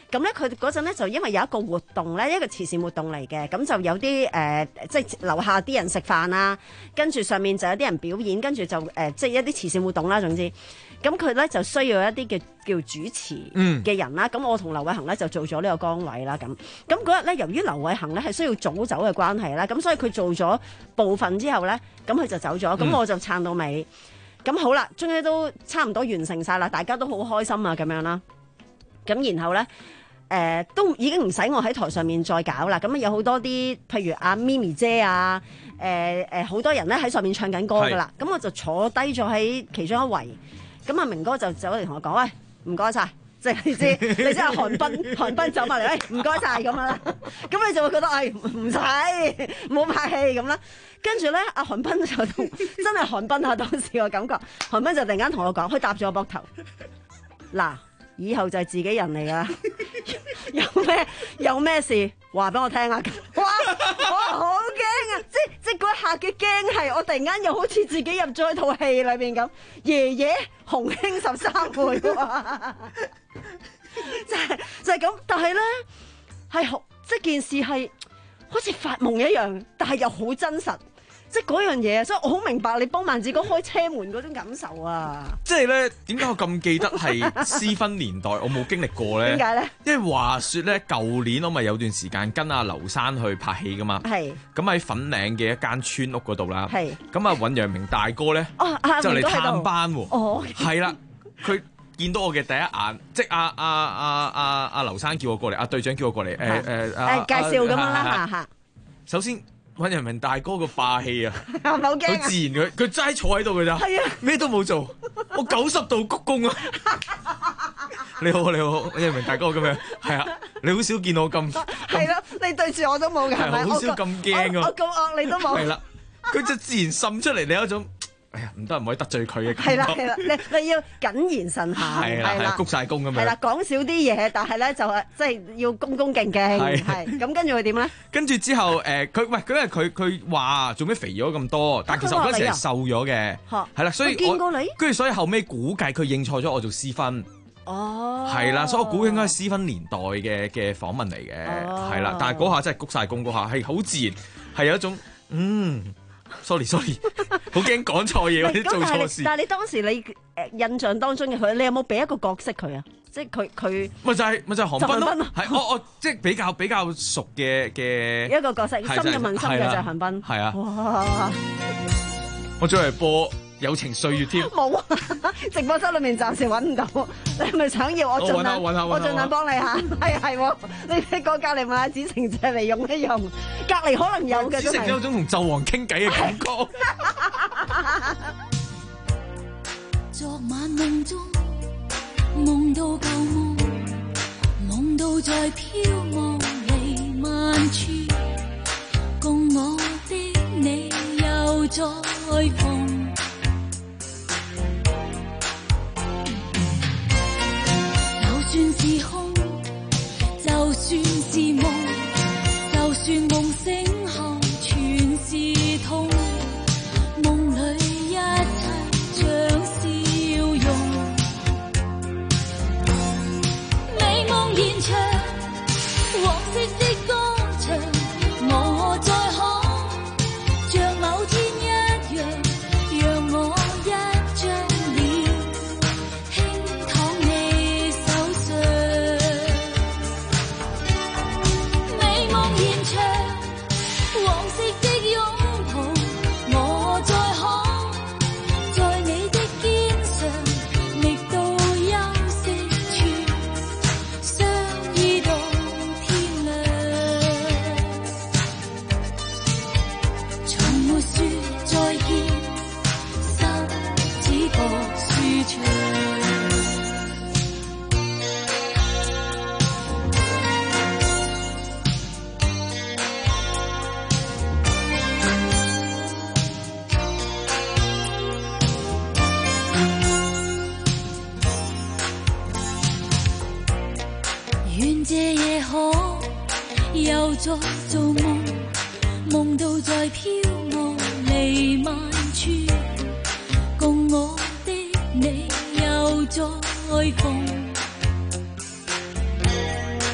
咁咧佢嗰陣咧就因為有一個活動咧，一個慈善活動嚟嘅，咁就有啲誒、呃，即係樓下啲人食飯啊，跟住上面就有啲人表演，跟住就誒、呃，即係一啲慈善活動啦。總之，咁佢咧就需要一啲嘅叫主持嘅人啦。咁、嗯、我同劉偉恒咧就做咗呢個崗位啦。咁咁嗰日咧，由於劉偉恒咧係需要早走嘅關係啦，咁所以佢做咗部分之後咧，咁佢就走咗，咁、嗯、我就撐到尾。咁好啦，終於都差唔多完成晒啦，大家都好開心啊，咁樣啦。咁然後咧。誒、呃、都已經唔使我喺台上面再搞啦，咁有好多啲，譬如阿咪咪姐啊，誒誒好多人咧喺上面唱緊歌噶啦，咁我就坐低咗喺其中一圍，咁阿明哥就走嚟同我講，喂，唔該晒，即係你知，你知阿韓斌，韓斌走埋嚟，喂，唔該晒咁樣啦，咁你就會覺得，誒唔使，唔好拍戲咁啦，跟住咧，阿韓斌就同真係韓斌啊，當時個感覺，韓斌就突然間同我講，佢搭住我膊頭，嗱。以後就係自己人嚟噶，有咩有咩事話俾我聽啊！哇，我好驚啊！即即嗰一下嘅驚係，我突然間又好似自己入咗一套戲裏邊咁，爺爺洪興十三妹，即係就係咁。但係咧係好，即件事係好似發夢一樣，但係又好真實。即係嗰樣嘢，所以我好明白你幫萬志哥開車門嗰種感受啊！ 即係咧，點解我咁記得係師婚年代？我冇經歷過咧。 點解咧？因為話說咧，舊年我咪有段時間跟阿劉生去拍戲噶嘛。係。咁喺粉嶺嘅一間村屋嗰度啦。係。咁啊，尹陽明大哥咧， 哦、 就嚟探班喎。 哦。 係啦，佢見到我嘅第一眼，即係阿阿阿阿阿劉生叫我過嚟，阿、啊、隊長叫我過嚟，誒誒誒介紹咁樣啦嚇。 首先。尹陽明大哥個霸氣啊， 係咪好驚啊？ 好自然佢，佢齋坐喺度㗎咋，係啊，咩都冇做，我九十度鞠躬啊！你好，你好，尹陽明大哥咁樣，係啊，你好少見我咁， 係咯，你對住我都冇㗎，係咪？ 好少咁驚啊！ 我咁惡你都冇， 係啦，佢就自然滲出嚟，你有一種。哎呀，唔得，唔可以得罪佢嘅感覺。 係啦係啦，你你要謹言慎行， 係啦係啦，鞠晒躬咁樣。 係啦，講少啲嘢，但係咧就係即係要恭恭敬敬。係係，咁跟住佢點咧？ 跟住之後誒，佢喂，佢係佢佢話做咩肥咗咁多？但其實我嗰時係瘦咗嘅。係啦，所以見過你。 跟住所以後尾估計佢認錯咗我做師婚。 哦。係啦，所以我估應該係師婚年代嘅嘅訪問嚟嘅。係啦，但係嗰下真係鞠晒躬嗰下係好自然，係有一種嗯。sorry sorry， 好驚講錯嘢或者做錯事。 但係你當時你誒印象當中嘅佢，你有冇俾一個角色佢啊？即係佢佢咪就係咪就係韓斌咯？係我我即係比較比較熟嘅嘅一個角色，深入民心嘅就係韓斌。 係啊！哇！我再嚟播友情歲月添。冇啊！ 直播室裏面暫時揾唔到，你係咪想要我盡量我盡量幫你下？係係，你你過隔離問下子誠借嚟用一用，隔離可能有嘅。 子誠有種同紂王傾偈嘅感覺。 昨晚夢中夢到舊夢，夢到在飄望離萬處，共我的你又再逢。就算是空，就算是夢，就算夢醒後全是痛，夢裏一切像笑容。美夢延長，往昔的歌唱，我再可像某天一樣，讓我一張臉輕躺你手上。美夢延長，往昔的擁抱，我再可在你的肩上，覓到休息處，相依到天亮。從沒說再見，心只覺舒暢。願這夜可又再做夢，夢到在飄望離萬處，共我的你又再逢。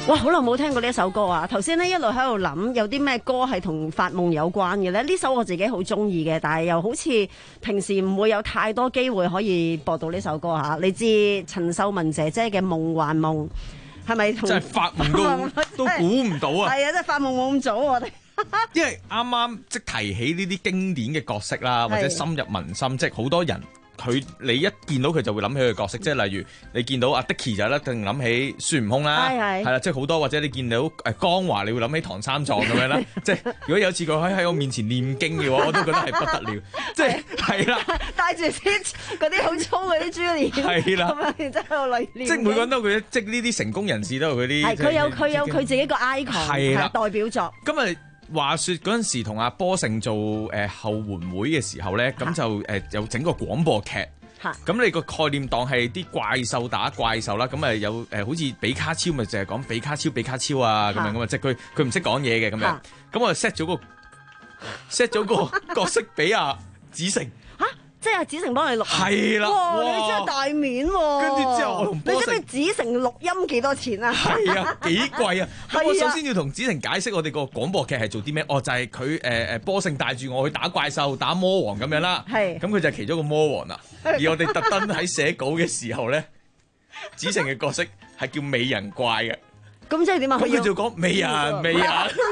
哇！好耐冇聽過呢一首歌啊！頭先呢一路喺度諗有啲咩歌係同發夢有關嘅咧？呢首我自己好中意嘅，但係又好似平時唔會有太多機會可以播到呢首歌嚇。你知陳秀雯姐姐嘅《夢幻夢》係咪同？ 真係發夢都都估唔到啊！ 係啊，真係發夢冇咁早我哋。 因為啱啱即提起呢啲經典嘅角色啦，或者深入民心，即係好多人。佢你一見到佢就會諗起佢嘅角色，即係例如你見到阿 Dicky 就一定諗起孫悟空啦，係啦，即係好多或者你見到誒江華，你會諗起唐三藏咁樣啦。即係如果有次佢可以喺我面前念經嘅話，我都覺得係不得了。即係係啦，帶住啲嗰啲好粗嗰啲珠簾，係啦，咁樣然之後喺度嚟念。即係每個人都佢，即係呢啲成功人士都有佢啲。係佢有佢有佢自己個 icon 係代表作。今日。話說嗰陣時同阿波盛做誒、呃、後援會嘅時候咧，咁就誒有整個廣播劇。咁你個概念當係啲怪獸打怪獸啦，咁啊有誒、呃、好似比卡超咪淨係講比卡超比卡超啊咁樣咁啊，即係佢佢唔識講嘢嘅咁樣。咁我 set 咗個 set 咗個角色俾阿子誠。 即係阿子誠幫你錄， 係啦， 哇！你真係大面喎。跟住之後我同波盛，你知唔知子誠錄音幾多錢啊？ 係啊，幾貴啊！咁我首先要同子誠解釋我哋個廣播劇係做啲咩？哦，就係佢誒誒波盛帶住我去打怪獸、打魔王咁樣啦。係。咁佢就係其中一個魔王啦。而我哋特登喺寫稿嘅時候咧，子誠嘅角色係叫美人怪嘅。 咁即係點啊？ 咁佢就講美人美人。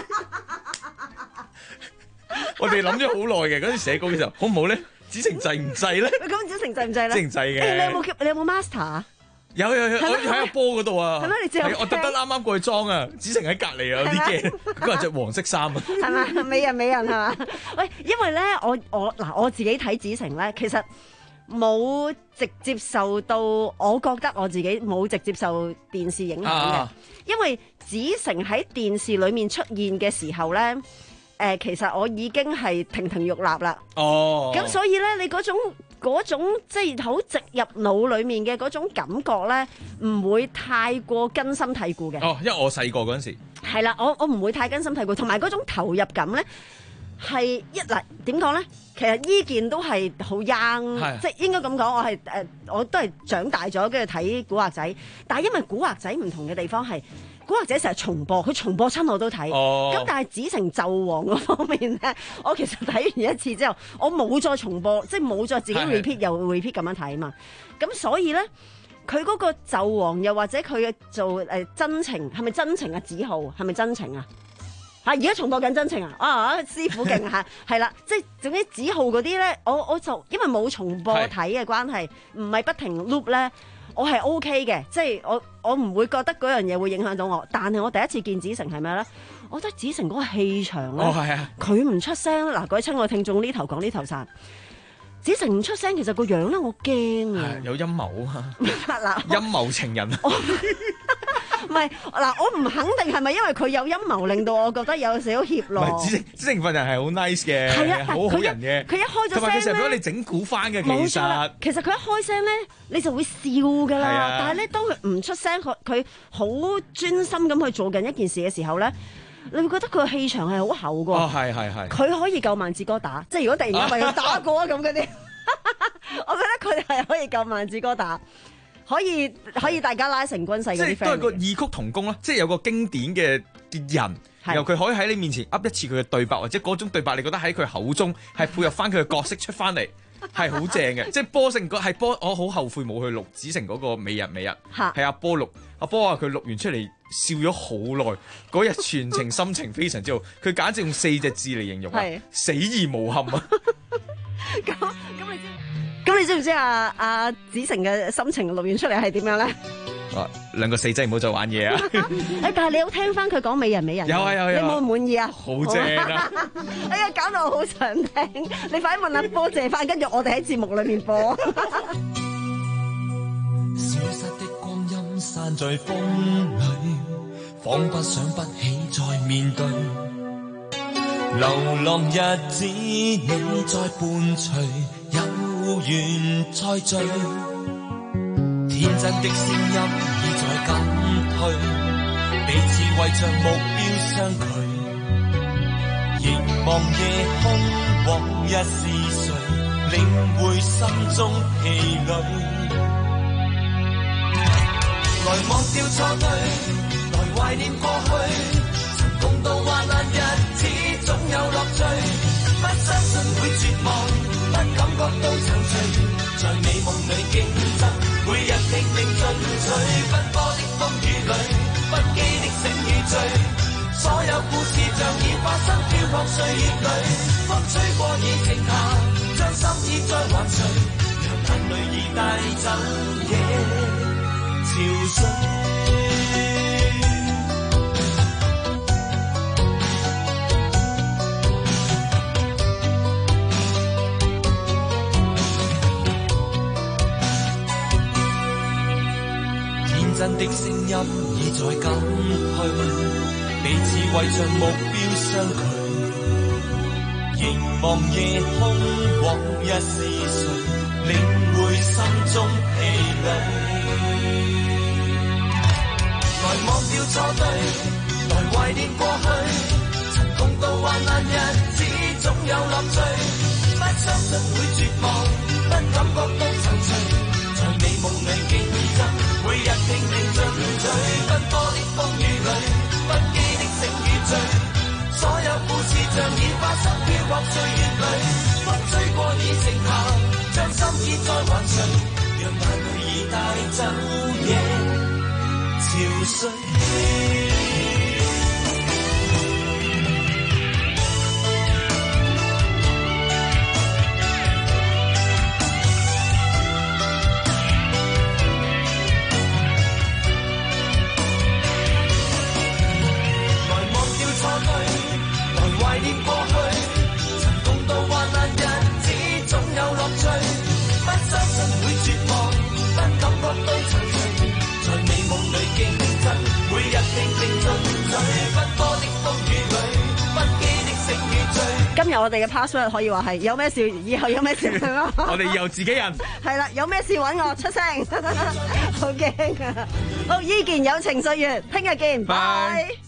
我哋諗咗好耐嘅嗰陣寫稿嘅時候，好唔好咧？子誠制唔制咧？ 咁子誠制唔制咧？ 制唔制嘅？ 你有冇你有冇 master 啊？ 有有有，我喺阿波嗰度啊。 係咩？你知我特登啱啱過去裝啊！子誠喺隔離啊，有啲驚。佢話着黃色衫啊。 係咪美人美人係嘛？喂，因為咧，我我嗱我自己睇子誠咧，其實冇直接受到，我覺得我自己冇直接受電視影響嘅，啊、因為子誠喺電視裡面出現嘅時候咧。誒、呃，其實我已經係亭亭玉立啦。哦，咁所以咧，你嗰種嗰種即係好植入腦裡面嘅嗰種感覺咧，唔會太過根深蒂固嘅。 哦，因為我細個嗰陣時係啦，我我唔會太根深蒂固，同埋嗰種投入感咧係一嚟點講咧？其實依件都係好 young，即係應該咁講，我係誒、呃、我都係長大咗跟住睇古惑仔，但係因為古惑仔唔同嘅地方係。古惑仔成日重播，佢重播親我都睇。咁、哦、但係子誠紂王嗰方面咧，我其實睇完一次之後，我冇再重播，即係冇再自己 repeat 又 repeat 咁樣睇啊嘛。咁所以咧，佢嗰個紂王又或者佢嘅做誒真情係咪真情啊？子浩係咪真情啊？嚇！而家重播緊真情啊！啊，師傅勁啊！係啦，即係總之子浩嗰啲咧，我我就因為冇重播睇嘅關係，唔係不停 loop 咧。我係 OK 嘅，即係我我唔會覺得嗰樣嘢會影響到我。但係我第一次見子誠係咩咧？我覺得子誠嗰個氣場咧，佢唔、哦啊、出聲嗱，各位親愛聽眾呢頭講呢頭散，子誠唔出聲，其實個樣咧我驚啊！ 有陰謀啊！陰謀情人啊！ 唔係嗱，我唔肯定係咪因為佢有陰謀令到我覺得有少少怯咯。 唔係子誠，子誠份人係好 nice 嘅，係啊，好好人嘅。 佢一開咗聲咧，同埋佢成日俾你整蠱翻嘅。其實其實佢一開聲咧，你就會笑㗎啦。啊、但係咧，當佢唔出聲，佢佢好專心咁去做緊一件事嘅時候咧，你會覺得佢嘅氣場係好厚㗎。 哦，係係係。 佢可以夠萬志哥打，即係如果突然間為佢打過啊咁嗰啲，我覺得佢哋係可以夠萬志哥打。可以可以大家拉成軍勢嗰啲 friend， 即係都係個異曲同工啦。即係有個經典嘅人，然後佢可以喺你面前噏一次佢嘅對白，或者嗰種對白你覺得喺佢口中係配合翻佢嘅角色出翻嚟，係好正嘅。即係波盛嗰係波，我好後悔冇去錄子誠嗰個美人美人，係阿波錄。阿波話佢錄完出嚟笑咗好耐，嗰日全程心情非常之好。佢簡直用四隻字嚟形容啊，死而無憾啊！ 咁咁你知？咁你知唔知啊？阿子誠嘅心情錄完出嚟係點樣咧？ 啊，兩個死仔唔好再玩嘢啊！ 誒，但係你有聽翻佢講美人美人？ 有啊有啊！你滿唔滿意啊？ 好正啊！ 哎呀，搞到我好想聽，你快啲問阿波借翻，跟住我哋喺節目裏面播。 消失的光陰散在風裏，彷彿想不起再面對。流浪日子你在伴隨。有緣再聚，天真的聲音已在減退，彼此為着目標相距，凝望夜空，往日是誰領會心中疲累，來忘掉錯對，來懷念過去，曾共度患難日子，總有樂趣。不相信會絕望，不感覺到躊躇，在美夢裏競爭，每日拼命進取。奔波的風雨裏，不羈的醒與醉，所有故事像已發生，飄泊歲月裏，風吹過已靜下，將心意再還誰？讓眼淚已帶走夜潮水。真的聲音已在減退，彼此為着目標相距，凝望夜空，往日是誰領會心中疲累？來忘掉錯對，來懷念過去，曾共度患難日子，總有樂趣。不相信會絕望，不感覺到躊躇，在美夢裏競爭。每日拼命進取，奔波的風雨裏，不羈的醒與醉，所有故事像已發生，飄泊歲月裏，風吹過已靜下，將心意再還誰？讓眼淚已帶走夜潮水。懷念過去，曾共度患難日子，總有樂趣。不相信會絕望，不感覺到躊躇，在美夢裏競爭，每日拼命進取。奔波的風雨裏，不羈的醒與醉。 今日我哋嘅 password 可以話係有咩事，以後有咩事係嘛？ 我哋以後自己人係啦，有咩事揾我出聲，好驚啊！好，依健有情歲月，聽日見，拜。